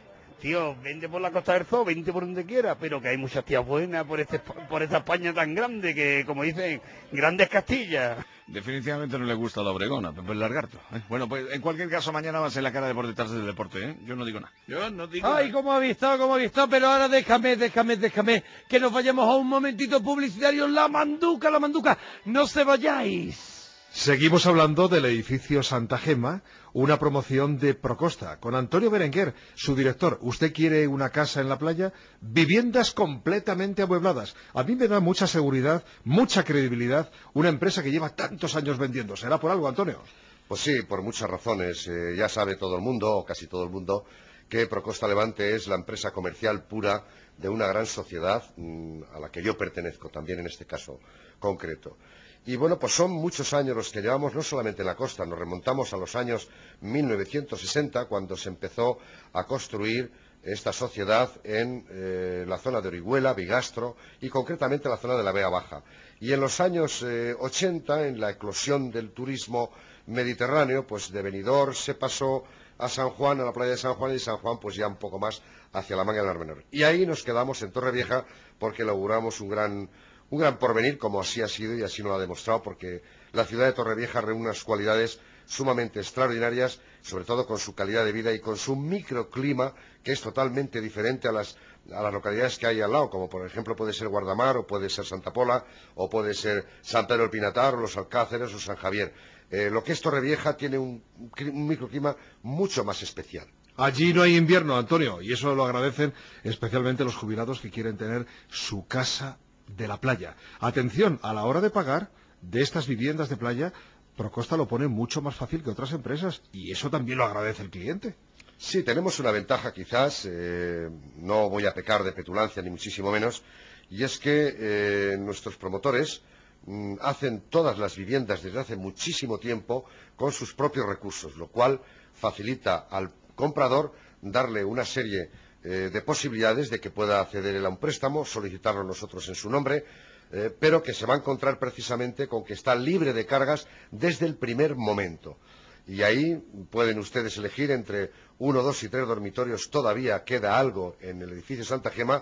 tío, vente por la Costa del Zoo, vente por donde quiera, pero que hay muchas tías buenas por este por esta España tan grande que, como dicen, grandes Castillas. Definitivamente no le gusta la Obregón a Pepe el Lagarto, ¿eh? Bueno, pues en cualquier caso mañana va a ser la cara de por detrás del deporte, ¿eh? Yo no digo nada. Yo no digo Ay, nada. cómo ha visto, cómo ha visto, pero ahora déjame, déjame, déjame, que nos vayamos a un momentito publicitario. La manduca, la manduca, no se vayáis. Seguimos hablando del edificio Santa Gema, una promoción de Procosta, con Antonio Berenguer, su director. ¿Usted quiere una casa en la playa? Viviendas completamente amuebladas. A mí me da mucha seguridad, mucha credibilidad, una empresa que lleva tantos años vendiendo. ¿Será por algo, Antonio? Pues sí, por muchas razones. Eh, ya sabe todo el mundo, o casi todo el mundo, que Procosta Levante es la empresa comercial pura de una gran sociedad mmm, a la que yo pertenezco también en este caso concreto. Y bueno, pues son muchos años los que llevamos, no solamente en la costa, nos remontamos a los años mil novecientos sesenta, cuando se empezó a construir esta sociedad en eh, la zona de Orihuela, Bigastro y concretamente la zona de la Vega Baja. Y en los años eh, ochenta, en la eclosión del turismo mediterráneo, pues de Benidorm se pasó a San Juan, a la playa de San Juan, y San Juan pues ya un poco más hacia la Manga del Mar Menor. Y ahí nos quedamos en Torrevieja porque inauguramos un gran... Un gran porvenir, como así ha sido y así nos lo ha demostrado, porque la ciudad de Torrevieja reúne unas cualidades sumamente extraordinarias, sobre todo con su calidad de vida y con su microclima, que es totalmente diferente a las, a las localidades que hay al lado, como por ejemplo puede ser Guardamar, o puede ser Santa Pola, o puede ser San Pedro del Pinatar, o Los Alcáceres, o San Javier. Eh, lo que es Torrevieja tiene un, un microclima mucho más especial. Allí no hay invierno, Antonio, y eso lo agradecen especialmente los jubilados que quieren tener su casa de la playa. Atención, a la hora de pagar de estas viviendas de playa, Procosta lo pone mucho más fácil que otras empresas, y eso también lo agradece el cliente. Sí, tenemos una ventaja quizás, eh, no voy a pecar de petulancia ni muchísimo menos, y es que eh, nuestros promotores mm, hacen todas las viviendas desde hace muchísimo tiempo con sus propios recursos, lo cual facilita al comprador darle una serie Eh, de posibilidades de que pueda acceder él a un préstamo, solicitarlo nosotros en su nombre, eh, pero que se va a encontrar precisamente con que está libre de cargas desde el primer momento. Y ahí pueden ustedes elegir entre uno, dos y tres dormitorios. Todavía queda algo en el edificio Santa Gema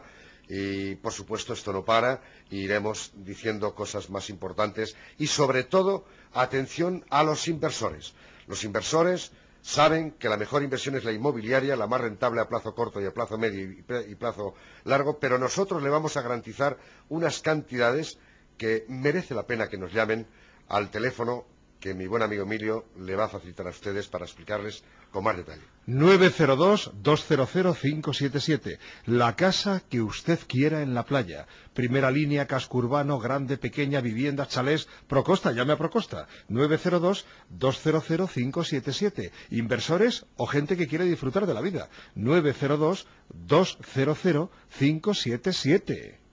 y, por supuesto, esto no para. E iremos diciendo cosas más importantes y, sobre todo, atención a los inversores. Los inversores saben que la mejor inversión es la inmobiliaria, la más rentable a plazo corto y a plazo medio y plazo largo, pero nosotros le vamos a garantizar unas cantidades que merece la pena que nos llamen al teléfono que mi buen amigo Emilio le va a facilitar a ustedes para explicarles con más detalle. nueve cero dos, dos cero cero, cinco siete siete. La casa que usted quiera en la playa. Primera línea, casco urbano, grande, pequeña, vivienda, chalés. Procosta, llame a Procosta. nueve cero dos, dos cero cero, cinco siete siete. Inversores o gente que quiere disfrutar de la vida. nueve cero dos, dos cero cero, cinco siete siete.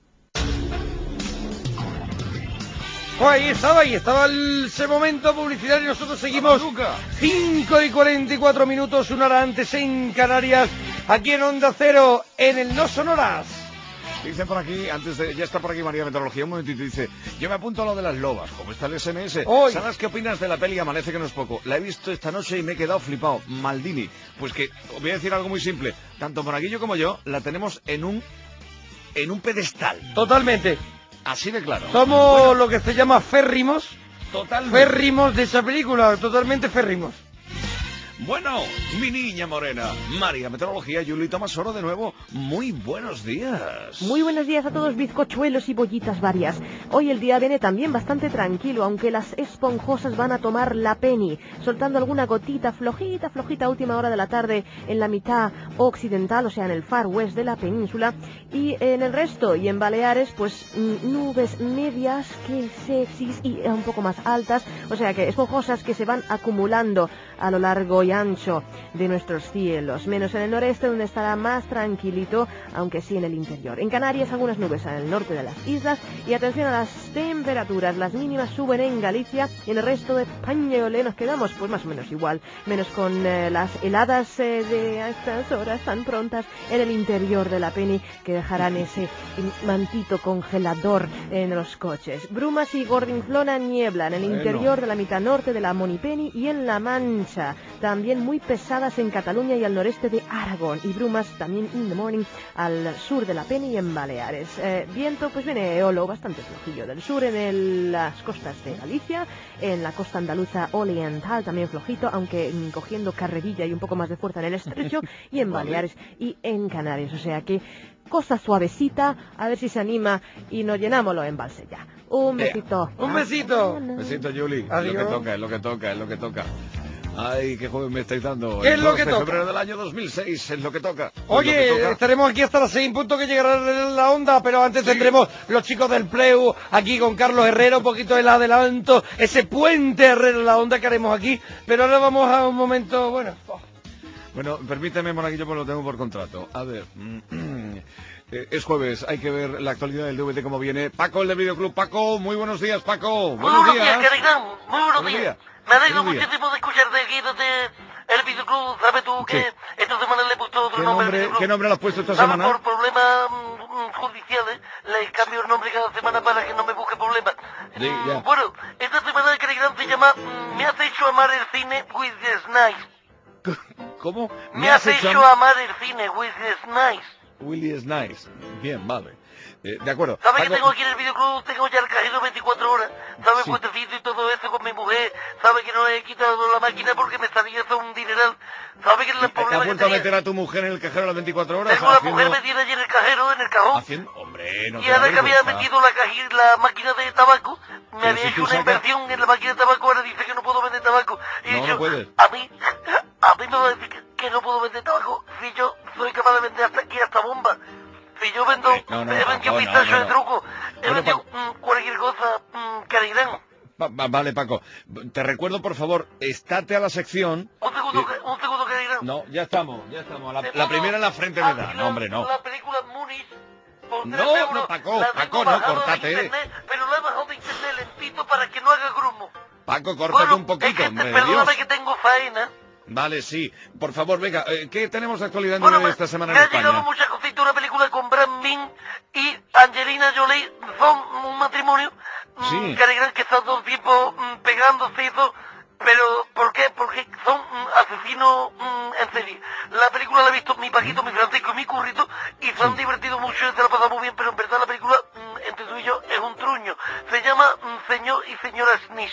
Pues ahí estaba, ahí estaba el, ese momento publicitario. Nosotros seguimos cinco y cuarenta y cuatro minutos, una hora antes en Canarias, aquí en Onda Cero, en el No Sonoras. Dicen por aquí, antes de... Ya está por aquí María Meteorología, un momentito, dice... Yo me apunto a lo de las lobas, como está el S M S. Hoy. ¿Sabes qué opinas de la peli Amanece que no es poco? La he visto esta noche y me he quedado flipado. Maldini. Pues que, os voy a decir algo muy simple. Tanto Monaguillo como yo la tenemos en un... en un pedestal. Totalmente. Así de claro. Somos bueno, lo que se llama férrimos. Totalmente. Férrimos de esa película, totalmente férrimos. Bueno, mi niña morena, María Meteorología, Yuli Tomasoro de nuevo, muy buenos días. Muy buenos días a todos, bizcochuelos y bollitas varias. Hoy el día viene también bastante tranquilo, aunque las esponjosas van a tomar la penny, soltando alguna gotita flojita, flojita a última hora de la tarde en la mitad occidental, o sea, en el far west de la península, y en el resto, y en Baleares, pues nubes medias, que sexys y un poco más altas, o sea que esponjosas que se van acumulando a lo largo y ancho de nuestros cielos, menos en el noreste donde estará más tranquilito, aunque sí en el interior. En Canarias algunas nubes en el norte de las islas y atención a las temperaturas, las mínimas suben en Galicia y en el resto de España y Olé nos quedamos pues más o menos igual, menos con eh, las heladas eh, de a estas horas tan prontas en el interior de la Penny que dejarán ese mantito congelador en los coches. Brumas y gordinflona niebla en el Bueno. interior de la mitad norte de la Monipenny y en La Mancha. También también muy pesadas en Cataluña y al noreste de Aragón, y brumas también in the morning al sur de la Pena y en Baleares. Eh, viento, pues viene eolo bastante flojillo del sur en el, las costas de Galicia, en la costa andaluza oriental también flojito, aunque mm, cogiendo carrerilla y un poco más de fuerza en el estrecho, y en Baleares y en Canarias. O sea que cosa suavecita, a ver si se anima y nos llenamos los embalses ya. Un besito. Un besito. Besito, Juli. Es Adiós. lo que toca, es lo que toca, es lo que toca. Ay, qué joven me estáis dando. ¿Qué es El lo que doce de toca? febrero del año dos mil seis, es lo que toca. Es lo que Oye, toca. estaremos aquí hasta las seis en punto que llegará la onda, pero antes tendremos los chicos del Pleu aquí con Carlos Herrera, un poquito el adelanto, ese puente Herrera en la onda que haremos aquí, pero ahora vamos a un momento, bueno... Bueno, permíteme, Monaguillo, pues lo tengo por contrato. A ver, eh, es jueves, hay que ver la actualidad del D V D como viene. Paco, el del Videoclub. Paco, muy buenos días, Paco. Muy Buenos días. Caridad, muy buenos Buenos días. días. Me alegro Buenos días. muchísimo de escucharte aquí desde el videoclub. ¿Sabes tú que Sí. esta semana le he puesto otro ¿Qué nombre al nombre, videoclub? ¿Qué nombre le has puesto esta ¿Sabes? semana? Por problemas mm, judiciales le cambio el nombre cada semana para que no me busque problemas. Sí, ya. Bueno, esta semana el Caridad se llama mm, Me has hecho amar el cine with the Snipes. ¿Cómo? Me has hecho amar el cine with the Snipes. Willy Snipes. Bien, vale. Eh, de acuerdo. ¿Sabes que Paco- tengo aquí en el videoclub? Tengo ya el cajero veinticuatro horas. ¿Sabes? Sí. Puestecito y todo eso con mi mujer. ¿Sabes que no le he quitado la máquina porque me salía eso un dineral? ¿Sabes que el ¿Has problema que vuelto a tenía? meter a tu mujer en el cajero a las veinticuatro horas? Tengo a la haciendo- mujer metida allí en el cajero, en el cajón. haciendo... Hombre, no Y te da ahora que había vergüenza. metido la, caji- la máquina de tabaco, me Pero había si hecho tú una sacas- inversión en la máquina de tabaco, ahora dice que no puedo vender tabaco. Y he No, dicho, no puedes. a mí, a mí me va a decir que, que no puedo vender tabaco si yo soy capaz de vender hasta aquí hasta bomba. Si yo vendo, No, no, he vendido Paco, no, pistacho no, de no. truco, he Bueno, vendido mm, cualquier cosa, mm, caridad. Va- va- vale, Paco. Te recuerdo, por favor, estate a la sección... Un segundo, Eh, que- un segundo, caridad. No, ya estamos, ya estamos. La, Te la pongo primera en la frente me da. No, hombre, no. La película Munich por tres No, euros. no, Paco, La tengo Paco, no, bajada de córtate. internet, pero la he bajado de internet lentito para que no haga grumo. Paco, córtate Bueno, un poquito, es que te- hombre de perdóname Dios. que tengo faena. Vale, sí. Por favor, venga, eh, ¿qué tenemos de actualidad en Bueno, D V D me, esta semana me en ha llegado España? muchas cositas. Una película con Brad Pitt y Angelina Jolie son un matrimonio. Sí. Mm, Cary Grant, que están todo el tiempo mm, pegándose y eso. Pero, ¿por qué? Porque son mm, asesinos mm, en serie. La película la ha visto mi Paquito, mi Francisco y mi Currito y se han divertido mucho y se la han pasado muy bien, pero en verdad la película, mm, entre tú y yo, es un truño. Se llama mm, Señor y Señora Smith.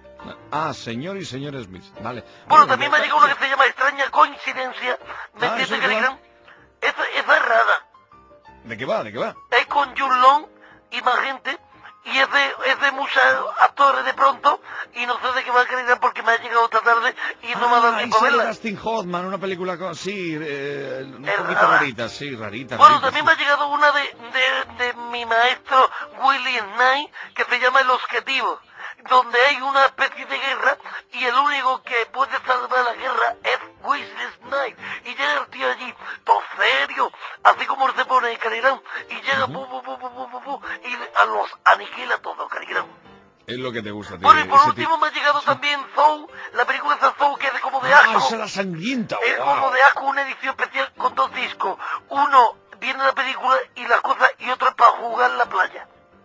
Ah, señor y señor Smith. Vale. Bueno, también ya me ha está. llegado una que se llama Extraña Coincidencia. ¿Me Ah, entiendes, ¿eso de Cary qué va? Grant? Esa, esa es rara. ¿De qué va? ¿De qué va? Es con Jun Long y más gente. Y es de, es de muchos actores de pronto. Y no sé de qué va a querer porque me ha llegado esta tarde y no me ha dado Ah, ahí tiempo a sale verla. Dustin Hoffman, una película con... Sí, eh, un Es poquito rara. rarita, sí, rarita, Bueno, rarita, también sí. me ha llegado una de, de, de mi maestro William Knight que se llama El Objetivo, donde hay una especie de guerra y el único que puede salvar la guerra es Wesley Snipes. Y llega el tío allí, todo serio, así como él se pone Carirán, y llega pu, pu, pu, pu, pu, pu, pu, y a los aniquila todo, Carirán. Es lo que te gusta, tío. Bueno, y por ese último tipo. me ha llegado también Soul, la película de Soul que es como de Ah, asco. esa es la sangrienta. Es guau. como de asco, una edición especial con dos discos. Uno viene la película y las cosas y otro es para jugar en la playa.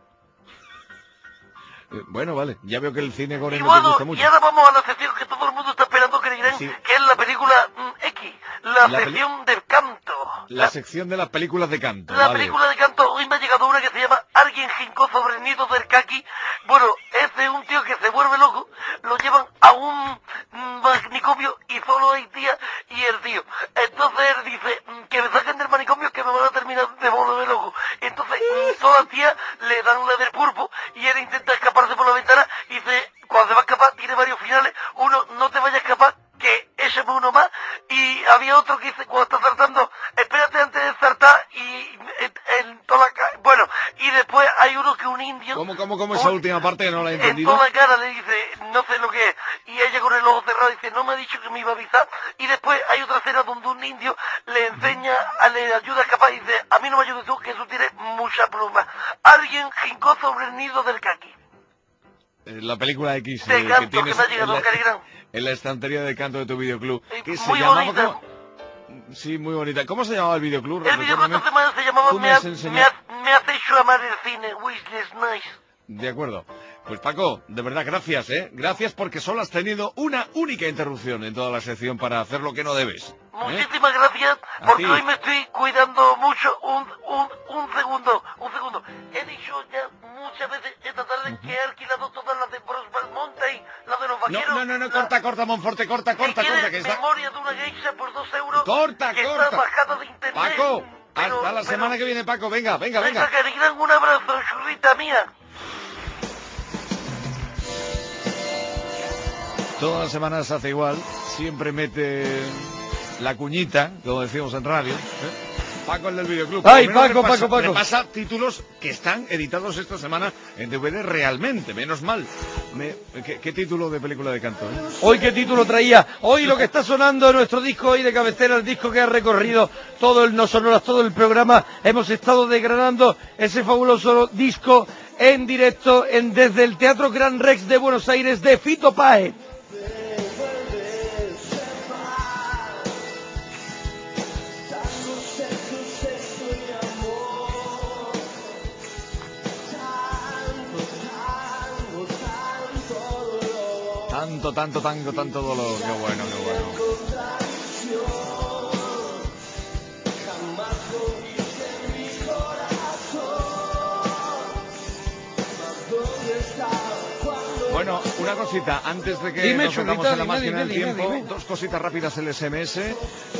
Eh, Bueno, vale, ya veo que el cine gore Y no te bueno, gusta y mucho. ahora vamos a la sección que todo el mundo está esperando que le dirán, Sí. que es la película mm, X, la, La peli- sección del canto. La sección de las películas de canto, La vale. película de canto, hoy me ha llegado una que se llama Alguien jincó sobre el nido del caqui. Bueno, es de un tío que se vuelve loco, lo llevan a un mm, manicomio y solo hay tía y el tío. Entonces él dice, mm, que me saquen del manicomio que me van a terminar de volver loco. Entonces, mm, todas las tías le dan la del pulpo y él intenta escaparse por la ventana y dice, cuando se va a escapar tiene varios finales, uno, no te vayas a escapar, que échame uno más, y había otro que dice, cuando está saltando, espérate antes de saltar, y en, en toda la ca- bueno, y después hay uno que un indio, ¿Cómo, cómo, cómo esa última parte que no la he en entendido? toda la cara le dice, no sé lo que es, y ella con el ojo cerrado dice, no me ha dicho que me iba a avisar, y después hay otra escena donde un indio le enseña, a- le ayuda a escapar y dice, a mí no me ayudes tú, que eso tiene mucha pluma. Alguien jincó sobre el nido del caqui. Eh, La película X De eh, que canto, tienes que me ha llegado, en, la, Cary Grant. en la estantería de canto de tu videoclub. Que se muy llamaba bonita. como... Sí, muy bonita. ¿Cómo se llamaba el videoclub? El videoclub Recuérdame. esta semana se llamaba Tú me me, has ha- enseñado- me, ha- me has hecho amar el cine, Wesley Snipes. De acuerdo. Pues Paco, de verdad, gracias, ¿eh? Gracias porque solo has tenido una única interrupción en toda la sección para hacer lo que no debes. ¿eh? Muchísimas gracias, A porque ti. hoy me estoy cuidando mucho. Un, un, un segundo, un segundo. He dicho ya muchas veces esta tarde que he alquilado todas las de Brokeback Mountain, las de los No, vaqueros. no, no, no, corta, corta, Monforte, corta, corta, si corta, que quieres está... memoria de una geisha por dos euros. Corta, que corta. está bajada de internet. Paco, Pero- hasta la pero- semana que viene, Paco, venga, venga, venga. Venga, querida, un abrazo, churrita mía. Todas las semanas hace igual, siempre mete la cuñita, como decimos en radio. ¿eh? Paco, el del videoclub. Ay, Primero Paco, repasa, Paco, Paco. repasa títulos que están editados esta semana en D V D realmente, menos mal. Me- ¿qué, qué título de película de canto? eh? Hoy qué título traía. Hoy lo que está sonando en nuestro disco hoy de cabecera, el disco que ha recorrido todo el No Sonoras, todo el programa. Hemos estado desgranando ese fabuloso disco en directo en, desde el Teatro Gran Rex de Buenos Aires de Fito Páez. Tanto, tanto, tanto, tanto dolor. Qué bueno, qué bueno. Bueno, una cosita, antes de que Dime, nos metamos chulita, en la dime, máquina del dime, dime, tiempo, dime. dos cositas rápidas el S M S.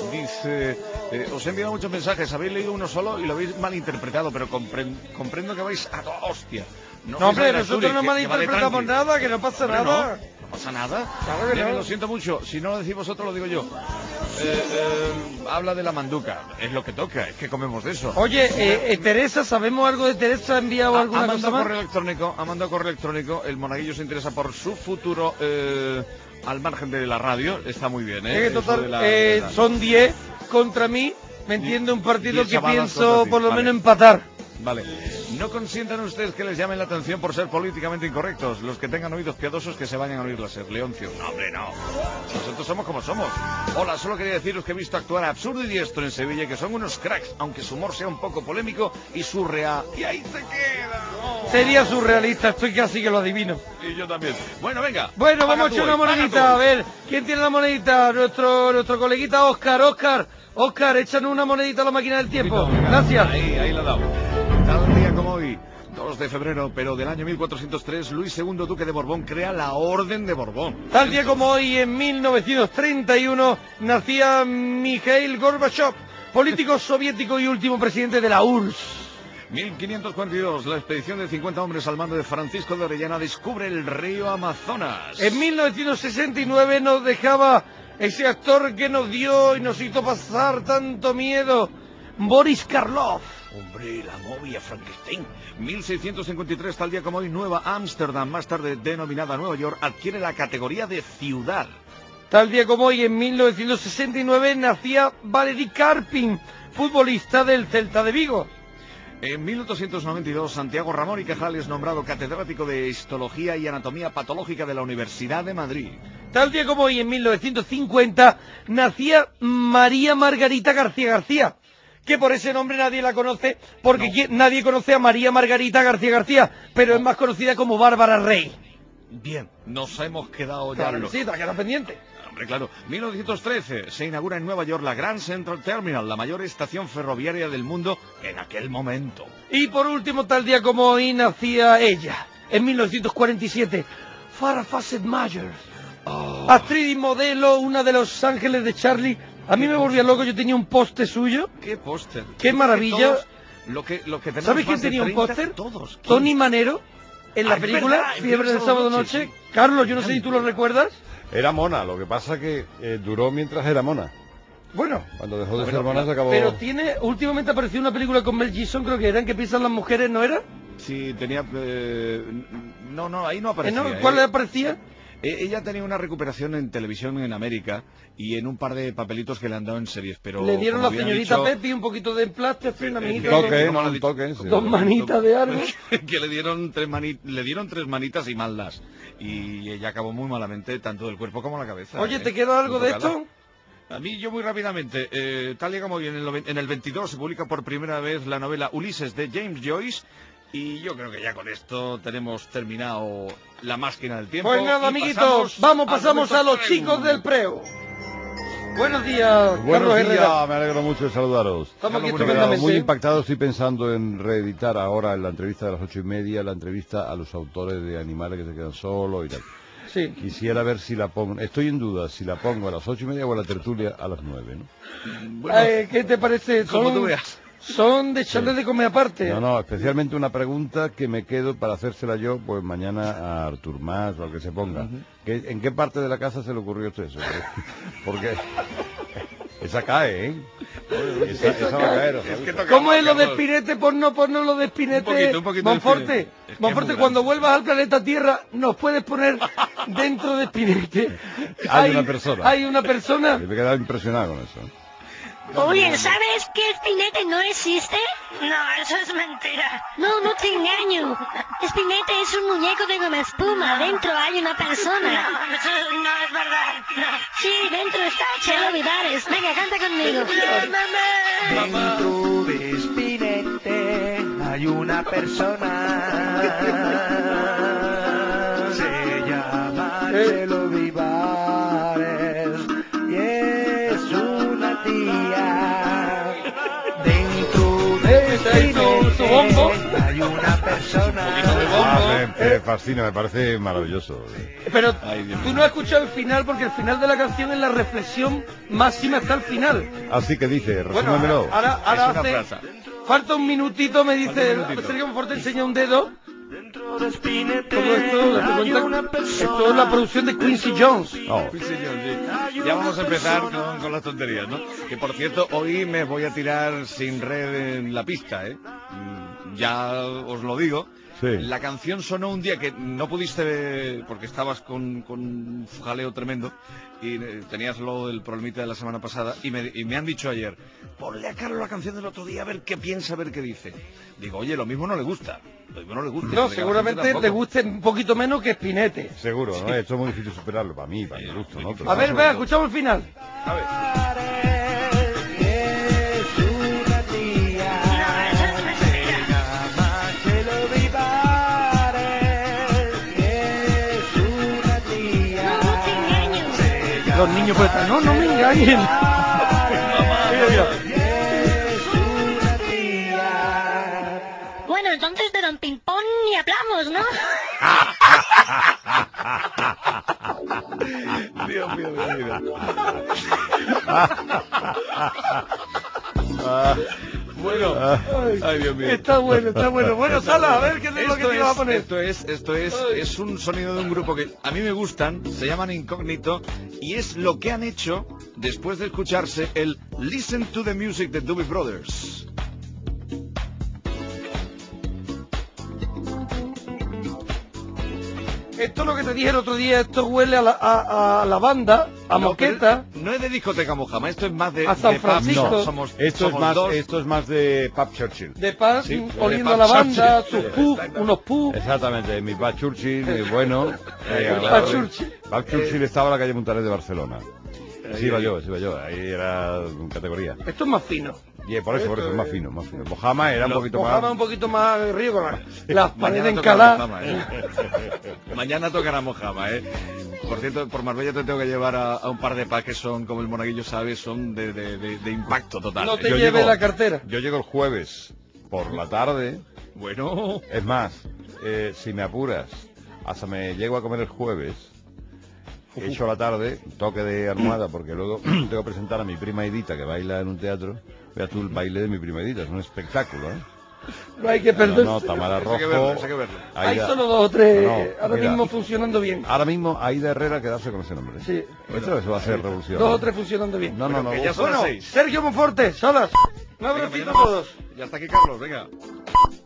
Dice, eh, os he enviado muchos mensajes, habéis leído uno solo y lo habéis malinterpretado, pero compren- comprendo que vais a toda hostia. No, vais hombre, a ir a nosotros Zurich, no que- que vale malinterpretamos tranqui. nada, que no pasa Hombre, nada. No, no pasa nada. Claro que Nene, no. lo siento mucho, si no lo decís vosotros lo digo yo. Eh, eh, habla de la manduca, es lo que toca, es que comemos de eso. Oye, eh, eh, Teresa, ¿sabemos algo de Teresa? ¿Ha enviado Ha, alguna ha cosa mandado más? correo electrónico, ha mandado correo electrónico, el monaguillo se interesa por su futuro eh, al margen de la radio, está muy bien, ¿eh? Es que Eso total, de la- eh, de la- son diez contra mí, ¿me entiende? Un partido diez que chavalas pienso contra ti, por lo vale. menos empatar. Vale. No consientan ustedes que les llamen la atención por ser políticamente incorrectos. Los que tengan oídos piadosos que se vayan a oír la ser. Leoncio. No, hombre, no. Nosotros somos como somos. Hola, solo quería deciros que he visto actuar a Absurdo y Diestro en Sevilla y que son unos cracks, aunque su humor sea un poco polémico y surreal. Y ahí se queda. Oh. Sería surrealista, estoy casi que lo adivino. Y yo también. Bueno, venga. Bueno, paga vamos a tú echar una hoy, paga monedita, tú a hoy. ver, ¿quién tiene la monedita? Nuestro nuestro coleguita Oscar, Oscar, Oscar, échanos una monedita a la máquina del tiempo. Gracias. Ahí, ahí la damos. Tal día como hoy, dos de febrero, pero del año mil cuatrocientos tres, Luis segundo, duque de Borbón, crea la Orden de Borbón. Tal día como hoy, en mil novecientos treinta y uno, nacía Mikhail Gorbachev, político soviético y último presidente de la U R S S. mil quinientos cuarenta y dos, la expedición de cincuenta hombres al mando de Francisco de Orellana descubre el río Amazonas. En mil novecientos sesenta y nueve nos dejaba ese actor que nos dio y nos hizo pasar tanto miedo, Boris Karloff. Hombre, la momia Frankenstein. mil seiscientos cincuenta y tres, tal día como hoy, Nueva Ámsterdam, más tarde denominada Nueva York, adquiere la categoría de ciudad. Tal día como hoy, en mil novecientos sesenta y nueve, nacía Valery Karpin, futbolista del Celta de Vigo. En mil ochocientos noventa y dos, Santiago Ramón y Cajal es nombrado catedrático de Histología y Anatomía Patológica de la Universidad de Madrid. Tal día como hoy, en mil novecientos cincuenta, nacía María Margarita García García, que por ese nombre nadie la conoce, porque qui- nadie conoce a María Margarita García García, pero es más conocida como Bárbara Rey. Bien, nos hemos quedado ya... Claro que lo- sí, te ha quedado pendiente. Hombre, claro. mil novecientos trece, se inaugura en Nueva York la Grand Central Terminal, la mayor estación ferroviaria del mundo en aquel momento. Y por último, tal día como hoy, nacía ella, en mil novecientos cuarenta y siete, Farrah Fawcett Myers, Oh. actriz y modelo, una de Los Ángeles de Charlie. A mí me volvía loco, yo tenía un póster suyo. ¡Qué póster! ¡Qué maravilla! Todos, lo que, lo que tenemos ¿Sabes quién más de tenía un treinta, póster? Todos. ¿Quién? Tony Manero, en la Ah, es película verdad, en Fiebre del Sábado Noche. sí. Carlos, yo no sé si tú lo recuerdas. Era mona, lo que pasa que eh, duró mientras era mona. Bueno. Cuando dejó de Bueno, ser mona se acabó... Pero tiene, últimamente apareció una película con Mel Gibson, creo que era en que piensan las mujeres, ¿no era? Sí, tenía... eh, no, no, ahí no ¿Eh, aparecía. no? ¿Cuál eh. aparecía? Eh, Ella tenía una recuperación en televisión en América y en un par de papelitos que le han dado en series, pero... Le dieron como a la habían señorita dicho- Pepi un poquito de emplaste, así, una Eh, amiguita. toque, de- ¿no? un toque, sí. Dos manitas de algo. que le dieron tres mani- le dieron tres manitas y maldas y ella acabó muy malamente tanto del cuerpo como la cabeza. Oye, ¿eh? ¿te queda algo Muy de tocada. esto? A mí, yo muy rápidamente, eh, tal y como hoy en el, noven- en el veintidós se publica por primera vez la novela Ulises de James Joyce Y yo creo que ya con esto tenemos terminado la máquina del tiempo. Pues nada, y amiguitos, pasamos vamos, a pasamos a los Roberto chicos del Preo. Buenos días, Buenos Carlos días, Herrera. me alegro mucho de saludaros. Estamos aquí Me he quedado estupendamente. muy impactado, estoy pensando en reeditar ahora en la entrevista de las ocho y media, la entrevista a los autores de Animales que se quedan solos y tal. Sí. Quisiera ver si la pongo, estoy en duda si la pongo a las ocho y media o a la tertulia a las nueve, ¿no? Eh, ¿Qué te parece? Como Son, tú veas. son de echarle de comer aparte. No, no, especialmente una pregunta que me quedo para hacérsela yo, pues mañana a Artur Mas o al que se ponga. Ujú. ¿Qué- ¿En qué parte de la casa se le ocurrió esto eso? Porque esa cae, ¿eh? Esa, esa va a caer. ¿sabes? ¿Cómo es lo de Spinete? Ponno, ponno lo de Spinete. Un poquito, un poquito de Monforte, Spinette. Es que es Monforte, muy cuando vuelvas al planeta Tierra, nos puedes poner dentro de Spinete. Hay una persona. Hay una persona. Me he quedado impresionado con eso. ¿eh? Oye, ¿sabes que Spinete no existe? No, eso es mentira. No, no te engaño. Spinete es un muñeco de goma espuma. Dentro hay una persona. No, eso no es verdad. No. Sí, dentro está Chelo Vivares. Venga, canta conmigo. Dentro de Spinete hay una persona. Se llama Chelo Vivares y es una tía. Dentro de Spinete hay una persona. Ah, me, me fascina, me parece maravilloso. Pero tú no has escuchado el final porque el final de la canción es la reflexión máxima hasta el final. Así que dice, Bueno, resúmemelo. ahora, ahora Es una hace- frase. falta un minutito, me dice un minutito. Sergio Monforte, enseña un dedo. Dentro de Spinete Todo esto, date hay cuenta, una persona. esto es la producción de Quincy Jones. Oh. Sí, señor, sí. Ya vamos a empezar con, con las tonterías, ¿no? Que por cierto, hoy me voy a tirar sin red en la pista, ¿eh? Mm, Ya os lo digo. Sí. La canción sonó un día que no pudiste, porque estabas con, con un jaleo tremendo y eh, tenías lo del problemita de la semana pasada y me, y me han dicho ayer, ponle a Carlos la canción del otro día a ver qué piensa, a ver qué dice. Digo, oye, lo mismo no le gusta. Lo mismo no le gusta. No, Dice que a la gente seguramente tampoco. le guste un poquito menos que Spinete. Seguro, ¿no? Esto es muy difícil superarlo para mí, para mi gusto, ¿no? Pero A ver, sobre vea, todo- escuchamos el final. A ver. Los niños pueden estar, no, no me engañen. Mira, mira. Bueno, entonces de Don Ping Pong ni hablamos, ¿no? Dios mío, de mi vida. Bueno, ay Dios mío. Está bueno, está bueno. Bueno, Sala, a ver qué es lo que Esto te ibas a es- poner. Esto es, esto es, es un sonido de un grupo que a mí me gustan, se llaman Incógnito, y es lo que han hecho después de escucharse el Listen to the Music de Doobie Brothers. Esto es lo que te dije el otro día, esto huele a la, a, a lavanda, a No, pero moqueta. No es de discoteca Mojama, esto es más de, A San de pub. Francisco. No, somos, Esto es somos más, dos. esto es más de Pub Churchill. De paz, Sí, oliendo de a Pub lavanda, Churchill. sus puff, unos puff. Exactamente, mi Pub Churchill, eh, bueno. eh, El agradable. Pub Churchill. Pub Churchill estaba en la calle Montaner de Barcelona. Ahí, Sí iba ahí. yo, sí iba yo, ahí era en categoría. Esto es más fino. Y por eso, por eso, es más fino, más fino. Mojama era un poquito Mojama más... un poquito más río con la- las paredes Mañana tocará encaladas. Mojama, ¿eh? Mañana tocará Mojama, ¿eh? Por cierto, por Marbella te tengo que llevar a, a un par de packs que son, como el monaguillo sabe, son de, de, de, de impacto total. No te Yo lleve llego- la cartera. Yo llego el jueves por la tarde. Bueno. Es más, eh, si me apuras, hasta me llego a comer el jueves, hecho la tarde, toque de almohada, porque luego tengo que presentar a mi prima Edita, que baila en un teatro. Vea tú el baile de mi prima Edita, es un espectáculo, ¿eh? No hay que perderse. No, no, Tamara Eso hay que Rojo. verlo, eso hay que verlo. Hay Aida- solo dos o tres No, no, eh, ahora mira, mismo funcionando bien. Ahora mismo Aida Herrera quedarse con ese nombre. Sí. Eso, eso va a ser revolución. Dos o tres funcionando bien. No, no, no. que ya son Bueno, las seis. Sergio Monforte, Salas. Un Venga, abracito mañana a más. todos. Ya está aquí Carlos, venga.